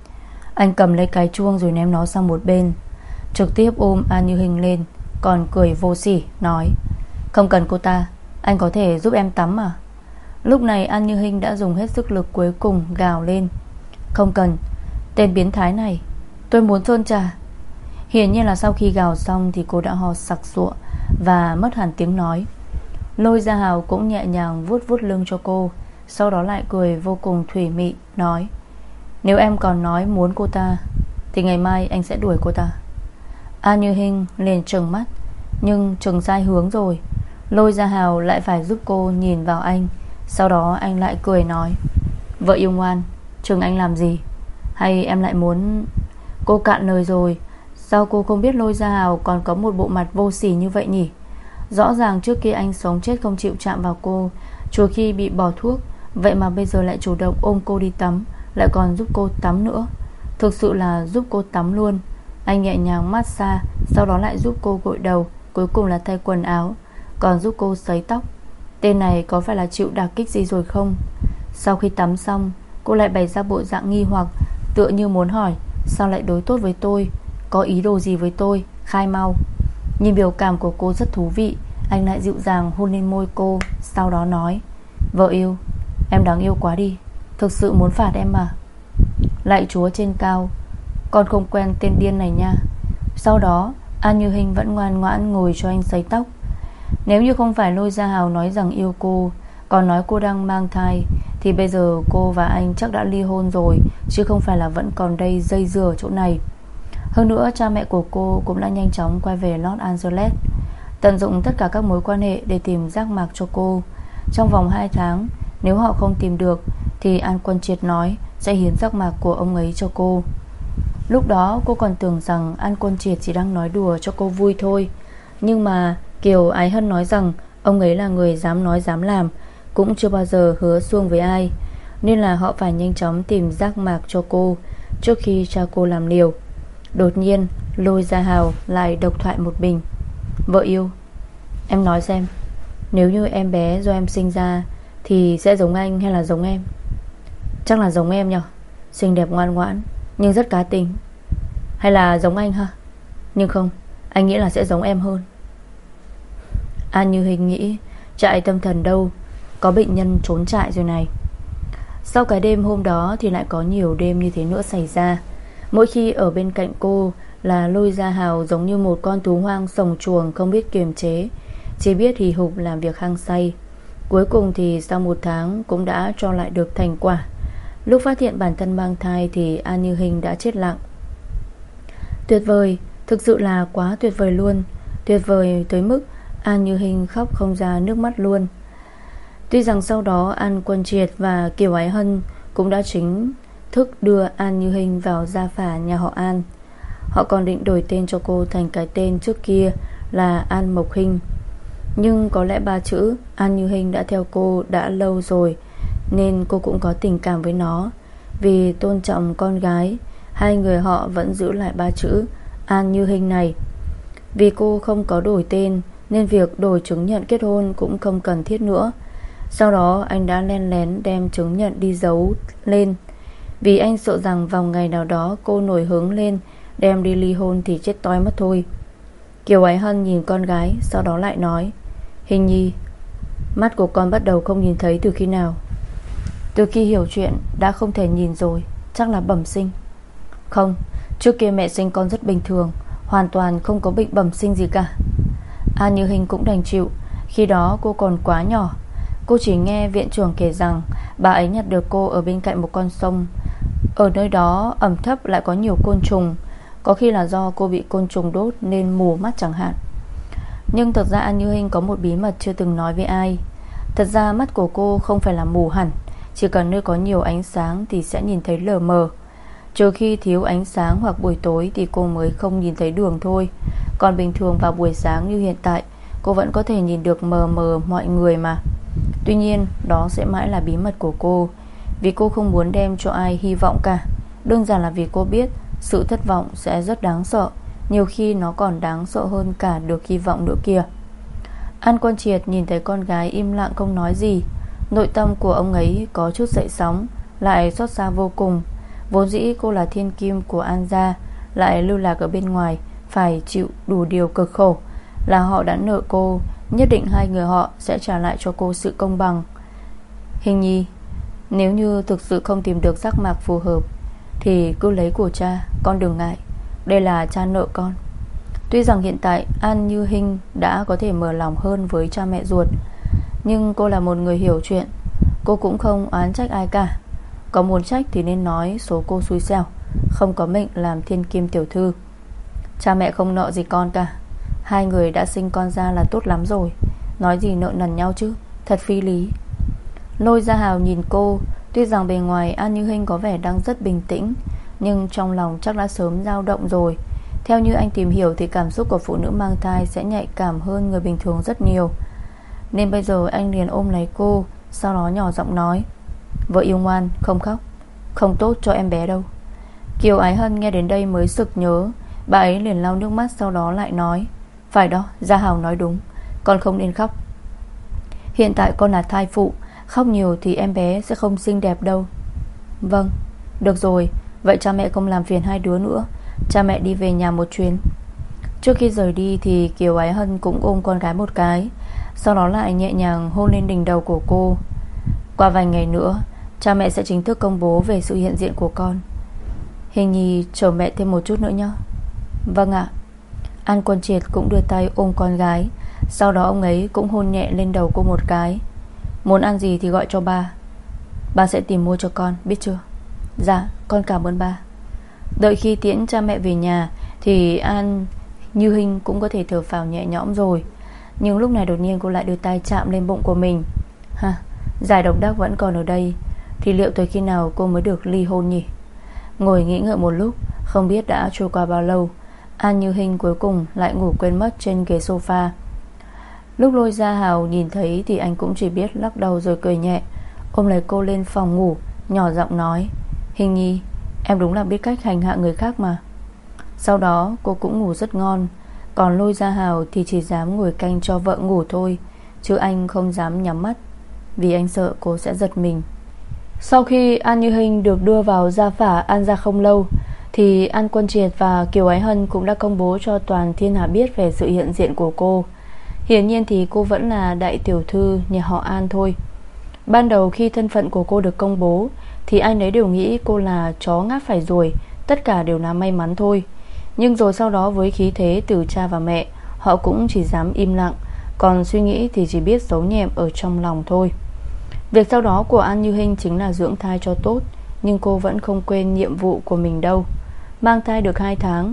Anh cầm lấy cái chuông rồi ném nó sang một bên, trực tiếp ôm An Như Hinh lên, còn cười vô sỉ nói: không cần cô ta, anh có thể giúp em tắm mà. Lúc này An Như Hinh đã dùng hết sức lực cuối cùng gào lên: không cần, tên biến thái này, tôi muốn Sơn trà. Hiển nhiên là sau khi gào xong thì cô đã ho sặc sụa và mất hẳn tiếng nói. Lôi Gia Hào cũng nhẹ nhàng vuốt vuốt lưng cho cô, sau đó lại cười vô cùng thủy mị nói: nếu em còn nói muốn cô ta thì ngày mai anh sẽ đuổi cô ta. An Như Hinh liền trừng mắt, nhưng trừng sai hướng rồi. Lôi Gia Hào lại phải giúp cô nhìn vào anh. Sau đó anh lại cười nói: vợ yêu ngoan, trừng anh làm gì? Hay em lại muốn... Cô cạn lời rồi. Sao cô không biết Lôi Gia Hào còn có một bộ mặt vô sỉ như vậy nhỉ? Rõ ràng trước kia anh sống chết không chịu chạm vào cô, trừ khi bị bỏ thuốc. Vậy mà bây giờ lại chủ động ôm cô đi tắm, lại còn giúp cô tắm nữa. Thực sự là giúp cô tắm luôn. Anh nhẹ nhàng massage, sau đó lại giúp cô gội đầu, cuối cùng là thay quần áo, còn giúp cô sấy tóc. Tên này có phải là chịu đả kích gì rồi không? Sau khi tắm xong, cô lại bày ra bộ dạng nghi hoặc, tựa như muốn hỏi: sao lại đối tốt với tôi? Có ý đồ gì với tôi? Khai mau. Nhìn biểu cảm của cô rất thú vị, anh lại dịu dàng hôn lên môi cô, sau đó nói: vợ yêu, em đáng yêu quá đi, thực sự muốn phạt em mà. Lạy Chúa trên cao, con không quen tên điên này nha. Sau đó An Như Hinh vẫn ngoan ngoãn ngồi cho anh sấy tóc. Nếu như không phải Lôi Gia Hào nói rằng yêu cô, còn nói cô đang mang thai, thì bây giờ cô và anh chắc đã ly hôn rồi, chứ không phải là vẫn còn đây dây dưa ở chỗ này. Hơn nữa cha mẹ của cô cũng đã nhanh chóng quay về Los Angeles, tận dụng tất cả các mối quan hệ để tìm giác mạc cho cô. Trong vòng 2 tháng, Nếu họ không tìm được thì An Quân Triệt nói sẽ hiến giác mạc của ông ấy cho cô. Lúc đó cô còn tưởng rằng An Quân Triệt chỉ đang nói đùa cho cô vui thôi. Nhưng mà Kiều Ái Hân nói rằng ông ấy là người dám nói dám làm, cũng chưa bao giờ hứa suông với ai, nên là họ phải nhanh chóng tìm giác mạc cho cô trước khi cha cô làm liều. Đột nhiên Lôi Gia Hào lại độc thoại một mình. Vợ yêu, em nói xem, nếu như em bé do em sinh ra thì sẽ giống anh hay là giống em? Chắc là giống em nhỉ. Xinh đẹp ngoan ngoãn nhưng rất cá tính. Hay là giống anh ha? Nhưng không, anh nghĩ là sẽ giống em hơn. An Như Hình nghĩ trại tâm thần đâu, có bệnh nhân trốn trại rồi này. Sau cái đêm hôm đó thì lại có nhiều đêm như thế nữa xảy ra. Mỗi khi ở bên cạnh cô là Lôi Gia Hào giống như một con thú hoang sồng chuồng không biết kiềm chế, chỉ biết hì hục làm việc hăng say. Cuối cùng thì sau 1 tháng cũng đã cho lại được thành quả. Lúc phát hiện bản thân mang thai thì An Như Hình đã chết lặng. Tuyệt vời, thực sự là quá tuyệt vời luôn. Tuyệt vời tới mức An Như Hình khóc không ra nước mắt luôn. Tuy rằng sau đó An Quân Triệt và Kiều Ái Hân cũng đã chính thức đưa An Như Hình vào gia phả nhà họ An. Họ còn định đổi tên cho cô thành cái tên trước kia là An Mộc Hình. Nhưng có lẽ 3 chữ An Như Hình đã theo cô đã lâu rồi, nên cô cũng có tình cảm với nó. Vì tôn trọng con gái, hai người họ vẫn giữ lại 3 chữ An Như Hình này. Vì cô không có đổi tên nên việc đổi chứng nhận kết hôn cũng không cần thiết nữa. Sau đó anh đã len lén đem chứng nhận đi giấu lên, vì anh sợ rằng vào ngày nào đó cô nổi hứng lên đem đi ly hôn thì chết toi mất thôi. Kiều Ái Hân nhìn con gái, sau đó lại nói: Hình nhi, mắt của con bắt đầu không nhìn thấy từ khi nào? Từ khi hiểu chuyện đã không thể nhìn rồi, chắc là bẩm sinh. Không, trước kia mẹ sinh con rất bình thường, hoàn toàn không có bệnh bẩm sinh gì cả. An Như Hình cũng đành chịu. Khi đó cô còn quá nhỏ. Cô chỉ nghe viện trưởng kể rằng bà ấy nhặt được cô ở bên cạnh một con sông. Ở nơi đó ẩm thấp lại có nhiều côn trùng. Có khi là do cô bị côn trùng đốt nên mù mắt chẳng hạn. Nhưng thật ra An Như Hình có một bí mật chưa từng nói với ai. Thật ra mắt của cô không phải là mù hẳn, chỉ cần nơi có nhiều ánh sáng thì sẽ nhìn thấy lờ mờ. Trừ khi thiếu ánh sáng hoặc buổi tối thì cô mới không nhìn thấy đường thôi. Còn bình thường vào buổi sáng như hiện tại, cô vẫn có thể nhìn được mờ mờ mọi người mà. Tuy nhiên đó sẽ mãi là bí mật của cô, vì cô không muốn đem cho ai hy vọng cả. Đơn giản là vì cô biết sự thất vọng sẽ rất đáng sợ, nhiều khi nó còn đáng sợ hơn cả được hy vọng nữa kìa. An Quân Triệt nhìn thấy con gái im lặng không nói gì, nội tâm của ông ấy có chút dậy sóng, lại xót xa vô cùng. Vốn dĩ cô là thiên kim của An gia, lại lưu lạc ở bên ngoài, phải chịu đủ điều cực khổ. Là họ đã nợ cô, nhất định hai người họ sẽ trả lại cho cô sự công bằng. Hình nhi, nếu như thực sự không tìm được giác mạc phù hợp thì cứ lấy của cha, con đừng ngại. Đây là cha nợ con. Tuy rằng hiện tại An Như Hình đã có thể mở lòng hơn với cha mẹ ruột, nhưng cô là một người hiểu chuyện. Cô cũng không oán trách ai cả. Có muốn trách thì nên nói số cô xui xẻo, không có mệnh làm thiên kim tiểu thư. Cha mẹ không nợ gì con cả. Hai người đã sinh con ra là tốt lắm rồi, nói gì nợ nần nhau chứ, thật phi lý. Lôi Gia Hào nhìn cô. Tuy rằng bề ngoài An Như Hình có vẻ đang rất bình tĩnh, nhưng trong lòng chắc đã sớm dao động rồi. Theo như anh tìm hiểu thì cảm xúc của phụ nữ mang thai sẽ nhạy cảm hơn người bình thường rất nhiều. Nên bây giờ anh liền ôm lấy cô, sau đó nhỏ giọng nói: Vợ yêu ngoan, không khóc, không tốt cho em bé đâu. Kiều Ái Hân nghe đến đây mới sực nhớ. Bà ấy liền lau nước mắt, sau đó lại nói: Phải đó, Gia Hào nói đúng, con không nên khóc. Hiện tại con là thai phụ, khóc nhiều thì em bé sẽ không xinh đẹp đâu. Vâng, được rồi, vậy cha mẹ không làm phiền hai đứa nữa. Cha mẹ đi về nhà một chuyến. Trước khi rời đi thì Kiều Ái Hân cũng ôm con gái một cái, sau đó lại nhẹ nhàng hôn lên đỉnh đầu của cô. Qua vài ngày nữa, cha mẹ sẽ chính thức công bố về sự hiện diện của con. Hình nhi chờ mẹ thêm một chút nữa nhé. Vâng ạ. An Quân Triệt cũng đưa tay ôm con gái, sau đó ông ấy cũng hôn nhẹ lên đầu cô một cái. Muốn ăn gì thì gọi cho ba, ba sẽ tìm mua cho con, biết chưa? Dạ, con cảm ơn ba. Đợi khi tiễn cha mẹ về nhà thì An Như Hình cũng có thể thở phào nhẹ nhõm rồi. Nhưng lúc này đột nhiên cô lại đưa tay chạm lên bụng của mình. Ha, Giải độc đắc vẫn còn ở đây, thì liệu tới khi nào cô mới được ly hôn nhỉ? Ngồi nghĩ ngợi một lúc, không biết đã trôi qua bao lâu, An Như Hinh cuối cùng lại ngủ quên mất trên ghế sofa. Lúc Lôi Gia Hào nhìn thấy thì anh cũng chỉ biết lắc đầu rồi cười nhẹ, ôm lấy cô lên phòng ngủ, nhỏ giọng nói: Hình nhi, em đúng là biết cách hành hạ người khác mà. Sau đó cô cũng ngủ rất ngon. Còn Lôi Gia Hào thì chỉ dám ngồi canh cho vợ ngủ thôi, chứ anh không dám nhắm mắt, vì anh sợ cô sẽ giật mình. Sau khi An Như Hinh được đưa vào gia phả An gia không lâu, thì An Quân Triệt và Kiều Ái Hân cũng đã công bố cho toàn thiên hạ biết về sự hiện diện của cô. Hiển nhiên thì cô vẫn là đại tiểu thư nhà họ An thôi. Ban đầu khi thân phận của cô được công bố thì ai nấy đều nghĩ cô là chó ngáp phải ruồi, tất cả đều là may mắn thôi. Nhưng rồi sau đó với khí thế từ cha và mẹ, họ cũng chỉ dám im lặng, còn suy nghĩ thì chỉ biết giấu nhẹm ở trong lòng thôi. Việc sau đó của An Như Hinh chính là dưỡng thai cho tốt, nhưng cô vẫn không quên nhiệm vụ của mình đâu. Mang thai được 2 tháng,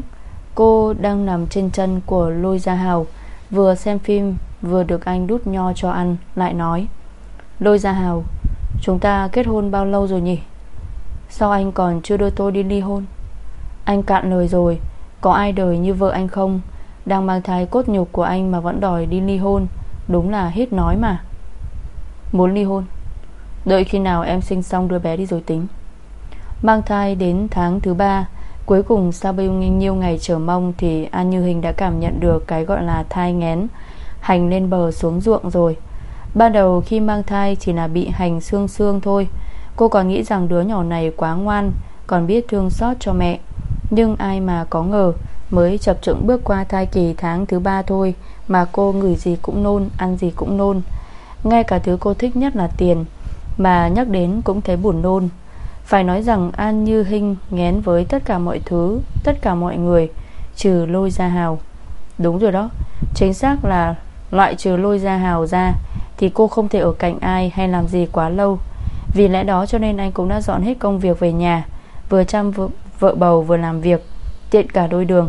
cô đang nằm trên chân của Lôi Gia Hào, vừa xem phim vừa được anh đút nho cho ăn, lại nói: Lôi Gia Hào, chúng ta kết hôn bao lâu rồi nhỉ? Sao anh còn chưa đưa tôi đi ly hôn? Anh cạn lời rồi, có ai đời như vợ anh không? Đang mang thai cốt nhục của anh mà vẫn đòi đi ly hôn, đúng là hết nói mà. Muốn ly hôn? Đợi khi nào em sinh xong đứa bé đi rồi tính. Mang thai đến tháng thứ 3, cuối cùng sau bao nhiêu ngày chờ mong thì An Như Hinh đã cảm nhận được cái gọi là thai nghén, hành lên bờ xuống ruộng rồi. Ban đầu khi mang thai chỉ là bị hành xương xương thôi. Cô còn nghĩ rằng đứa nhỏ này quá ngoan, còn biết thương xót cho mẹ. Nhưng ai mà có ngờ, mới chập chững bước qua thai kỳ tháng thứ 3 thôi mà cô ngửi gì cũng nôn, ăn gì cũng nôn. Ngay cả thứ cô thích nhất là tiền, mà nhắc đến cũng thấy buồn nôn. Phải nói rằng An Như Hinh nghén với tất cả mọi thứ, tất cả mọi người, trừ Lôi Gia Hào. Đúng rồi đó, chính xác là loại trừ Lôi Gia Hào ra thì cô không thể ở cạnh ai hay làm gì quá lâu. Vì lẽ đó cho nên anh cũng đã dọn hết công việc về nhà, vừa chăm vợ bầu vừa làm việc, tiện cả đôi đường.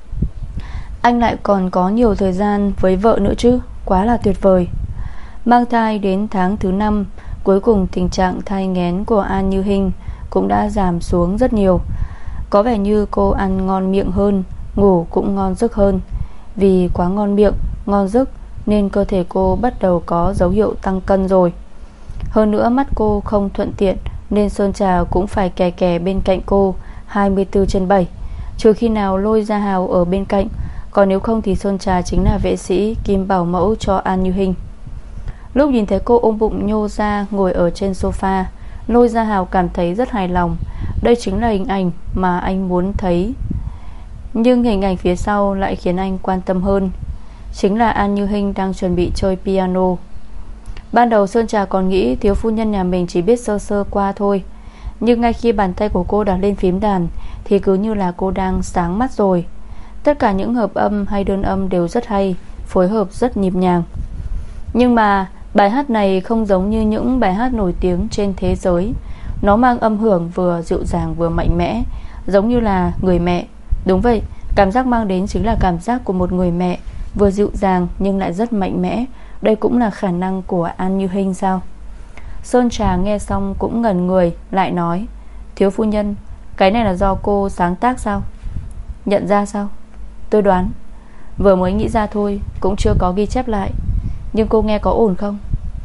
Anh lại còn có nhiều thời gian với vợ nữa chứ, quá là tuyệt vời. Mang thai đến tháng thứ 5, cuối cùng tình trạng thai nghén của An Như Hinh cũng đã giảm xuống rất nhiều. Có vẻ như cô ăn ngon miệng hơn, ngủ cũng ngon giấc hơn. Vì quá ngon miệng, ngon giấc nên cơ thể cô bắt đầu có dấu hiệu tăng cân rồi. Hơn nữa mắt cô không thuận tiện, nên Sơn Trà cũng phải kè kè bên cạnh cô 24/7, trừ khi nào Lôi Gia Hào ở bên cạnh. Còn nếu không thì Sơn Trà chính là vệ sĩ kim bảo mẫu cho An Như Hinh. Lúc nhìn thấy cô ôm bụng nhô ra ngồi ở trên sofa, Lôi Gia Hào cảm thấy rất hài lòng. Đây chính là hình ảnh mà anh muốn thấy. Nhưng hình ảnh phía sau lại khiến anh quan tâm hơn, chính là An Như Hinh đang chuẩn bị chơi piano. Ban đầu Sơn Trà còn nghĩ thiếu phu nhân nhà mình chỉ biết sơ sơ qua thôi, nhưng ngay khi bàn tay của cô đặt lên phím đàn thì cứ như là cô đang sáng mắt rồi. Tất cả những hợp âm hay đơn âm đều rất hay, phối hợp rất nhịp nhàng. Nhưng mà bài hát này không giống như những bài hát nổi tiếng trên thế giới. Nó mang âm hưởng vừa dịu dàng vừa mạnh mẽ, giống như là người mẹ. Đúng vậy, cảm giác mang đến chính là cảm giác của một người mẹ, vừa dịu dàng nhưng lại rất mạnh mẽ. Đây cũng là khả năng của An Như Hinh sao? Sơn Trà nghe xong cũng ngẩn người, lại nói: Thiếu phu nhân, cái này là do cô sáng tác sao? Nhận ra sao? Tôi đoán, vừa mới nghĩ ra thôi, cũng chưa có ghi chép lại. Nhưng cô nghe có ổn không?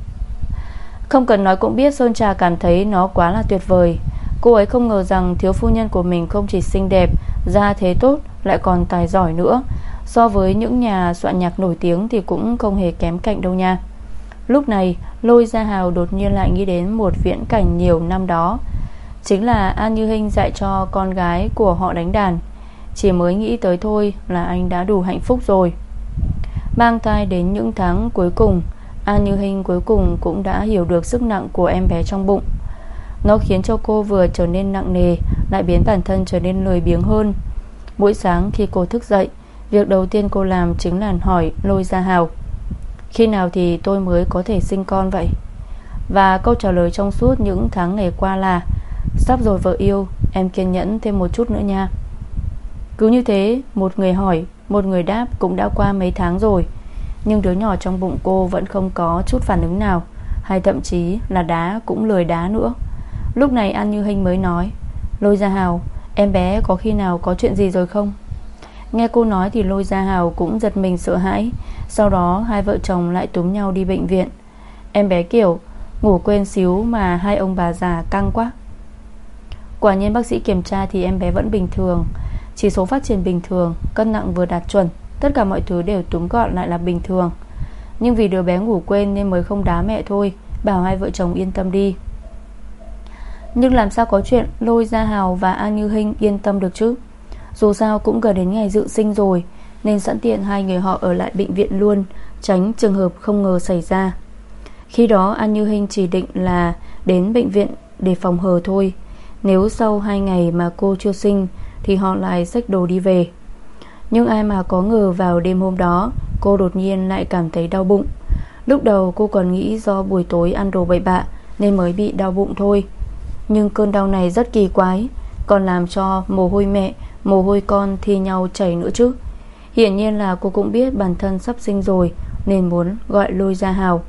Không cần nói cũng biết Sơn Trà cảm thấy nó quá là tuyệt vời. Cô ấy không ngờ rằng thiếu phu nhân của mình không chỉ xinh đẹp, gia thế tốt, lại còn tài giỏi nữa. So với những nhà soạn nhạc nổi tiếng thì cũng không hề kém cạnh đâu nha. Lúc này Lôi Gia Hào đột nhiên lại nghĩ đến một viễn cảnh nhiều năm đó, chính là An Như Hinh dạy cho con gái của họ đánh đàn. Chỉ mới nghĩ tới thôi là anh đã đủ hạnh phúc rồi. Mang thai đến những tháng cuối cùng, An Như Hinh cuối cùng cũng đã hiểu được sức nặng của em bé trong bụng. Nó khiến cho cô vừa trở nên nặng nề, lại biến bản thân trở nên lười biếng hơn. Mỗi sáng khi cô thức dậy, việc đầu tiên cô làm chính là hỏi Lôi Gia Hào: Khi nào thì tôi mới có thể sinh con vậy? Và câu trả lời trong suốt những tháng ngày qua là: Sắp rồi vợ yêu, em kiên nhẫn thêm một chút nữa nha. Cứ như thế, một người hỏi, một người đáp, cũng đã qua mấy tháng rồi. Nhưng đứa nhỏ trong bụng cô vẫn không có chút phản ứng nào. hay thậm chí là đá cũng lười đá nữa. Lúc này An Như Hinh mới nói: Lôi Gia Hào, em bé có khi nào có chuyện gì rồi không? Nghe cô nói thì Lôi Gia Hào cũng giật mình sợ hãi. Sau đó hai vợ chồng lại túm nhau đi bệnh viện. Em bé kiểu ngủ quên xíu mà hai ông bà già căng quá. Quả nhiên bác sĩ kiểm tra thì em bé vẫn bình thường, chỉ số phát triển bình thường, cân nặng vừa đạt chuẩn, tất cả mọi thứ đều túm gọn lại là bình thường. Nhưng vì đứa bé ngủ quên nên mới không đá mẹ thôi, bảo hai vợ chồng yên tâm đi. Nhưng làm sao có chuyện Lôi Gia Hào và An Như Hinh yên tâm được chứ? Dù sao cũng gần đến ngày dự sinh rồi, nên sẵn tiện hai người họ ở lại bệnh viện luôn, tránh trường hợp không ngờ xảy ra. Khi đó An Như Hinh chỉ định là đến bệnh viện để phòng hờ thôi. Nếu sau 2 ngày mà cô chưa sinh thì họ lại xách đồ đi về. Nhưng ai mà có ngờ vào đêm hôm đó cô đột nhiên lại cảm thấy đau bụng. Lúc đầu cô còn nghĩ do buổi tối ăn đồ bậy bạ nên mới bị đau bụng thôi. Nhưng cơn đau này rất kỳ quái, còn làm cho mồ hôi mẹ, mồ hôi con thi nhau chảy nữa chứ. Hiển nhiên là cô cũng biết bản thân sắp sinh rồi, nên muốn gọi Lôi Gia Hào.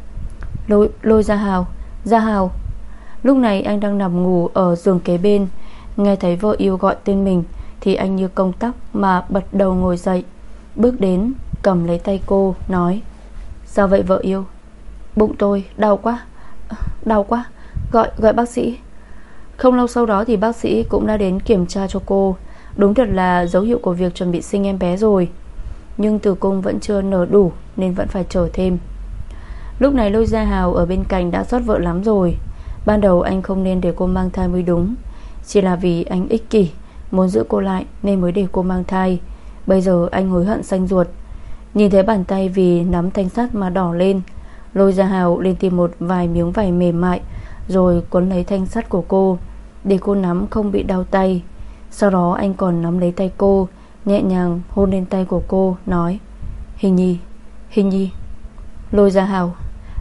Lôi Gia Hào, Gia Hào. Lúc này anh đang nằm ngủ ở giường kế bên, nghe thấy vợ yêu gọi tên mình thì anh như công tắc mà bật đầu ngồi dậy, bước đến cầm lấy tay cô nói: Sao vậy vợ yêu? Bụng tôi đau quá, đau quá, gọi bác sĩ. Không lâu sau đó thì bác sĩ cũng đã đến kiểm tra cho cô. Đúng thật là dấu hiệu của việc chuẩn bị sinh em bé rồi, nhưng tử cung vẫn chưa nở đủ nên vẫn phải chờ thêm. Lúc này Lôi Gia Hào ở bên cạnh đã xót vợ lắm rồi. Ban đầu anh không nên để cô mang thai mới đúng, chỉ là vì anh ích kỷ, muốn giữ cô lại nên mới để cô mang thai. Bây giờ anh hối hận xanh ruột. Nhìn thấy bàn tay vì nắm thanh sắt mà đỏ lên, Lôi Gia Hào lên tìm một vài miếng vải mềm mại, rồi quấn lấy thanh sắt của cô để cô nắm không bị đau tay. Sau đó anh còn nắm lấy tay cô, nhẹ nhàng hôn lên tay của cô, nói: Hình Nhi, Hình Nhi. Lôi Gia Hào,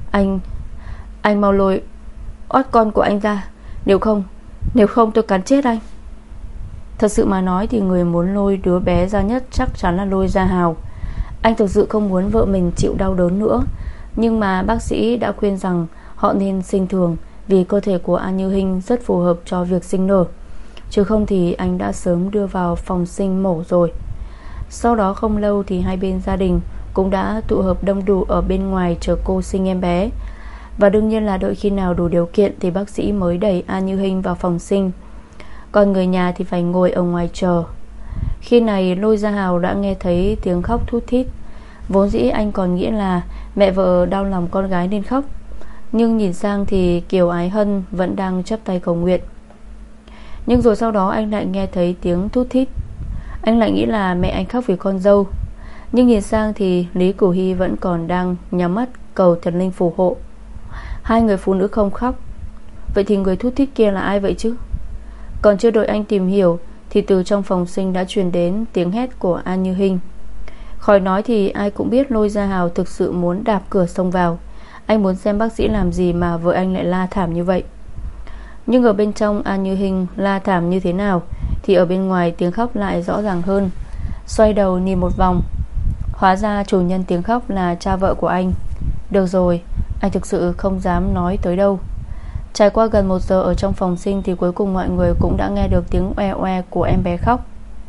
anh mau lôi ót con của anh ra, nếu không tôi cắn chết anh. Thật sự mà nói thì người muốn lôi đứa bé ra nhất chắc chắn là Lôi Gia Hào. Anh thực sự không muốn vợ mình chịu đau đớn nữa, nhưng mà bác sĩ đã khuyên rằng họ nên sinh thường, vì cơ thể của An Như Hinh rất phù hợp cho việc sinh nở. Chứ không thì anh đã sớm đưa vào phòng sinh mổ rồi. Sau đó không lâu thì hai bên gia đình cũng đã tụ hợp đông đủ ở bên ngoài chờ cô sinh em bé. Và đương nhiên là đợi khi nào đủ điều kiện thì bác sĩ mới đẩy An Như Hinh vào phòng sinh, còn người nhà thì phải ngồi ở ngoài chờ. Khi này Lôi Gia Hào đã nghe thấy tiếng khóc thút thít. Vốn dĩ anh còn nghĩ là mẹ vợ đau lòng con gái nên khóc, nhưng nhìn sang thì Kiều Ái Hân vẫn đang chắp tay cầu nguyện. Nhưng rồi sau đó anh lại nghe thấy tiếng thút thít. Anh lại nghĩ là mẹ anh khóc vì con dâu. Nhưng nhìn sang thì Lý Cửu Hy vẫn còn đang nhắm mắt cầu thần linh phù hộ. Hai người phụ nữ không khóc. Vậy thì người thút thít kia là ai vậy chứ? Còn chưa đợi anh tìm hiểu thì từ trong phòng sinh đã truyền đến tiếng hét của An Như Hinh. Khỏi nói thì ai cũng biết Lôi Gia Hào thực sự muốn đạp cửa xông vào. Anh muốn xem bác sĩ làm gì mà vợ anh lại la thảm như vậy. Nhưng ở bên trong An Như Hinh la thảm như thế nào thì ở bên ngoài tiếng khóc lại rõ ràng hơn. Xoay đầu nhìn một vòng, hóa ra chủ nhân tiếng khóc là cha vợ của anh. Được rồi, anh thực sự không dám nói tới đâu. Trải qua gần 1 giờ ở trong phòng sinh thì cuối cùng mọi người cũng đã nghe được tiếng oe oe của em bé khóc.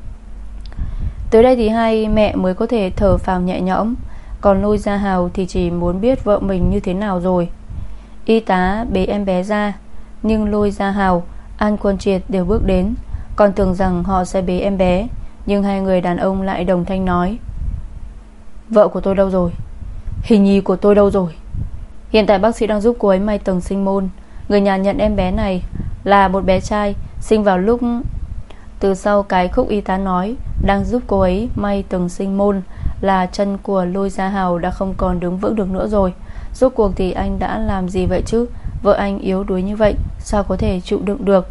Tới đây thì hai mẹ mới có thể thở phào nhẹ nhõm. Còn Lôi Gia Hào thì chỉ muốn biết vợ mình như thế nào rồi. Y tá bế em bé ra, nhưng Lôi Gia Hào, An Quân Triệt đều bước đến, còn tưởng rằng họ sẽ bế em bé. Nhưng hai người đàn ông lại đồng thanh nói: Vợ của tôi đâu rồi? Hình nhi của tôi đâu rồi? Hiện tại bác sĩ đang giúp cô ấy may tầng sinh môn. Người nhà nhận em bé này là một bé trai sinh vào lúc... Từ sau cái khúc y tá nói đang giúp cô ấy may tầng sinh môn là chân của Lôi Gia Hào đã không còn đứng vững được nữa rồi. Rốt cuộc thì anh đã làm gì vậy chứ? Vợ anh yếu đuối như vậy, sao có thể chịu đựng được?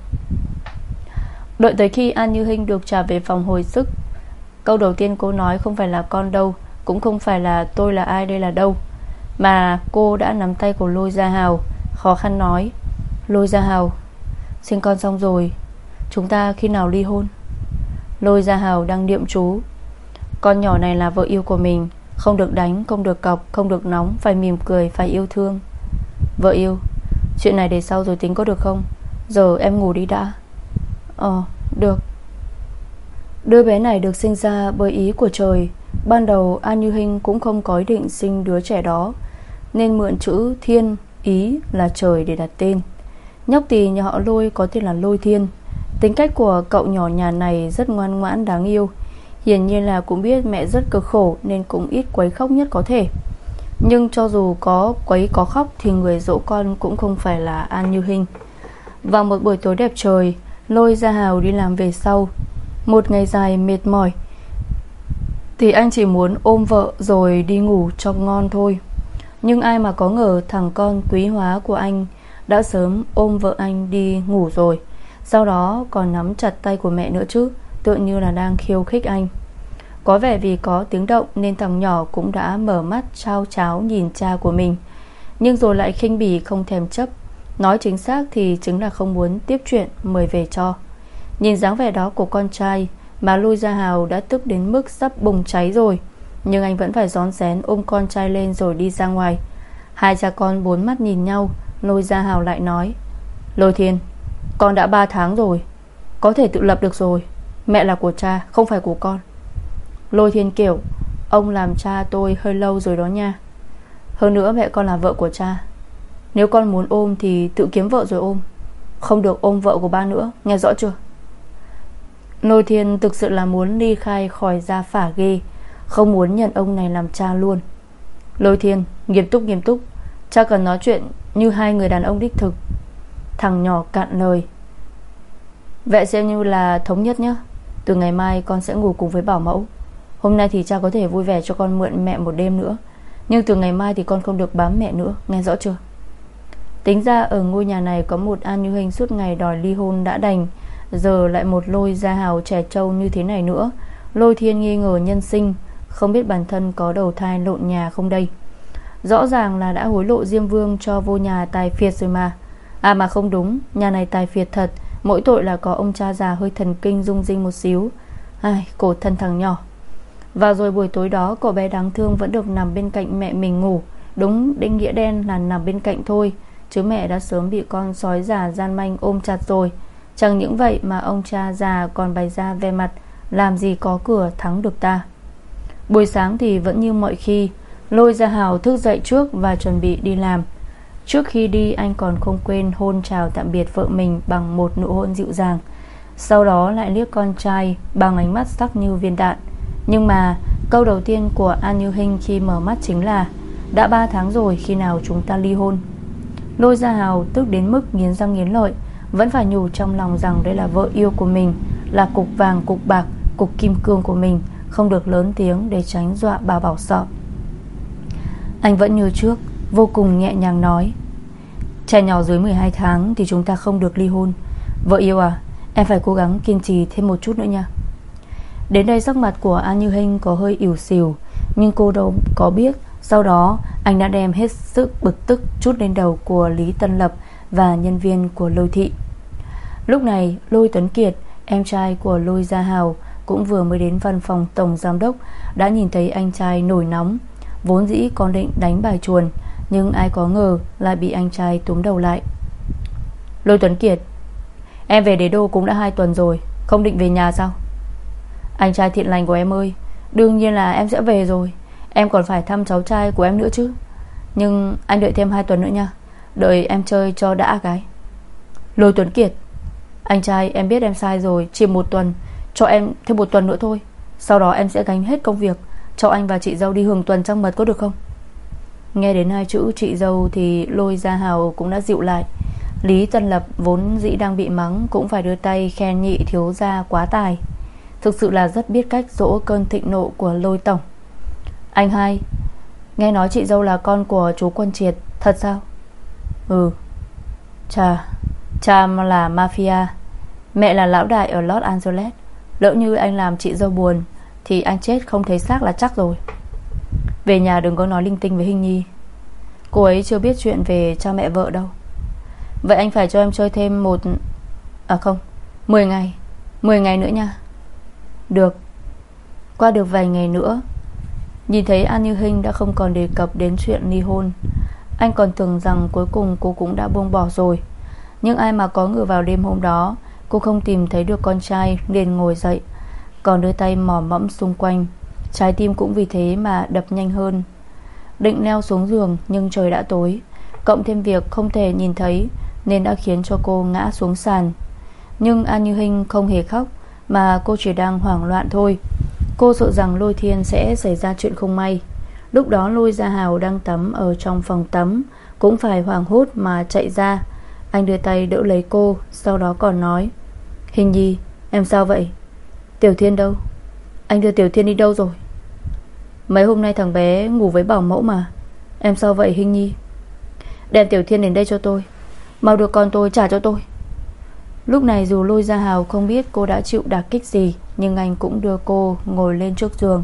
Đợi tới khi An Như Hinh được trả về phòng hồi sức, câu đầu tiên cô nói không phải là con đâu, cũng không phải là tôi là ai đây là đâu, mà cô đã nắm tay của Lôi Gia Hào, khó khăn nói: Lôi Gia Hào, sinh con xong rồi, chúng ta khi nào ly hôn? Lôi Gia Hào đang niệm chú: Con nhỏ này là vợ yêu của mình, không được đánh, không được cọc, không được nóng, phải mỉm cười, phải yêu thương. Vợ yêu, chuyện này để sau rồi tính có được không? Giờ em ngủ đi đã. Được. Đứa bé này được sinh ra bởi ý của trời. Ban đầu An Như Hinh cũng không có ý định sinh đứa trẻ đó, nên mượn chữ Thiên, ý là trời để đặt tên. Nhóc tỳ nhà họ Lôi có tên là Lôi Thiên. Tính cách của cậu nhỏ nhà này rất ngoan ngoãn đáng yêu. Hiển nhiên là cũng biết mẹ rất cực khổ, nên cũng ít quấy khóc nhất có thể. Nhưng cho dù có quấy có khóc thì người dỗ con cũng không phải là An Như Hinh. Vào một buổi tối đẹp trời, Lôi Gia Hào đi làm về sau một ngày dài mệt mỏi thì anh chỉ muốn ôm vợ rồi đi ngủ cho ngon thôi. Nhưng ai mà có ngờ thằng con quý hóa của anh đã sớm ôm vợ anh đi ngủ rồi, sau đó còn nắm chặt tay của mẹ nữa chứ, tựa như là đang khiêu khích anh. Có vẻ vì có tiếng động nên thằng nhỏ cũng đã mở mắt chao cháo nhìn cha của mình, nhưng rồi lại khinh bỉ không thèm chấp. Nói chính xác thì chính là không muốn tiếp chuyện mời về cho. Nhìn dáng vẻ đó của con trai mà Lôi Gia Hào đã tức đến mức sắp bùng cháy rồi, nhưng anh vẫn phải rón rén ôm con trai lên rồi đi ra ngoài. Hai cha con bốn mắt nhìn nhau. Lôi Gia Hào lại nói: Lôi Thiên, con đã 3 tháng rồi, có thể tự lập được rồi. Mẹ là của cha, không phải của con. Lôi Thiên kiểu: ông làm cha tôi hơi lâu rồi đó nha. Hơn nữa mẹ con là vợ của cha. Nếu con muốn ôm thì tự kiếm vợ rồi ôm, không được ôm vợ của ba nữa, nghe rõ chưa? Lôi Thiên thực sự là muốn ly khai khỏi gia phả ghê, không muốn nhận ông này làm cha luôn. Lôi Thiên, nghiêm túc, cha cần nói chuyện như hai người đàn ông đích thực. Thằng nhỏ cạn lời: vậy xem như là thống nhất nhé. Từ ngày mai con sẽ ngủ cùng với bảo mẫu. Hôm nay thì cha có thể vui vẻ cho con mượn mẹ một đêm nữa, nhưng từ ngày mai thì con không được bám mẹ nữa, nghe rõ chưa? Tính ra ở ngôi nhà này có một An Như Hinh suốt ngày đòi ly hôn đã đành, giờ lại một Lôi Gia Hào trẻ trâu như thế này nữa. Lôi Thiên nghi ngờ nhân sinh, không biết bản thân có đầu thai lộn nhà không đây. Rõ ràng là đã hối lộ Diêm Vương cho vô nhà tài phiệt rồi mà. À mà không đúng, nhà này tài phiệt thật, mỗi tội là có ông cha già hơi thần kinh rung rinh một xíu. Ai, cổ thân thằng nhỏ. Và rồi buổi tối đó cậu bé đáng thương vẫn được nằm bên cạnh mẹ mình ngủ. Đúng định nghĩa đen là nằm bên cạnh thôi, chứ mẹ đã sớm bị con sói già gian manh ôm chặt rồi. Chẳng những vậy mà ông cha già còn bày ra vẻ mặt làm gì có cửa thắng được ta. Buổi sáng thì vẫn như mọi khi, Lôi Gia Hào thức dậy trước và chuẩn bị đi làm. Trước khi đi anh còn không quên hôn chào tạm biệt vợ mình bằng một nụ hôn dịu dàng. Sau đó lại liếc con trai bằng ánh mắt sắc như viên đạn. Nhưng mà câu đầu tiên của An Như Hinh khi mở mắt chính là: đã 3 tháng rồi, khi nào chúng ta ly hôn? Lôi Gia Hào tức đến mức nghiến răng nghiến lợi, vẫn phải nhủ trong lòng rằng đây là vợ yêu của mình, là cục vàng cục bạc, cục kim cương của mình, không được lớn tiếng để tránh dọa bà bảo sợ. Anh vẫn như trước, vô cùng nhẹ nhàng nói: trẻ nhỏ dưới 12 tháng thì chúng ta không được ly hôn. Vợ yêu à, em phải cố gắng kiên trì thêm một chút nữa nha. Đến đây sắc mặt của An Như Hinh có hơi ỉu xìu, nhưng cô đâu có biết sau đó anh đã đem hết sức bực tức trút lên đầu của Lý Tân Lập và nhân viên của Lôi thị. Lúc này Lôi Tuấn Kiệt, em trai của Lôi Gia Hào, cũng vừa mới đến văn phòng tổng giám đốc, đã nhìn thấy anh trai nổi nóng. Vốn dĩ còn định đánh bài chuồn, nhưng ai có ngờ lại bị anh trai túm đầu lại. Lôi Tuấn Kiệt, em về Đế Đô cũng đã 2 tuần rồi, không định về nhà sao? Anh trai thiện lành của em ơi, đương nhiên là em sẽ về rồi. Em còn phải thăm cháu trai của em nữa chứ. Nhưng anh đợi thêm 2 tuần nữa nha, đợi em chơi cho đã cái. Lôi Tuấn Kiệt, anh trai em biết em sai rồi, chỉ 1 tuần, cho em thêm 1 tuần nữa thôi. Sau đó em sẽ gánh hết công việc, cho anh và chị dâu đi hưởng tuần trăng mật có được không? Nghe đến 2 chữ chị dâu thì Lôi Gia Hào cũng đã dịu lại. Lý Tân Lập vốn dĩ đang bị mắng cũng phải đưa tay khen nhị thiếu gia quá tài. Thực sự là rất biết cách dỗ cơn thịnh nộ của Lôi tổng. Anh hai, nghe nói chị dâu là con của chú Quân Triệt, thật sao? Ừ. Cha là mafia, mẹ là lão đại ở Los Angeles. Lỡ như anh làm chị dâu buồn thì anh chết không thấy xác là chắc rồi. Về nhà đừng có nói linh tinh với Hinh Nhi, cô ấy chưa biết chuyện về cha mẹ vợ đâu. Vậy anh phải cho em chơi thêm 10 ngày 10 ngày nữa nha. Được. Qua được vài ngày nữa, nhìn thấy An Như Hinh đã không còn đề cập đến chuyện ly hôn, Anh còn tưởng rằng cuối cùng cô cũng đã buông bỏ rồi. Nhưng ai mà có ngờ vào đêm hôm đó cô không tìm thấy được con trai, liền ngồi dậy, còn đưa tay mò mẫm xung quanh. Trái tim cũng vì thế mà đập nhanh hơn. Định leo xuống giường nhưng trời đã tối, cộng thêm việc không thể nhìn thấy nên đã khiến cho cô ngã xuống sàn. Nhưng An Như Hinh không hề khóc, mà cô chỉ đang hoảng loạn thôi. Cô sợ rằng Lôi Thiên sẽ xảy ra chuyện không may. Lúc đó Lôi Gia Hào đang tắm ở trong phòng tắm cũng phải hoảng hốt mà chạy ra. Anh đưa tay đỡ lấy cô, sau đó còn nói: Hình Nhi, em sao vậy? Tiểu Thiên đâu? Anh đưa Tiểu Thiên đi đâu rồi? Mấy hôm nay thằng bé ngủ với bảo mẫu mà. Em sao vậy Hình Nhi? Đem Tiểu Thiên đến đây cho tôi, mau đưa con tôi trả cho tôi. Lúc này dù Lôi Gia Hào không biết cô đã chịu đả kích gì, nhưng anh cũng đưa cô ngồi lên trước giường,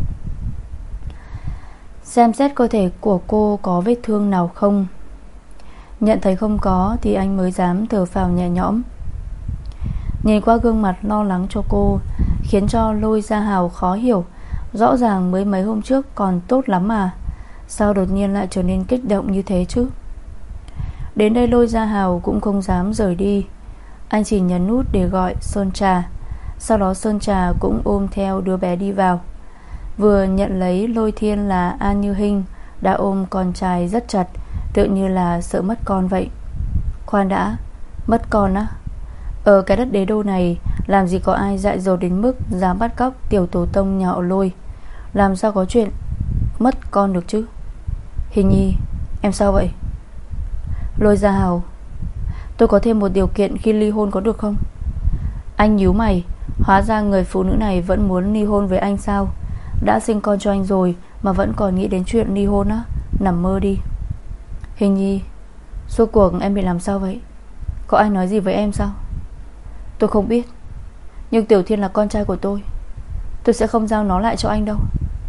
xem xét cơ thể của cô có vết thương nào không. Nhận thấy không có thì anh mới dám thở phào nhẹ nhõm. Nhìn qua gương mặt lo lắng cho cô khiến cho Lôi Gia Hào khó hiểu. Rõ ràng mới mấy hôm trước còn tốt lắm mà, sao đột nhiên lại trở nên kích động như thế chứ? Đến đây Lôi Gia Hào cũng không dám rời đi. Anh chỉ nhấn nút để gọi Sơn Trà. Sau đó Sơn Trà cũng ôm theo đứa bé đi vào. Vừa nhận lấy Lôi Thiên là An Như Hinh đã ôm con trai rất chặt, tựa như là sợ mất con vậy. Khoan đã, mất con á? Ở cái đất đế đô này làm gì có ai dại dột đến mức dám bắt cóc tiểu tổ tông nhà họ Lôi. Làm sao có chuyện mất con được chứ? Hình Nhi, em sao vậy? Lôi Gia Hào, tôi có thêm một điều kiện khi ly hôn có được không? Anh nhíu mày. Hóa ra người phụ nữ này vẫn muốn ly hôn với anh sao? Đã sinh con cho anh rồi mà vẫn còn nghĩ đến chuyện ly hôn á? Nằm mơ đi. Hình Nhi, suốt cuộc em bị làm sao vậy? Có ai nói gì với em sao? Tôi không biết, nhưng Tiểu Thiên là con trai của tôi sẽ không giao nó lại cho anh đâu.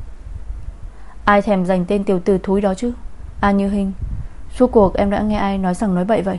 Ai thèm dành tên tiểu tử thúi đó chứ? An Như Hinh, suốt cuộc em đã nghe ai nói rằng nói bậy vậy?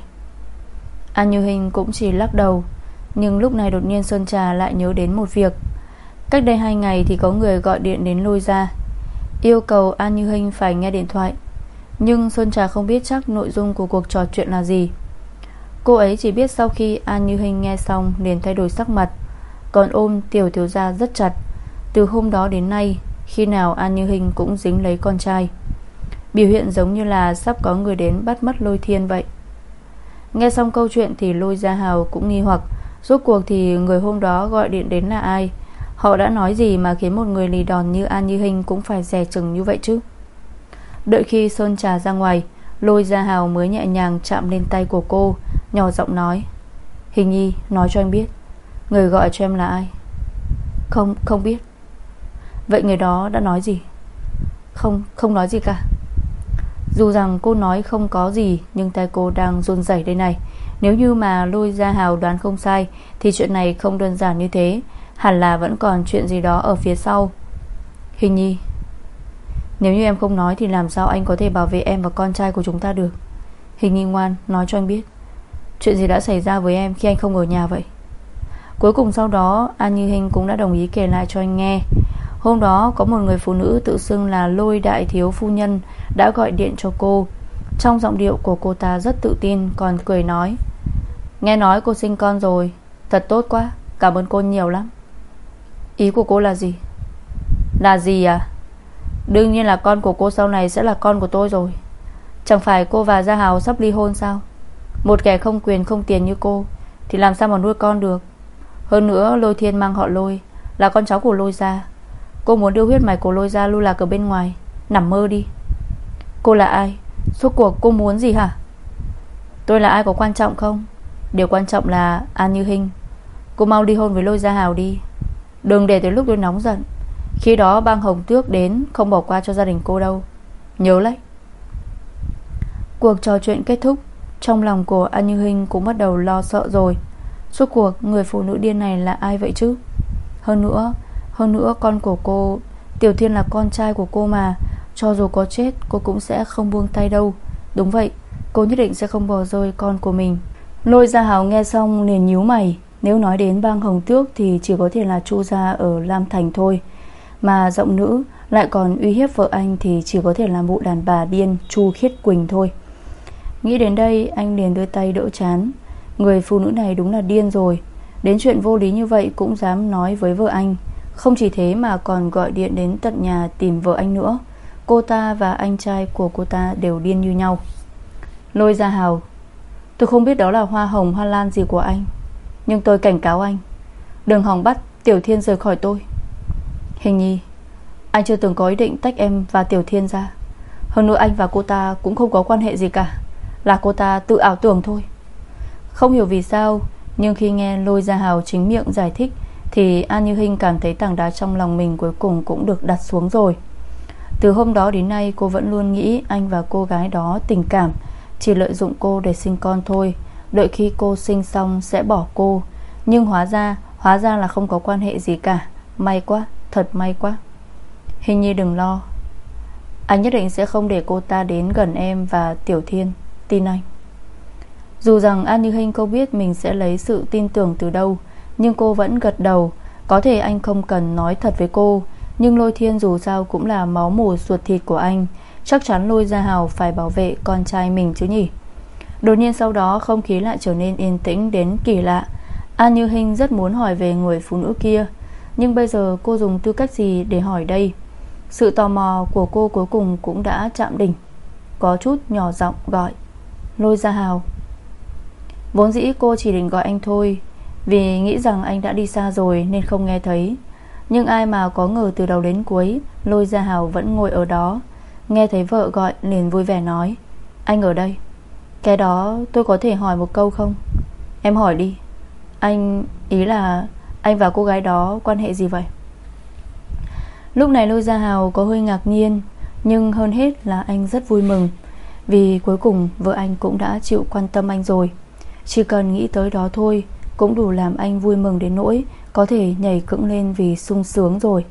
An Như Hinh cũng chỉ lắc đầu. Nhưng lúc này đột nhiên Sơn Trà lại nhớ đến một việc. Cách đây 2 ngày thì có người gọi điện đến Lôi gia, yêu cầu An Như Hinh phải nghe điện thoại. Nhưng Sơn Trà không biết chắc nội dung của cuộc trò chuyện là gì. Cô ấy chỉ biết sau khi An Như Hinh nghe xong liền thay đổi sắc mặt, còn ôm tiểu thiếu gia rất chặt. Từ hôm đó đến nay, khi nào An Như Hinh cũng dính lấy con trai, biểu hiện giống như là sắp có người đến bắt mất Lôi Thiên vậy. Nghe xong câu chuyện thì Lôi Gia Hào cũng nghi hoặc, rốt cuộc thì người hôm đó gọi điện đến là ai? Họ đã nói gì mà khiến một người lì đòn như An Như Hinh cũng phải dè chừng như vậy chứ? Đợi khi Sơn Trà ra ngoài, Lôi Gia Hào mới nhẹ nhàng chạm lên tay của cô, nhỏ giọng nói: Hình Nhi, nói cho anh biết, người gọi cho em là ai? Không biết. Vậy người đó đã nói gì? Không nói gì cả. Dù rằng cô nói không có gì, nhưng tay cô đang run rẩy đây này. Nếu như mà Lôi Gia Hào đoán không sai thì chuyện này không đơn giản như thế, hẳn là vẫn còn chuyện gì đó ở phía sau. Hình Nhi, nếu như em không nói thì làm sao anh có thể bảo vệ em và con trai của chúng ta được? Hình Nhi ngoan, nói cho anh biết, chuyện gì đã xảy ra với em khi anh không ở nhà vậy? Cuối cùng sau đó An Như Hinh cũng đã đồng ý kể lại cho anh nghe. Hôm đó có một người phụ nữ tự xưng là Lôi đại thiếu phu nhân đã gọi điện cho cô. Trong giọng điệu của cô ta rất tự tin, còn cười nói: Nghe nói cô sinh con rồi, thật tốt quá, cảm ơn cô nhiều lắm. Ý của cô là gì? Là gì à? Đương nhiên là con của cô sau này sẽ là con của tôi rồi. Chẳng phải cô và Gia Hào sắp ly hôn sao? Một kẻ không quyền không tiền như cô thì làm sao mà nuôi con được? Hơn nữa Lôi Thiên mang họ Lôi, là con cháu của Lôi gia. Cô muốn đưa huyết mạch của Lôi gia lưu lạc ở bên ngoài? Nằm mơ đi. Cô là ai? Suốt cuộc cô muốn gì hả? Tôi là ai có quan trọng không? Điều quan trọng là An Như Hinh, cô mau ly hôn với Lôi Gia Hào đi. Đừng để tới lúc tôi nóng giận, khi đó bang Hồng Tước đến không bỏ qua cho gia đình cô đâu. Nhớ lấy. Cuộc trò chuyện kết thúc, trong lòng của An Như Hinh cũng bắt đầu lo sợ rồi. Suốt cuộc người phụ nữ điên này là ai vậy chứ? Hơn nữa con của cô, Tiểu Thiên là con trai của cô mà. Cho dù có chết cô cũng sẽ không buông tay đâu. Đúng vậy, cô nhất định sẽ không bỏ rơi con của mình. Lôi Gia Hào nghe xong liền nhíu mày. Nếu nói đến bang Hồng Tước thì chỉ có thể là Chu gia ở Lam Thành thôi, mà giọng nữ lại còn uy hiếp vợ anh thì chỉ có thể là mụ đàn bà điên Chu Khiết Quỳnh thôi. Nghĩ đến đây anh liền đưa tay đỡ trán. Người phụ nữ này đúng là điên rồi. Đến chuyện vô lý như vậy cũng dám nói với vợ anh. Không chỉ thế mà còn gọi điện đến tận nhà tìm vợ anh nữa. Cô ta và anh trai của cô ta đều điên như nhau. Lôi Gia Hào, tôi không biết đó là hoa hồng hoa lan gì của anh, nhưng tôi cảnh cáo anh, đừng hòng bắt Tiểu Thiên rời khỏi tôi. Hình nhi, anh chưa từng có ý định tách em và Tiểu Thiên ra. Hơn nữa anh và cô ta cũng không có quan hệ gì cả, là cô ta tự ảo tưởng thôi. Không hiểu vì sao, nhưng khi nghe Lôi Gia Hào chính miệng giải thích thì An Như Hinh cảm thấy tảng đá trong lòng mình cuối cùng cũng được đặt xuống rồi. Từ hôm đó đến nay cô vẫn luôn nghĩ anh và cô gái đó tình cảm, chỉ lợi dụng cô để sinh con thôi, đợi khi cô sinh xong sẽ bỏ cô. Nhưng hóa ra là không có quan hệ gì cả. May quá, thật may quá. Hình nhi đừng lo, anh nhất định sẽ không để cô ta đến gần em và Tiểu Thiên, tin anh. Dù rằng An Như Hinh không biết mình sẽ lấy sự tin tưởng từ đâu, nhưng cô vẫn gật đầu. Có thể anh không cần nói thật với cô, nhưng Lôi Thiên dù sao cũng là máu mủ ruột thịt của anh, chắc chắn Lôi Gia Hào phải bảo vệ con trai mình chứ nhỉ. Đột nhiên sau đó không khí lại trở nên yên tĩnh đến kỳ lạ. An Như Hinh rất muốn hỏi về người phụ nữ kia, nhưng bây giờ cô dùng tư cách gì để hỏi đây? Sự tò mò của cô cuối cùng cũng đã chạm đỉnh. Có chút nhỏ giọng gọi Lôi Gia Hào. Vốn dĩ cô chỉ định gọi anh thôi, vì nghĩ rằng anh đã đi xa rồi nên không nghe thấy. Nhưng ai mà có ngờ từ đầu đến cuối Lôi Gia Hào vẫn ngồi ở đó. Nghe thấy vợ gọi liền vui vẻ nói, anh ở đây. Cái đó tôi có thể hỏi một câu không? Em hỏi đi. Ý là anh và cô gái đó quan hệ gì vậy? Lúc này Lôi Gia Hào có hơi ngạc nhiên, nhưng hơn hết là anh rất vui mừng, vì cuối cùng vợ anh cũng đã chịu quan tâm anh rồi. Chỉ cần nghĩ tới đó thôi cũng đủ làm anh vui mừng đến nỗi có thể nhảy cẫng lên vì sung sướng rồi.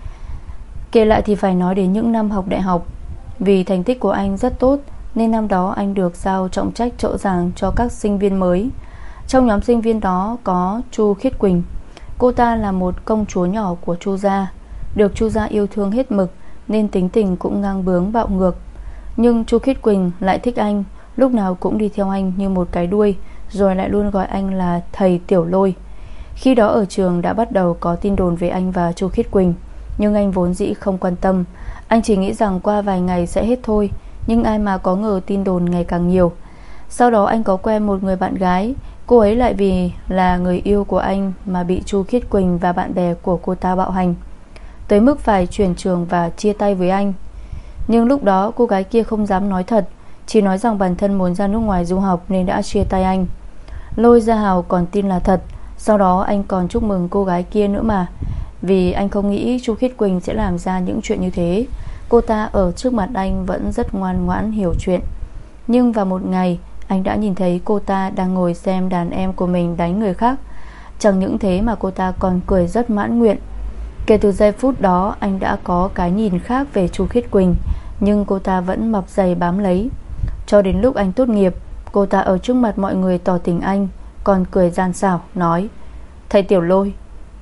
Kể lại thì phải nói đến những năm học đại học. Vì thành tích của anh rất tốt nên năm đó anh được giao trọng trách trợ giảng cho các sinh viên mới. Trong nhóm sinh viên đó có Chu Khiết Quỳnh. Cô ta là một công chúa nhỏ của Chu gia, được Chu gia yêu thương hết mực nên tính tình cũng ngang bướng bạo ngược. Nhưng Chu Khiết Quỳnh lại thích anh, lúc nào cũng đi theo anh như một cái đuôi, rồi lại luôn gọi anh là thầy Tiểu Lôi. Khi đó ở trường đã bắt đầu có tin đồn về anh và Chu Khiết Quỳnh, nhưng anh vốn dĩ không quan tâm. Anh chỉ nghĩ rằng qua vài ngày sẽ hết thôi, nhưng ai mà có ngờ tin đồn ngày càng nhiều. Sau đó anh có quen một người bạn gái. Cô ấy lại vì là người yêu của anh mà bị Chu Khiết Quỳnh và bạn bè của cô ta bạo hành, tới mức phải chuyển trường và chia tay với anh. Nhưng lúc đó cô gái kia không dám nói thật, chỉ nói rằng bản thân muốn ra nước ngoài du học nên đã chia tay anh. Lôi Gia Hào còn tin là thật. Sau đó anh còn chúc mừng cô gái kia nữa mà, vì anh không nghĩ Chu Khiết Quỳnh sẽ làm ra những chuyện như thế. Cô ta ở trước mặt anh vẫn rất ngoan ngoãn hiểu chuyện. Nhưng vào một ngày anh đã nhìn thấy cô ta đang ngồi xem đàn em của mình đánh người khác. Chẳng những thế mà cô ta còn cười rất mãn nguyện. Kể từ giây phút đó anh đã có cái nhìn khác về Chu Khiết Quỳnh, nhưng cô ta vẫn mập dày bám lấy. Cho đến lúc anh tốt nghiệp, cô ta ở trước mặt mọi người tỏ tình anh, còn cười gian xảo nói, thầy Tiểu Lôi,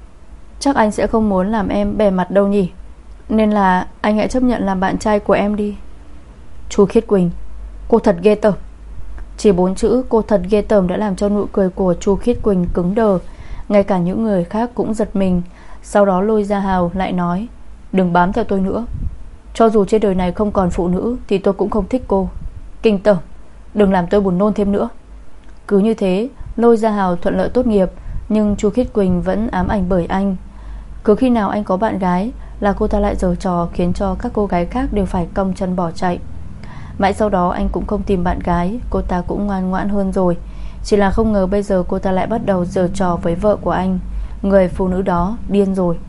chắc anh sẽ không muốn làm em bè mặt đâu nhỉ, nên là anh hãy chấp nhận làm bạn trai của em đi. Chu Khiết Quỳnh, cô thật ghê tởm. Chỉ 4 chữ cô thật ghê tởm đã làm cho nụ cười của Chu Khiết Quỳnh cứng đờ. Ngay cả những người khác cũng giật mình. Sau đó Lôi Gia Hào lại nói, đừng bám theo tôi nữa. Cho dù trên đời này không còn phụ nữ thì tôi cũng không thích cô. Kinh tởm, đừng làm tôi buồn nôn thêm nữa. Cứ như thế Lôi Gia Hào thuận lợi tốt nghiệp, nhưng Chu Khiết Quỳnh vẫn ám ảnh bởi anh. Cứ khi nào anh có bạn gái là cô ta lại giở trò, khiến cho các cô gái khác đều phải cong chân bỏ chạy. Mãi sau đó anh cũng không tìm bạn gái, cô ta cũng ngoan ngoãn hơn rồi. Chỉ là không ngờ bây giờ cô ta lại bắt đầu giở trò với vợ của anh. Người phụ nữ đó điên rồi.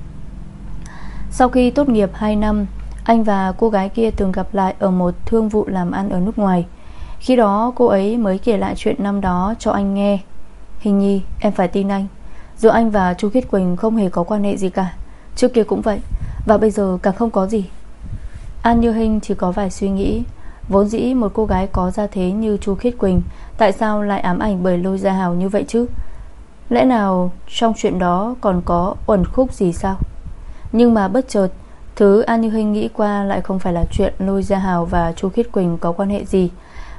Sau khi tốt nghiệp 2 năm, anh và cô gái kia từng gặp lại ở một thương vụ làm ăn ở nước ngoài. Khi đó cô ấy mới kể lại chuyện năm đó cho anh nghe. Hình nhi, em phải tin anh, giữa anh và Chu Khiết Quỳnh không hề có quan hệ gì cả. Trước kia cũng vậy, và bây giờ càng không có gì. An Như Hinh chỉ có vài suy nghĩ. Vốn dĩ một cô gái có gia thế như Chu Khiết Quỳnh tại sao lại ám ảnh bởi Lôi Gia Hào như vậy chứ? Lẽ nào trong chuyện đó còn có uẩn khúc gì sao? Nhưng mà bất chợt, thứ An Như Hinh nghĩ qua lại không phải là chuyện Lôi Gia Hào và Chu Khiết Quỳnh có quan hệ gì,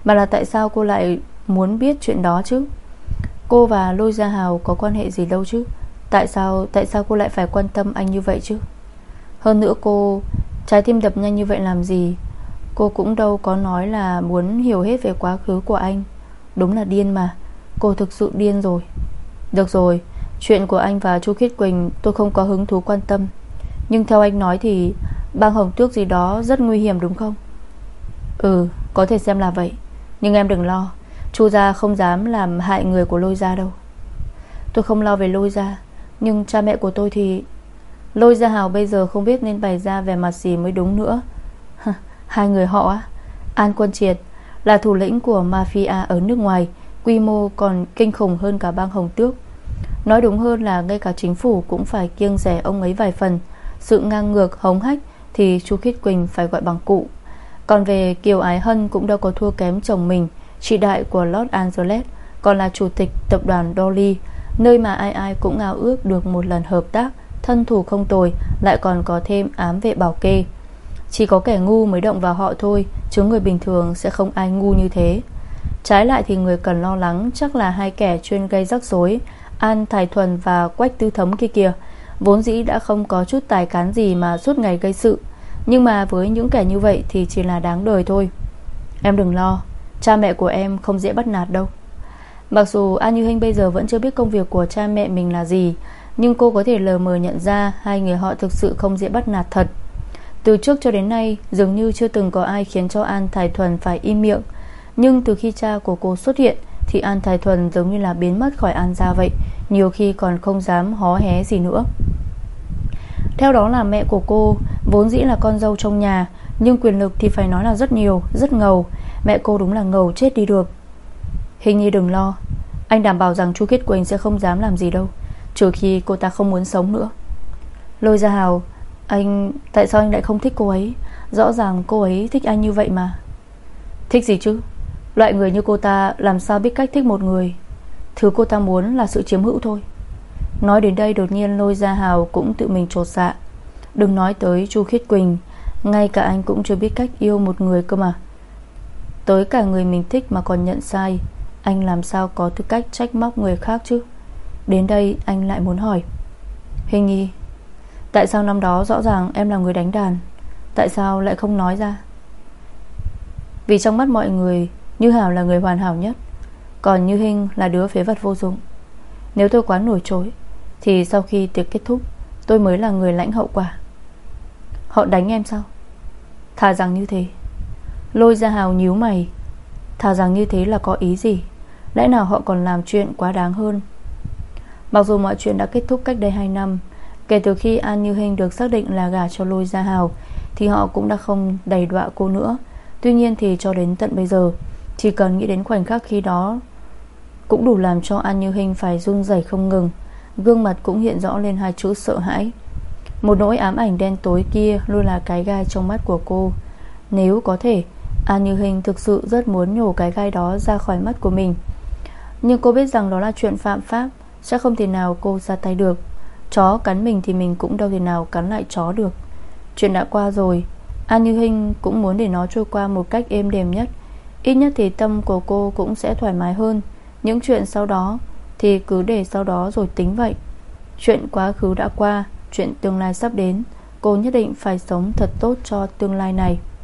mà là tại sao cô lại muốn biết chuyện đó chứ? Cô và Lôi Gia Hào có quan hệ gì đâu chứ? Tại sao cô lại phải quan tâm anh như vậy chứ? Hơn nữa cô trái tim đập nhanh như vậy làm gì? Cô cũng đâu có nói là muốn hiểu hết về quá khứ của anh. Đúng là điên mà. Cô thực sự điên rồi. Được rồi, chuyện của anh và Chu Khiết Quỳnh tôi không có hứng thú quan tâm. Nhưng theo anh nói thì bang Hồng Tước gì đó rất nguy hiểm đúng không? Ừ, có thể xem là vậy. Nhưng em đừng lo, Chu gia không dám làm hại người của Lôi gia đâu. Tôi không lo về Lôi gia, nhưng cha mẹ của tôi thì... Lôi Gia Hào bây giờ không biết nên bày ra vẻ mặt gì mới đúng nữa. Hai người họ á? An Quân Triệt là thủ lĩnh của mafia ở nước ngoài, quy mô còn kinh khủng hơn cả bang Hồng Tước. Nói đúng hơn là ngay cả chính phủ cũng phải kiêng rẻ ông ấy vài phần. Sự ngang ngược hống hách thì Chu Khiết Quỳnh phải gọi bằng cụ. Còn về Kiều Ái Hân cũng đâu có thua kém chồng mình, chị đại của Los Angeles, còn là chủ tịch tập đoàn Dolly, nơi mà ai ai cũng ao ước được một lần hợp tác. Thân thủ không tồi, lại còn có thêm ám vệ bảo kê. Chỉ có kẻ ngu mới động vào họ thôi, chứ người bình thường sẽ không ai ngu như thế. Trái lại thì người cần lo lắng chắc là hai kẻ chuyên gây rắc rối, An Thái Thuần và Quách Tư Thấm kia kìa. Vốn dĩ đã không có chút tài cán gì mà suốt ngày gây sự, nhưng mà với những kẻ như vậy thì chỉ là đáng đời thôi. Em đừng lo, cha mẹ của em không dễ bắt nạt đâu. Mặc dù An Như Hinh bây giờ vẫn chưa biết công việc của cha mẹ mình là gì, nhưng cô có thể lờ mờ nhận ra hai người họ thực sự không dễ bắt nạt thật. Từ trước cho đến nay dường như chưa từng có ai khiến cho An Thái Thuần phải im miệng. Nhưng từ khi cha của cô xuất hiện thì An Thái Thuần giống như là biến mất khỏi An gia vậy, nhiều khi còn không dám hó hé gì nữa. Theo đó là mẹ của cô vốn dĩ là con dâu trong nhà, nhưng quyền lực thì phải nói là rất nhiều, rất ngầu. Mẹ cô đúng là ngầu chết đi được. Hình như đừng lo, anh đảm bảo rằng Chu Khiết Quỳnh sẽ không dám làm gì đâu, trừ khi cô ta không muốn sống nữa. Lôi Gia Hào, tại sao anh lại không thích cô ấy? Rõ ràng cô ấy thích anh như vậy mà. Thích gì chứ? Loại người như cô ta làm sao biết cách thích một người? Thứ cô ta muốn là sự chiếm hữu thôi. Nói đến đây đột nhiên Lôi Gia Hào cũng tự mình chột dạ. Đừng nói tới Chu Khiết Quỳnh, ngay cả anh cũng chưa biết cách yêu một người cơ mà. Tới cả người mình thích mà còn nhận sai, anh làm sao có tư cách trách móc người khác chứ? Đến đây anh lại muốn hỏi, Hình Nhi, tại sao năm đó rõ ràng em là người đánh đàn, tại sao lại không nói ra? Vì trong mắt mọi người, Như Hảo là người hoàn hảo nhất, còn Như Hinh là đứa phế vật vô dụng. Nếu tôi quá nổi trội thì sau khi tiệc kết thúc, tôi mới là người lãnh hậu quả. Họ đánh em sao? Thà rằng như thế. Lôi Gia Hào nhíu mày. Thà rằng như thế là có ý gì? Lẽ nào họ còn làm chuyện quá đáng hơn? Mặc dù mọi chuyện đã kết thúc cách đây 2 năm, kể từ khi An Như Hinh được xác định là gả cho Lôi Gia Hào, thì họ cũng đã không đầy đọa cô nữa. Tuy nhiên thì cho đến tận bây giờ, chỉ cần nghĩ đến khoảnh khắc khi đó cũng đủ làm cho An Như Hinh phải run rẩy không ngừng. Gương mặt cũng hiện rõ lên hai chữ sợ hãi. Một nỗi ám ảnh đen tối kia luôn là cái gai trong mắt của cô. Nếu có thể, An Như Hinh thực sự rất muốn nhổ cái gai đó ra khỏi mắt của mình, nhưng cô biết rằng đó là chuyện phạm pháp, sẽ không thể nào cô ra tay được. Chó cắn mình thì mình cũng đâu thể nào cắn lại chó được. Chuyện đã qua rồi, An Như Hinh cũng muốn để nó trôi qua một cách êm đềm nhất. Ít nhất thì tâm của cô cũng sẽ thoải mái hơn. Những chuyện sau đó thì cứ để sau đó rồi tính vậy. Chuyện quá khứ đã qua, chuyện tương lai sắp đến, cô nhất định phải sống thật tốt cho tương lai này.